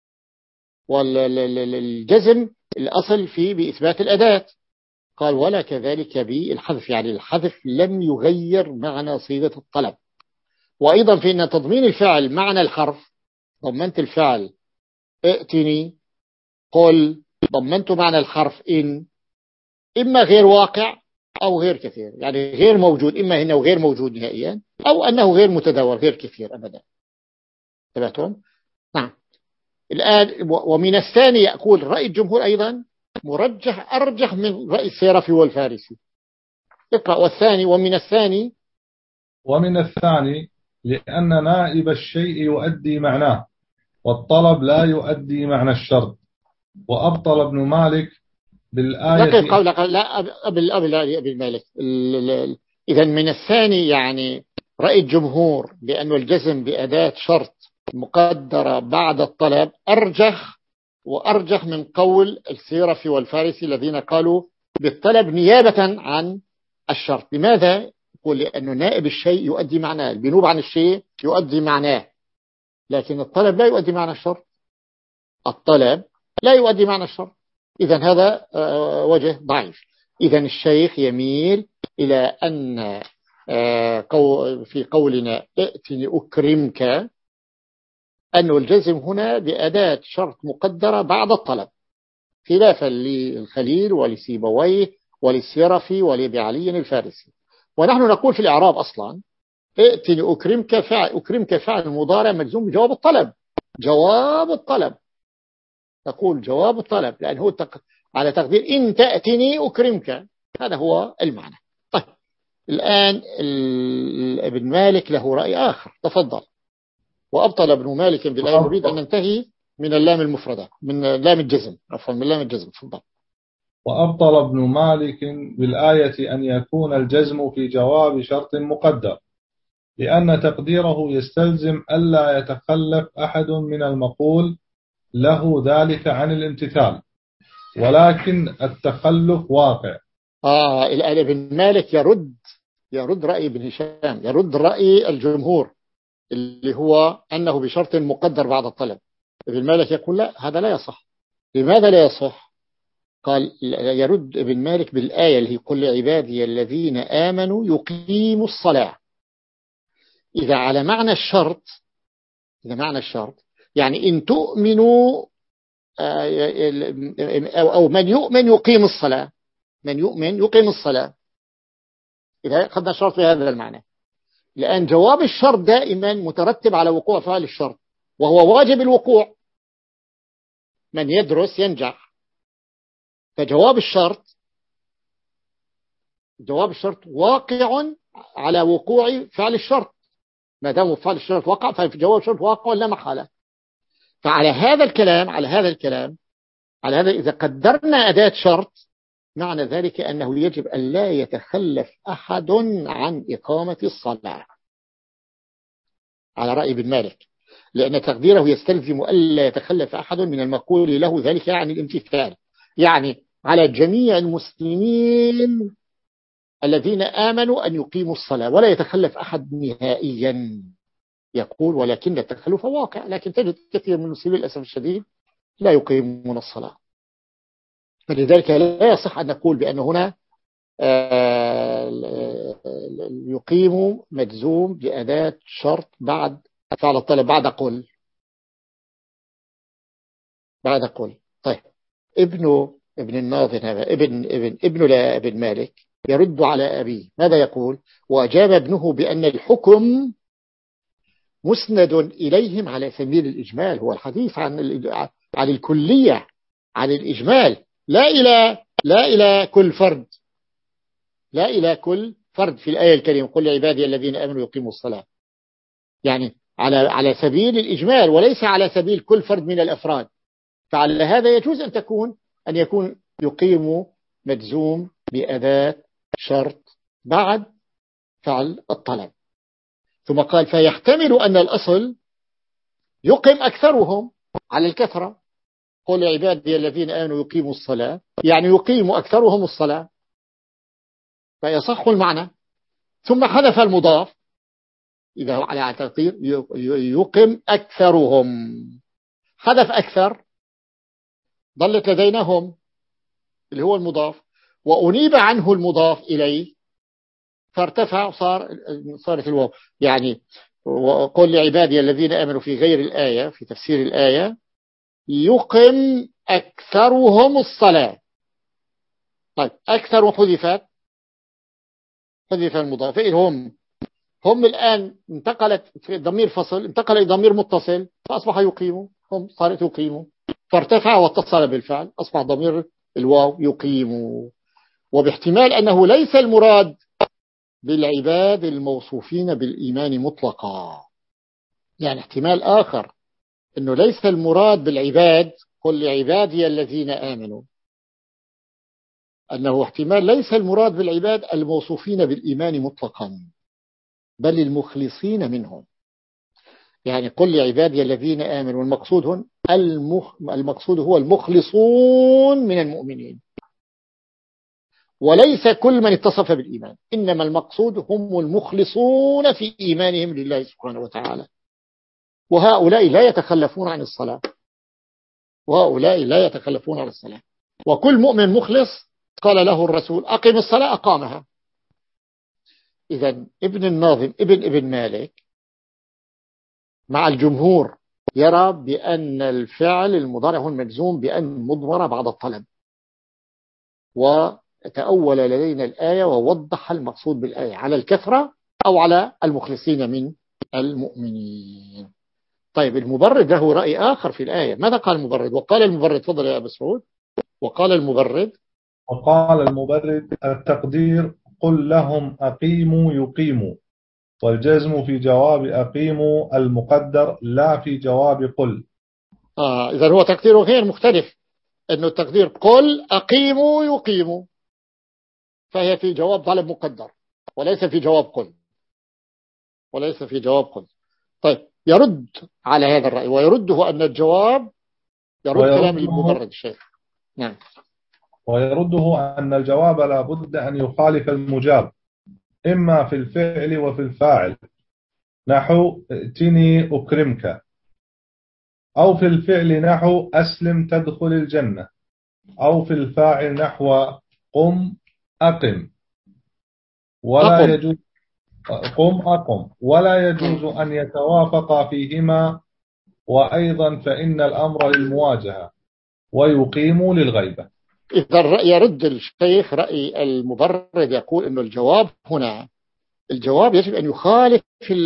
والجزم الأصل فيه بإثبات الأداة. قال ولا كذلك بالحذف، يعني الحذف لم يغير معنى صيغة الطلب. وأيضا في أن تضمين الفعل معنى الحرف، ضمنت الفعل ائتني قل، ضمنت معنى الحرف إن، إما غير واقع أو غير كثير، يعني غير موجود، إما أنه غير موجود نهائيا أو أنه غير متداول غير كثير أبدا. تبعتم؟ نعم. الآن ومن الثاني يقول رأي الجمهور أيضا مرجح أرجح من رأي السيرفي والفارسي. اقرأ. والثاني ومن الثاني ومن الثاني لأن نائب الشيء يؤدي معناه، والطلب لا يؤدي معنى الشرط. وأبطل ابن مالك بالآية نقف قولك لا قبل قبل ابن مالك. إذا من الثاني يعني رأي الجمهور بأن الجزم بأداة شرط مقدرة بعد الطلب أرجح، وأرجح من قول السيرفي والفارسي الذين قالوا بالطلب نيابة عن الشرط. لماذا؟ يقول لأنه نائب الشيء يؤدي معناه، البنوب عن الشيء يؤدي معناه، لكن الطلب لا يؤدي معنى الشرط. الطلب لا يؤدي معنى الشرط. إذا هذا وجه ضعيف. إذا الشيخ يميل إلى أن في قولنا ائتني أكرمك، أنه الجزم هنا بأداة شرط مقدرة بعد الطلب، خلافا للخليل ولسيبويه وللسيرفي ولأبي علي الفارسي. ونحن نقول في الإعراب أصلا ائتني أكرمك فعل، أكرمك فعل مضارع مجزوم بجواب الطلب، جواب الطلب، تقول جواب الطلب، لأنه تق... على تقدير إن تأتني أكرمك، هذا هو المعنى. طيب الآن ال... ابن مالك له رأي آخر، تفضل. وأبطل ابن مالك بالآية، نريد أن ننتهي من اللام المفردة، من لام الجزم، عفوا من لام الجزم، تفضل. وأبطل ابن مالك بالآية أن يكون الجزم في جواب شرط مقدر، لأن تقديره يستلزم ألا يتخلف أحد من المقول له ذلك عن الامتثال، ولكن التخلف واقع. آه الآن ابن مالك يرد يرد رأي ابن هشام، يرد رأي الجمهور اللي هو أنه بشرط مقدر بعد الطلب. ابن مالك يقول لا، هذا لا يصح. لماذا لا يصح؟ قال يرد ابن مالك بالآية اللي هي قل لعبادي الذين آمنوا يقيموا الصلاة. إذا على معنى الشرط، إذا معنى الشرط يعني إن تؤمنوا أو من يؤمن يقيم الصلاة، من يؤمن يقيم الصلاة، إذا أخذنا الشرط بهذا المعنى. لأن جواب الشرط دائما مترتب على وقوع فعل الشرط، وهو واجب الوقوع، من يدرس ينجح. فجواب الشرط جواب الشرط واقع على وقوع فعل الشرط، ما دام فعل الشرط وقع فجواب الشرط واقع لا محالة. فعلى هذا الكلام على هذا الكلام على هذا إذا قدرنا أداة شرط، معنى ذلك أنه يجب أن لا يتخلف أحد عن إقامة الصلاة على رأي ابن مالك، لأن تقديره يستلزم ألا يتخلف أحد من المقول له ذلك عن الامتثال، يعني على جميع المسلمين الذين آمنوا أن يقيموا الصلاة، ولا يتخلف أحد نهائيا. يقول ولكن التخلف واقع، لكن تجد كثير من المسلمين للأسف الشديد لا يقيمون الصلاة. فلذلك لا يصح أن نقول بأن هنا يقيم مجزوم بأداة شرط بعد فعل الطلب، بعد قل بعد قل. طيب ابن ابن الناظر هذا ابن ابن ابن ابن مالك يرد على أبيه، ماذا يقول؟ وأجاب ابنه بأن الحكم مسند إليهم على سبيل الإجمال، هو الحديث عن عن الكلية، عن الإجمال، لا إلى لا إلى كل فرد، لا إلى كل فرد في الآية الكريمة قل لعبادي الذين آمنوا يقيموا الصلاة، يعني على على سبيل الإجمال وليس على سبيل كل فرد من الأفراد. فعلى هذا يجوز أن تكون أن يكون يقيم مجزوم بأداة شرط بعد فعل الطلب. ثم قال فيحتمل أن الأصل يقيم أكثرهم على الكثرة، قل عبادي الذين آمنوا يقيموا الصلاة، يعني يقيم أكثرهم الصلاة، فيصح المعنى. ثم حذف المضاف إذا هو على تقدير يقيم أكثرهم، حذف أكثر، ظلت لدينا هم اللي هو المضاف، وأنيب عنه المضاف إليه فارتفع صار صارت الواو. يعني وقل لعبادي الذين آمنوا في غير الآية، في تفسير الآية يقيم أكثرهم الصلاة. طيب أكثر حذفت، حذف المضاف، هم هم الآن انتقلت في ضمير فصل، انتقل إلى ضمير متصل فأصبح يقيموا، هم صارت يقيموا، فارتفع واتصل بالفعل أصبح ضمير الواو يقيموا. وباحتمال أنه ليس المراد بالعباد الموصوفين بالإيمان مطلقا، يعني احتمال آخر أنه ليس المراد بالعباد قل لعبادي الذين آمنوا، أنه احتمال ليس المراد بالعباد الموصوفين بالإيمان مطلقا بل المخلصين منهم. يعني قل لعبادي الذين آمنوا، المقصود هنا المخ... المقصود هو المخلصون من المؤمنين، وليس كل من اتصف بالإيمان، إنما المقصود هم المخلصون في إيمانهم لله سبحانه وتعالى. وهؤلاء لا يتخلفون عن الصلاة، وهؤلاء لا يتخلفون عن الصلاة. وكل مؤمن مخلص قال له الرسول أقم الصلاة أقامها. إذا ابن الناظم ابن ابن مالك مع الجمهور يرى بأن الفعل المضارع هو المجزوم بأن مضمرة بعد الطلب، وتأول لدينا الآية ووضح المقصود بالآية على الكثرة أو على المخلصين من المؤمنين. طيب المبرد له رأي آخر في الآية. ماذا قال المبرد؟ وقال المبرد، تفضل يا أبو سعود. وقال المبرد وقال المبرد التقدير قل لهم أقيموا يقيموا، والجزم في جواب أقيموا المقدر لا في جواب قل. آه إذا هو تقديره غير مختلف، أنه التقدير قل أقيموا يقيموا، فهي في جواب طلب مقدر وليس في جواب قل، وليس في جواب قل. طيب يرد على هذا الرأي ويرده أن الجواب يرد كلام المبرد الشيخ. نعم. ويرده أن الجواب لا بد أن يخالف المجاب، إما في الفعل وفي الفاعل، نحو ائتني أكرمك، أو في الفعل نحو أسلم تدخل الجنة، أو في الفاعل نحو قم أقم، ولا أقم. يجوز قم أقم ولا يجوز أن يتوافقا فيهما. وأيضا فإن الأمر للمواجهة ويقيم للغيبة. إذا يرد الشيخ رأي المبرد، يقول أن الجواب هنا، الجواب يجب أن يخالف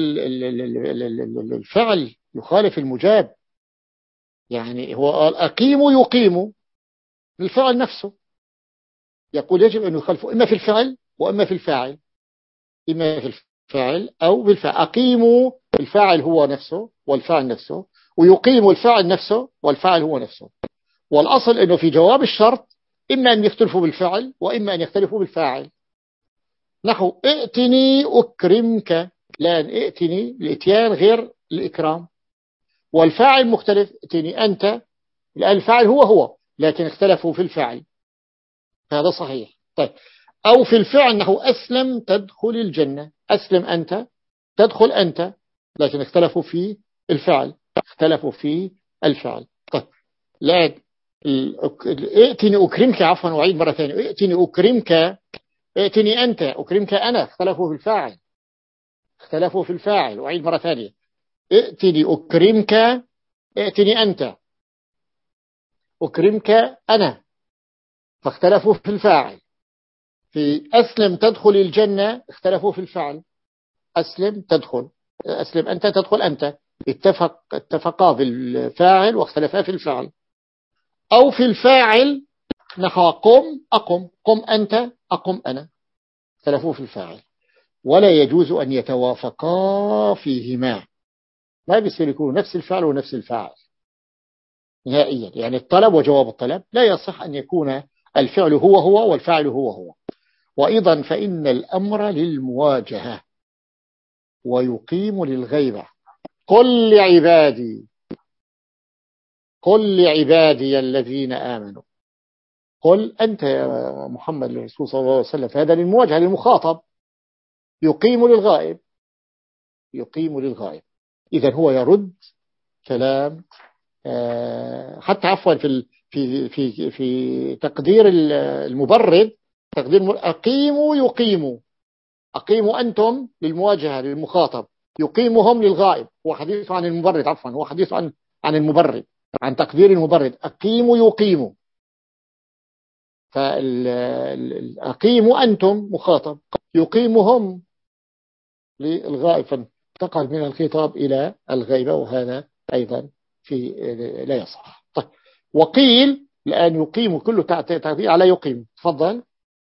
الفعل، يخالف المجاب. يعني هو قال أقيم يقيم الفعل نفسه، يقول يجب أن يخالفه إما في الفعل وإما في الفاعل، إما في الفاعل أو بالفعل. أقيم الفاعل هو نفسه والفاعل نفسه، ويقيم الفاعل نفسه والفاعل هو نفسه. والأصل أنه في جواب الشرط إما أن يختلفوا بالفعل وإما أن يختلفوا بالفاعل. نحو ائتني أكرمك، لأن ائتني الاتيان غير الإكرام، والفاعل مختلف، ائتني أنت، لأن الفاعل هو هو لكن اختلفوا في الفاعل، هذا صحيح. طيب أو في الفعل نحو أسلم تدخل الجنة، أسلم أنت تدخل أنت، لكن اختلفوا في الفعل، اختلفوا في الفعل. طيب لا ائتني أكرمك، عفوا وعيد مرة ثانية، ائتني أكرمك، ائتني أنت أكرمك أنا، اختلفوا في الفاعل، اختلفوا في الفاعل. وعيد مرة ثانية، ائتني أكرمك، ائتني أنت أكرمك أنا، فاختلفوا في الفاعل. في أسلم تدخل الجنة اختلفوا في الفعل، أسلم تدخل، أسلم أنت تدخل أنت، اتفق اتفقا في الفاعل واختلفا في الفعل. أو في الفاعل نحو قم أقم، قم أنت أقم أنا، اختلفوا في الفاعل. ولا يجوز أن يتوافقا فيهما، ما بيصير يكونوا نفس الفعل ونفس الفاعل نهائيا. يعني الطلب وجواب الطلب لا يصح أن يكون الفعل هو هو والفاعل هو هو. وأيضا فإن الأمر للمواجهة ويقيم للغيبة. قل لعبادي، قل لعبادي الذين آمنوا، قل أنت يا محمد الرسول صلى الله عليه وسلم، فهذا للمواجهة للمخاطب. يقيم للغائب، يقيم للغائب. إذن هو يرد كلام حتى عفوا في في في في تقدير المبرد، تقدير أقيموا يقيموا، أقيموا أنتم للمواجهة للمخاطب، يقيمهم للغائب. هو حديث عن المبرد، عفوا هو حديث عن عن المبرد، عن تقدير المبرد، أقيموا يقيموا. فأقيموا أنتم مخاطب، يقيمهم للغائب، فانتقل من الخطاب إلى الغيبة، وهذا أيضا في لا يصح. طيب وقيل لأن يقيم كله تعطيه على يقيم. تفضل.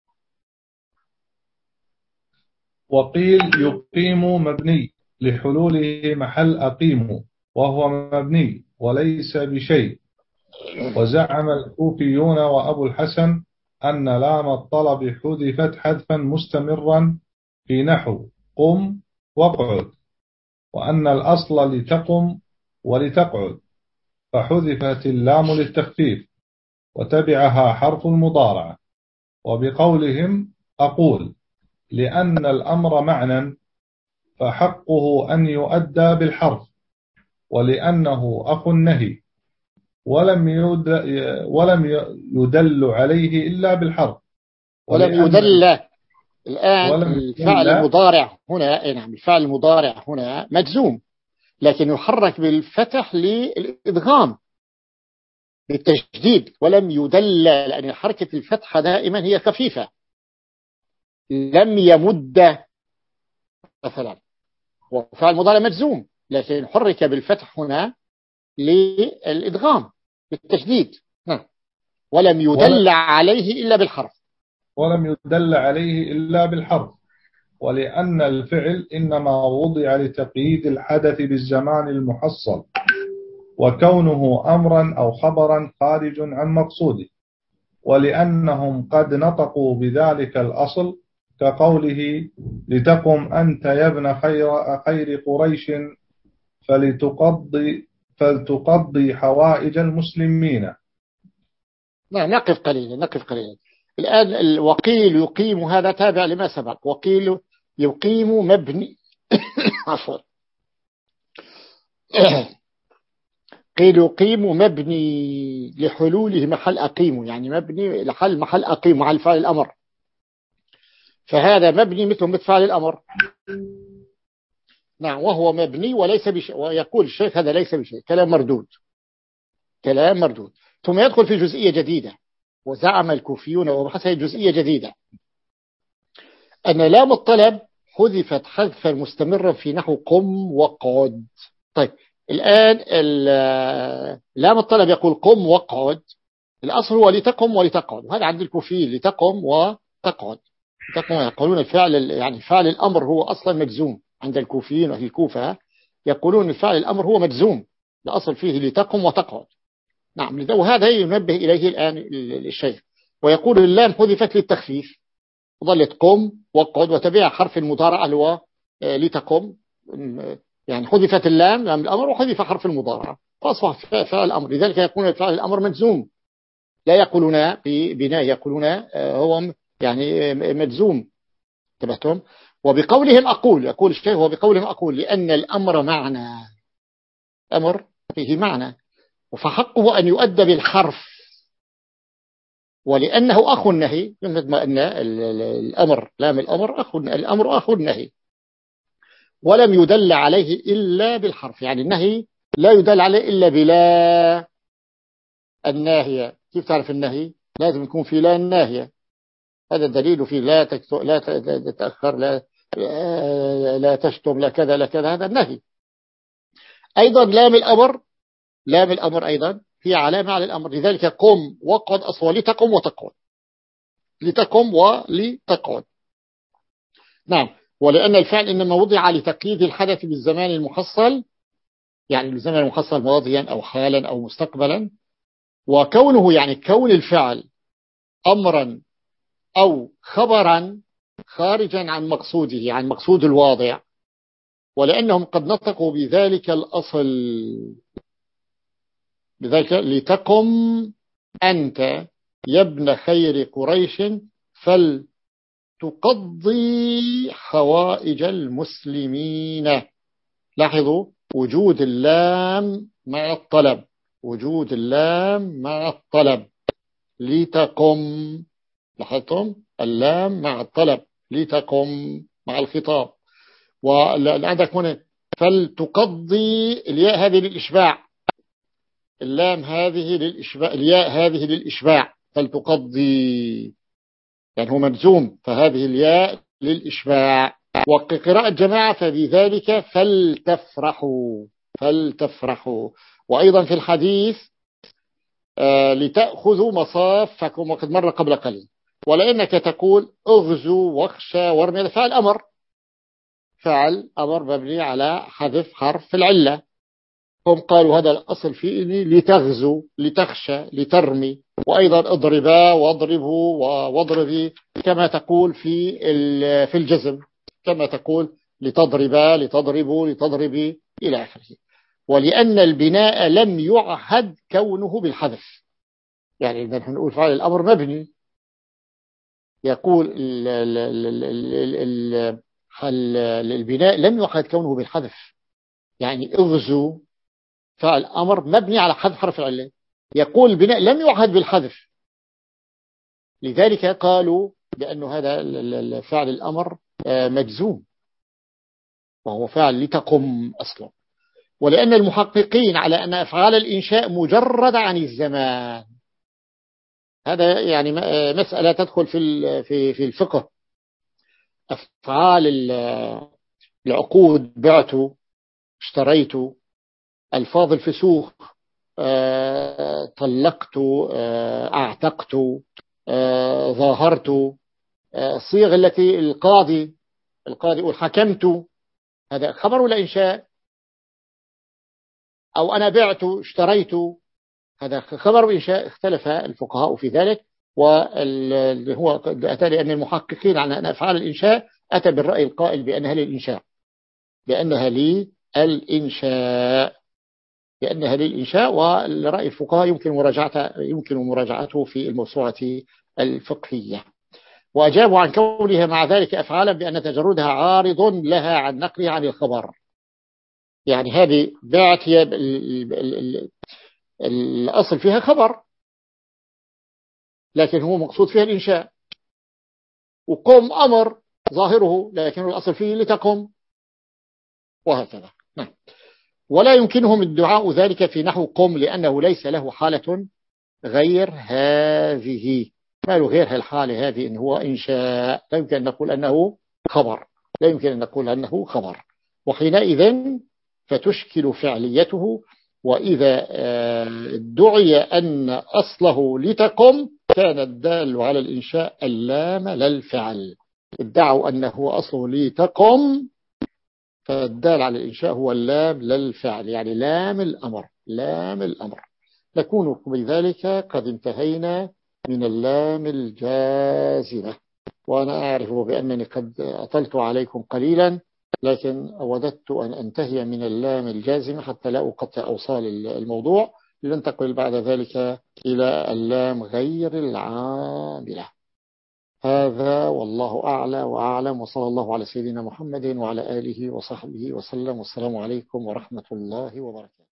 وقيل يقيم مبني لحلوله محل أقيم، وهو مبني وليس بشيء. وزعم الكوفيون وأبو الحسن أن لام الطلب حذفت حذفا مستمرا في نحو قم واقعد، وأن الأصل لتقم ولتقعد، فحذفت اللام للتخفيف وتبعها حرف المضارعة. وبقولهم أقول لأن الأمر معنى فحقه أن يؤدى بالحرف، ولأنه أخو النهي، ولم ولم يدل عليه إلا بالحرف، ولم يدل الآن الفعل المضارع هنا، نعم الفعل المضارع هنا مجزوم، لكن يحرك بالفتح للإدغام بالتشديد، ولم يدل، لأن حركة الفتحة دائما هي خفيفة. لم يمد مثلا هو فعل مضارع مجزوم، لكن حرك بالفتح هنا للإدغام بالتشديد. ولم يدل عليه إلا بالحرف ولم يدل عليه إلا بالحرف ولأن الفعل إنما وضع لتقييد الحدث بالزمان المحصل، وكونه أمرا أو خبرا خارج عن مقصوده، ولأنهم قد نطقوا بذلك الأصل كقوله لتقم أنت يا ابن خير, خير قريش فلتقضي, فلتقضي حوائج المسلمين. نعم نقف قليلا نقف قليلا الآن. وقيل يقيم هذا تابع لما سبق. وقيل يقيم مبني عفوا قيل يقيم مبني لحلوله محل أقيم، يعني مبني لحل محل أقيم على فعل الأمر، فهذا مبني مثل مثل فعل الأمر. نعم وهو مبني وليس بشيء، ويقول الشيخ هذا ليس بشيء، كلام مردود كلام مردود. ثم يدخل في جزئية جديدة، وزعم الكوفيون وبحثها جزئية جديدة أن لام الطلب حذفت حذفا مستمرا في نحو قم وقعد. طيب الآن لام الطلب يقول قم وقعد، الأصل هو لتقم ولتقعد، وهذا عند الكوفيين لتقم وتقعد. تقم يقولون الفعل يعني فعل الأمر هو أصلا مجزوم عند الكوفيين وفي الكوفة، يقولون الفعل الأمر هو مجزوم، الأصل فيه لتقم وتقعد. نعم وهذا ينبه إليه الآن الشيخ، ويقول اللام حذفت للتخفيف، ظلت قم وقعد وتبع حرف المضارع اللي هو لتقم، يعني حذفت اللام لام الأمر وحذف حرف المضارع فأصبح فعل الأمر. لذلك يقولون فعل الأمر مجزوم، لا يقولون ببناء، يقولون هو يعني مجزوم. انتبهتم؟ وبقولهم أقول، يقول الشيخ وبقولهم أقول لأن الأمر معنى، أمر فيه معنى، فحقه أن يؤدى بالحرف، ولأنه أخو النهي، مثل ما أن الأمر لام الأمر أخو الأمر أخو النهي، ولم يدل عليه إلا بالحرف، يعني النهي لا يدل عليه إلا بلا الناهية. كيف تعرف النهي؟ لازم يكون في لا الناهية، هذا الدليل في لا لا تتأخر، لا لا تشتم، لا كذا لا كذا، هذا النهي. أيضا لام الأمر، لام الأمر أيضا هي علامة على الأمر، لذلك قم وقد أصوى لتقم وتقعد، لتقم ولتقعد. نعم ولأن الفعل إنما وضع لتقييد الحدث بالزمان المحصل، يعني بالزمان المحصل ماضيا أو حالا أو مستقبلا، وكونه يعني كون الفعل أمرا أو خبرا خارجا عن مقصوده، عن مقصود الواضع، ولأنهم قد نطقوا بذلك الأصل، بذلك لتقم أنت يا ابن خير قريش فلتقضي حوائج المسلمين. لاحظوا وجود اللام مع الطلب، وجود اللام مع الطلب لتقم، لاحظتم اللام مع الطلب لتقم مع الخطاب. وعندك هنا فلتقضي، الياء هذه للإشباع، اللام هذه للإشباع، الياء هذه للإشباع، فلتقضي يعني هو مجزوم، فهذه الياء للإشباع. وقراءة جماعة فبذلك فلتفرحوا، فلتفرحوا. وأيضا في الحديث آه لتأخذوا مصافكم، وقد مر قبل قليل. ولأنك تقول اغزوا واخشى وارمي، فعل أمر، فعل أمر مبني على حذف حرف العلة. هم قالوا هذا الأصل فيه لتغزو لتخشى لترمي. وأيضا اضربا واضربوا واضربي كما تقول في في الجزم، كما تقول لتضربا لتضربوا لتضربي إلى آخره. ولأن البناء لم يعهد كونه بالحذف، يعني إذا نحن نقول فعل الأمر مبني، يقول ال ال ال ال ال البناء لم يعهد كونه بالحذف، يعني اغزو فعل أمر مبني على حذف حرف العلة، يقول البناء لم يعهد بالحذف، لذلك قالوا بأن هذا فعل الأمر مجزوم وهو فعل لتقم أصلا، ولأن المحققين على أن أفعال الإنشاء مجرد عن الزمان. هذا يعني مسألة تدخل في في الفقه. أفعال العقود، بعت، اشتريت، ألفاظ الفسوق، طلقت، اعتقت، ظاهرت، الصيغ التي القاضي القاضي يقول حكمت، هذا خبر ولا إنشاء؟ أو أنا بعت اشتريت، هذا خبر وإنشاء. اختلف الفقهاء في ذلك، وهو أتى لأن المحققين على أن أفعال الإنشاء أتى بالرأي القائل بأنها للإنشاء بأنها للإنشاء بأنها للإنشاء والرأي الفقهاء يمكن مراجعته يمكن مراجعته في الموسوعة الفقهية. وأجابوا عن كونها مع ذلك أفعالا بأن تجردها عارض لها عن نقلها عن الخبر. يعني هذه بعت هي الأصل فيها خبر، لكن هو مقصود فيها الإنشاء. وقم أمر ظاهره، لكن الأصل فيه لتقم، وهكذا. نعم. ولا يمكنهم الدعاء ذلك في نحو قم، لأنه ليس له حالة غير هذه. ما له غير الحالة هذه إن هو إنشاء، لا يمكن أن نقول أنه خبر لا يمكن أن نقول أنه خبر وحينئذ فتشكل فعليته. وإذا دعي أن أصله لتقم كان الدال على الإنشاء اللام للفعل. ادعوا أنه أصله لتقم، فالدال على الإنشاء هو اللام للفعل، يعني لام الأمر لام الأمر. نكون بذلك قد انتهينا من اللام الجازمة. وأنا أعرف بأنني قد أطلت عليكم قليلا، لكن وددت أن أنتهي من اللام الجازمة حتى لا أقطع أوصال الموضوع، لننتقل بعد ذلك إلى اللام غير العاملة. هذا والله أعلى وأعلم، وصلى الله على سيدنا محمد وعلى آله وصحبه وسلم، والسلام عليكم ورحمة الله وبركاته.